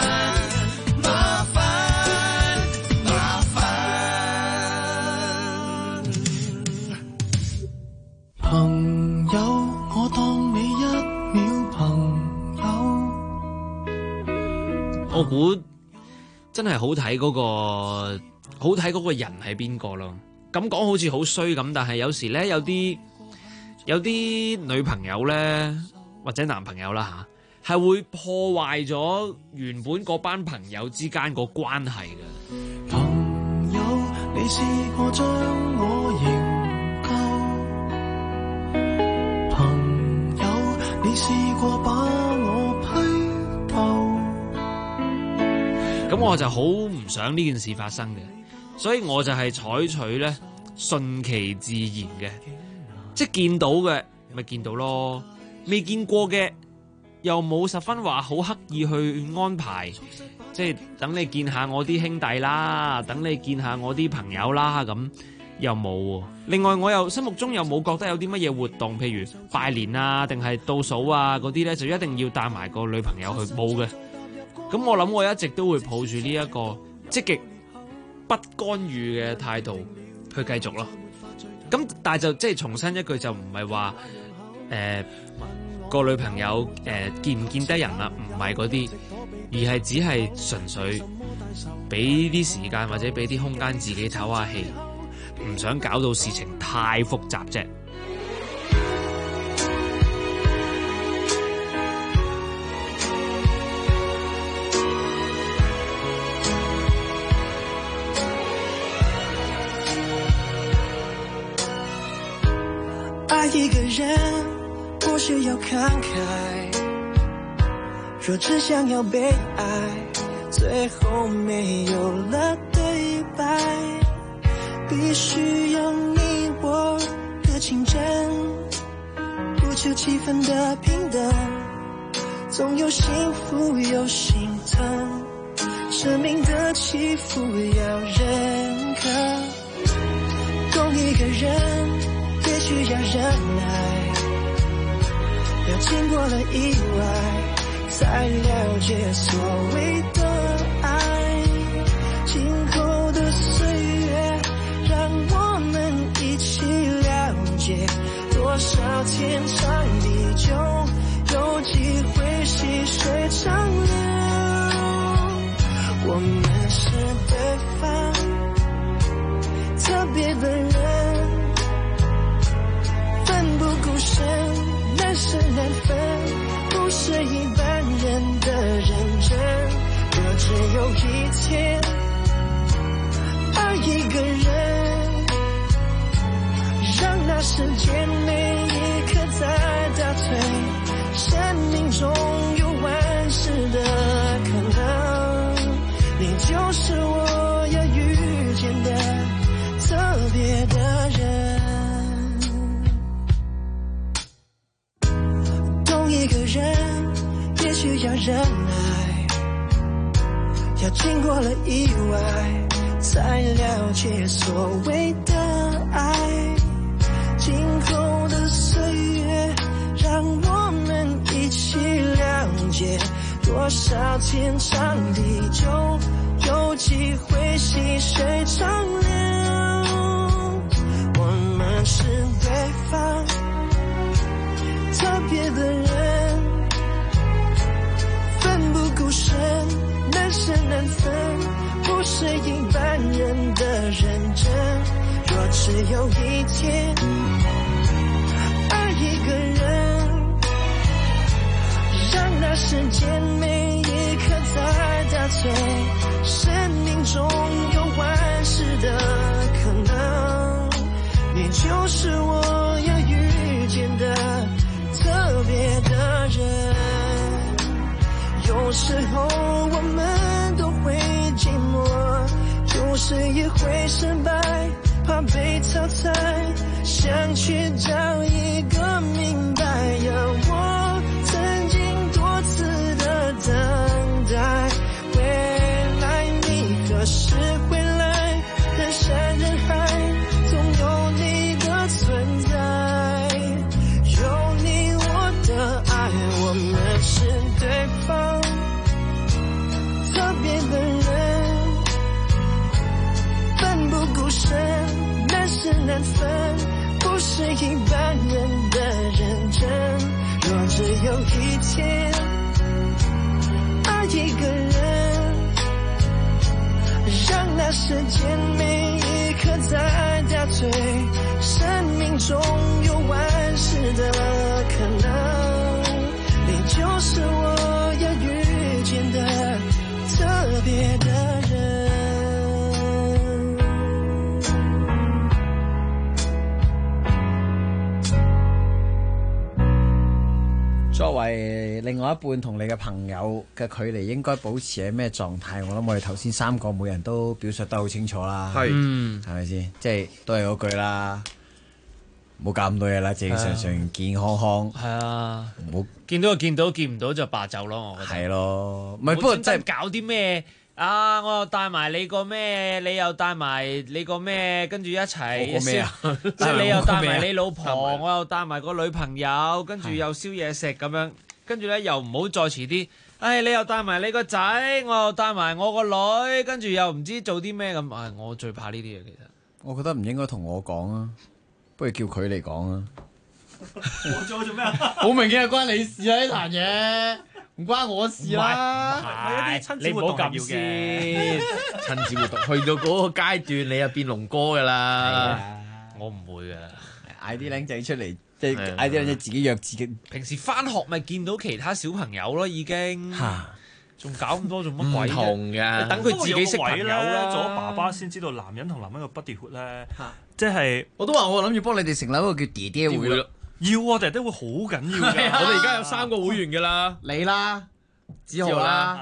S5: 朋友，我當你一秒朋友。
S4: 我估真係好睇嗰個人係邊個咯。咁講好似好衰咁，但係有時咧有啲女朋友咧或者男朋友啦吓，係會破壞咗原本嗰班朋友之間個關係嘅。
S5: 朋友，你試過將我認你試過把我批鬥，
S4: 咁我就好唔想呢件事發生嘅，所以我就係採取咧順其自然嘅，即係見到嘅咪見到咯，未見過嘅又冇十分話好刻意去安排，即係等你見下我啲兄弟啦，等你見下我啲朋友啦咁。又冇喎，另外我又心目中又冇覺得有啲乜嘢活動，譬如拜年啊，定係倒數啊嗰啲咧，就一定要帶埋個女朋友去，冇嘅。咁我諗我一直都會抱住呢一個積極不干預嘅態度去繼續咯。咁但係就即係重申一句，就唔係話個女朋友見唔見得人啦，唔係嗰啲，而係只係純粹俾啲時間或者俾啲空間自己唞下氣。唔想搞到事情太複雜啫。
S5: 愛一個人不需要慷慨，若只想要被愛，最後沒有了對白。 必須有你我的競爭，不求氣氛的平等，總有幸福有心疼，生命的起伏要認可，懂一個人也需要忍耐，要經過了意外才了解所謂的愛，今後的歲月讓我們一起了解，多少天長地久，有機會細水長流，我們是對方特別的人，奮不顧身，難捨難分，不是一般人的認真，若只有一天愛一個人，讓那時間每一刻在倒退，生命中有萬事的可能，你就是我要遇見的特別的人，懂一個人也需要忍耐，要經過了意外才了解所謂的愛，今後的歲月讓我們一起了解，多少天長地久，有機會細水長流，我們是對方特別的人，奮不顧身，難捨難分，不是一般人的認真，若只有一天愛一個人，讓那時間每一刻在倒退，生命中有萬事的可能，你就是我要遇見的特別的人，有時候我們都會寂寞，有時也會失敗，怕被淘汰，想去找一個明白，我曾經多次的等待，未來你何時回來，人山人海總有你的存在，有你我的愛，我們是對方特別的人，奮不顧身，難捨難分，不是一般人的認真，若只有一天愛一個人，讓那時間每一刻在倒退，生命中有萬事的可能，你就是我要遇見的特別的人。
S10: 作為另外一半同你嘅朋友嘅距離應該保持喺咩狀態？我諗我哋頭先三個每人都表述得好清楚啦，係咪先？即係都係嗰句啦，冇搞咁多嘢啦，正常常健康康。係啊，冇
S4: 見到就見到，見唔到就罷走咯。我覺得係
S10: 咯，唔係不過真係
S4: 搞啲咩啊！我又帶埋你個咩，你又帶埋你個咩，跟住一齊
S10: 個咩啊？
S4: 即係你又帶埋你老婆，我又帶埋個女朋友，跟住又燒嘢食咁樣，跟住咧又唔好再遲啲。唉，你又帶埋你個仔，我又帶埋我個女，跟住又唔知做啲咩咁。唉，我最怕呢啲嘢其實。
S10: 我覺得唔應該同我講啊，不如叫佢嚟講啊。
S6: 我做咩啊？
S10: 好明顯係關你事啊！呢壇嘢唔關我事啦。
S6: 係親子活動要嘅。
S12: 親子活動去到嗰個階段，你就變龍哥㗎啦。
S4: 我唔會㗎，
S10: 嗌啲僆仔出嚟，即係嗌啲僆仔自己約自己。
S4: 平時返學咪見到其他小朋友咯，已經。仲搞咁多做乜鬼？
S12: 唔同㗎，
S4: 等佢自己識朋友啦。
S6: 做咗爸爸先知道男人同男人嘅 buddy hood 咧，即係
S10: 我都話我諗住幫你哋成立一個叫爹爹會咯。
S6: 要啊，爹爹會好緊要㗎。
S12: 我哋而家有3個會員㗎啦，
S10: 你啦，子豪啦。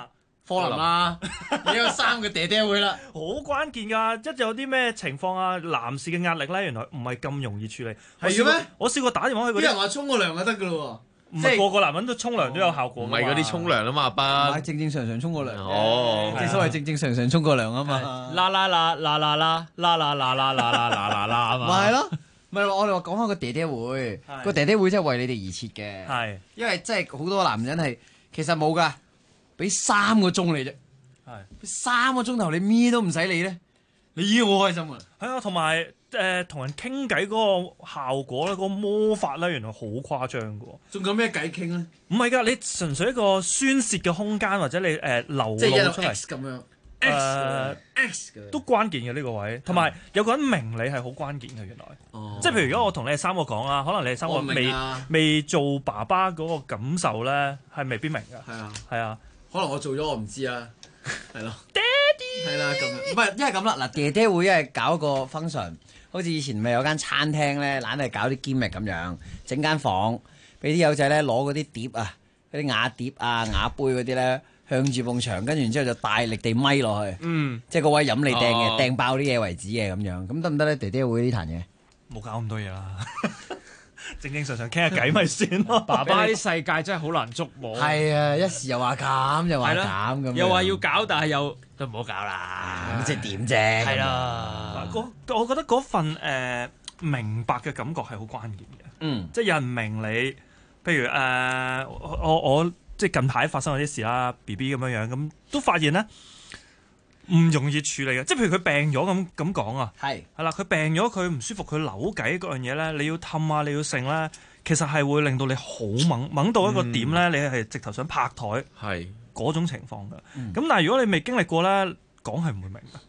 S10: 科林啦，你有3個爹爹會啦，
S6: 好關鍵㗎！一有啲咩情況啊，男士嘅壓力咧，原來唔係咁容易處理。
S10: 係嘅咩？
S6: 我試過打電話去嗰啲
S10: 人話沖個涼就得㗎咯喎，
S6: 唔係個個男人都沖涼都有效果。
S12: 唔係嗰啲沖涼啊嘛，阿爸。
S10: 唔係正常沖個涼。
S12: 哦，
S10: 正所謂正常沖個涼啊嘛。
S4: 啦啦啦啦啦啦啦啦啦啦啦啦啦啦啊嘛。
S10: 咪係咯，咪我哋話講下個爹爹會，個爹爹會真係為你哋而設嘅。係，因為真係好多男人係其實冇㗎，俾3個鐘你啫。係3個鐘頭你咩都唔使理咧，你已經好開心啊！
S6: 係啊，同埋同人傾偈嗰個效果咧，嗰個魔法咧，原來好誇張㗎喎。
S10: 仲有咩偈傾咧？
S6: 唔係㗎，你純粹一個宣洩嘅空間，或者你流露出嚟
S10: 咁樣。
S6: 都關鍵嘅呢個位，同埋有個人明你係好關鍵嘅原來。即係譬如如果我同你哋3個講啊，可能你哋3個未做爸爸嗰個感受咧，係未必明㗎。係啊，
S10: 可能我做咗我唔知啊。係咯，爹哋係啦咁樣，唔係因為咁啦，嗱，爹爹會因為搞一個 function， 好似以前咪有間餐廳咧，懶係搞啲 gimmick咁樣，整間房俾啲友仔咧攞嗰啲碟啊，嗰啲瓦碟啊、瓦杯嗰啲咧，向住埲牆，跟住然之後就大力地咪落去，即係個位飲你掟嘅，掟爆啲嘢為止嘅咁樣，咁得唔得咧？爹爹會呢壇嘢
S6: 冇搞咁多嘢啦。正正常常傾下偈咪算咯。
S4: 爸爸啲世界真係好難捉摸。
S10: 係啊，一時又話咁，又話咁咁，
S4: 又話要搞，但係又都唔好搞啦。
S10: 咁即係點啫？係
S6: 啦，我覺得嗰份明白嘅感覺係好關鍵嘅。即係有人明你，譬如我即係近排發生嗰啲事啦 ，BB 咁樣咁都發現咧唔容易處理嘅。即係譬如佢病咗咁講啊，係啦，佢病咗佢唔舒服，佢扭計嗰樣嘢咧，你要氹啊，你要剩咧，其實係會令到你好掹到一個點咧，你係直頭想拍台，係嗰種情況嘅。咁但係如果你未經歷過咧，講係唔會明嘅。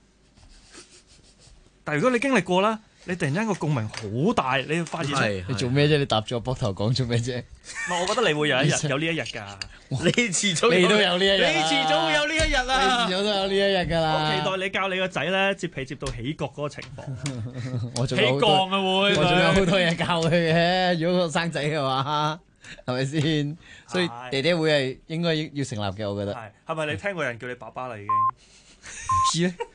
S6: 但係如果你經歷過咧，你突然間個共鳴好大，你會發現
S10: 你做咩啫？你搭住我膊頭講做咩啫？
S6: 我覺得你會有一日有呢一日㗎。
S12: 你遲早
S10: 你都有呢一日，
S12: 你遲早會有呢一日啊！
S10: 你遲早都有呢一日㗎啦。
S6: 我期待你教你個仔咧接被接到起角嗰個情況。
S10: 我仲
S6: 起降啊會，
S10: 我仲有好多嘢教佢嘅。如果生仔嘅話，係咪先？所以爹爹會係應該要成立嘅，我覺得。
S6: 係咪你聽過人叫你爸爸啦已經？
S10: 唔知咧。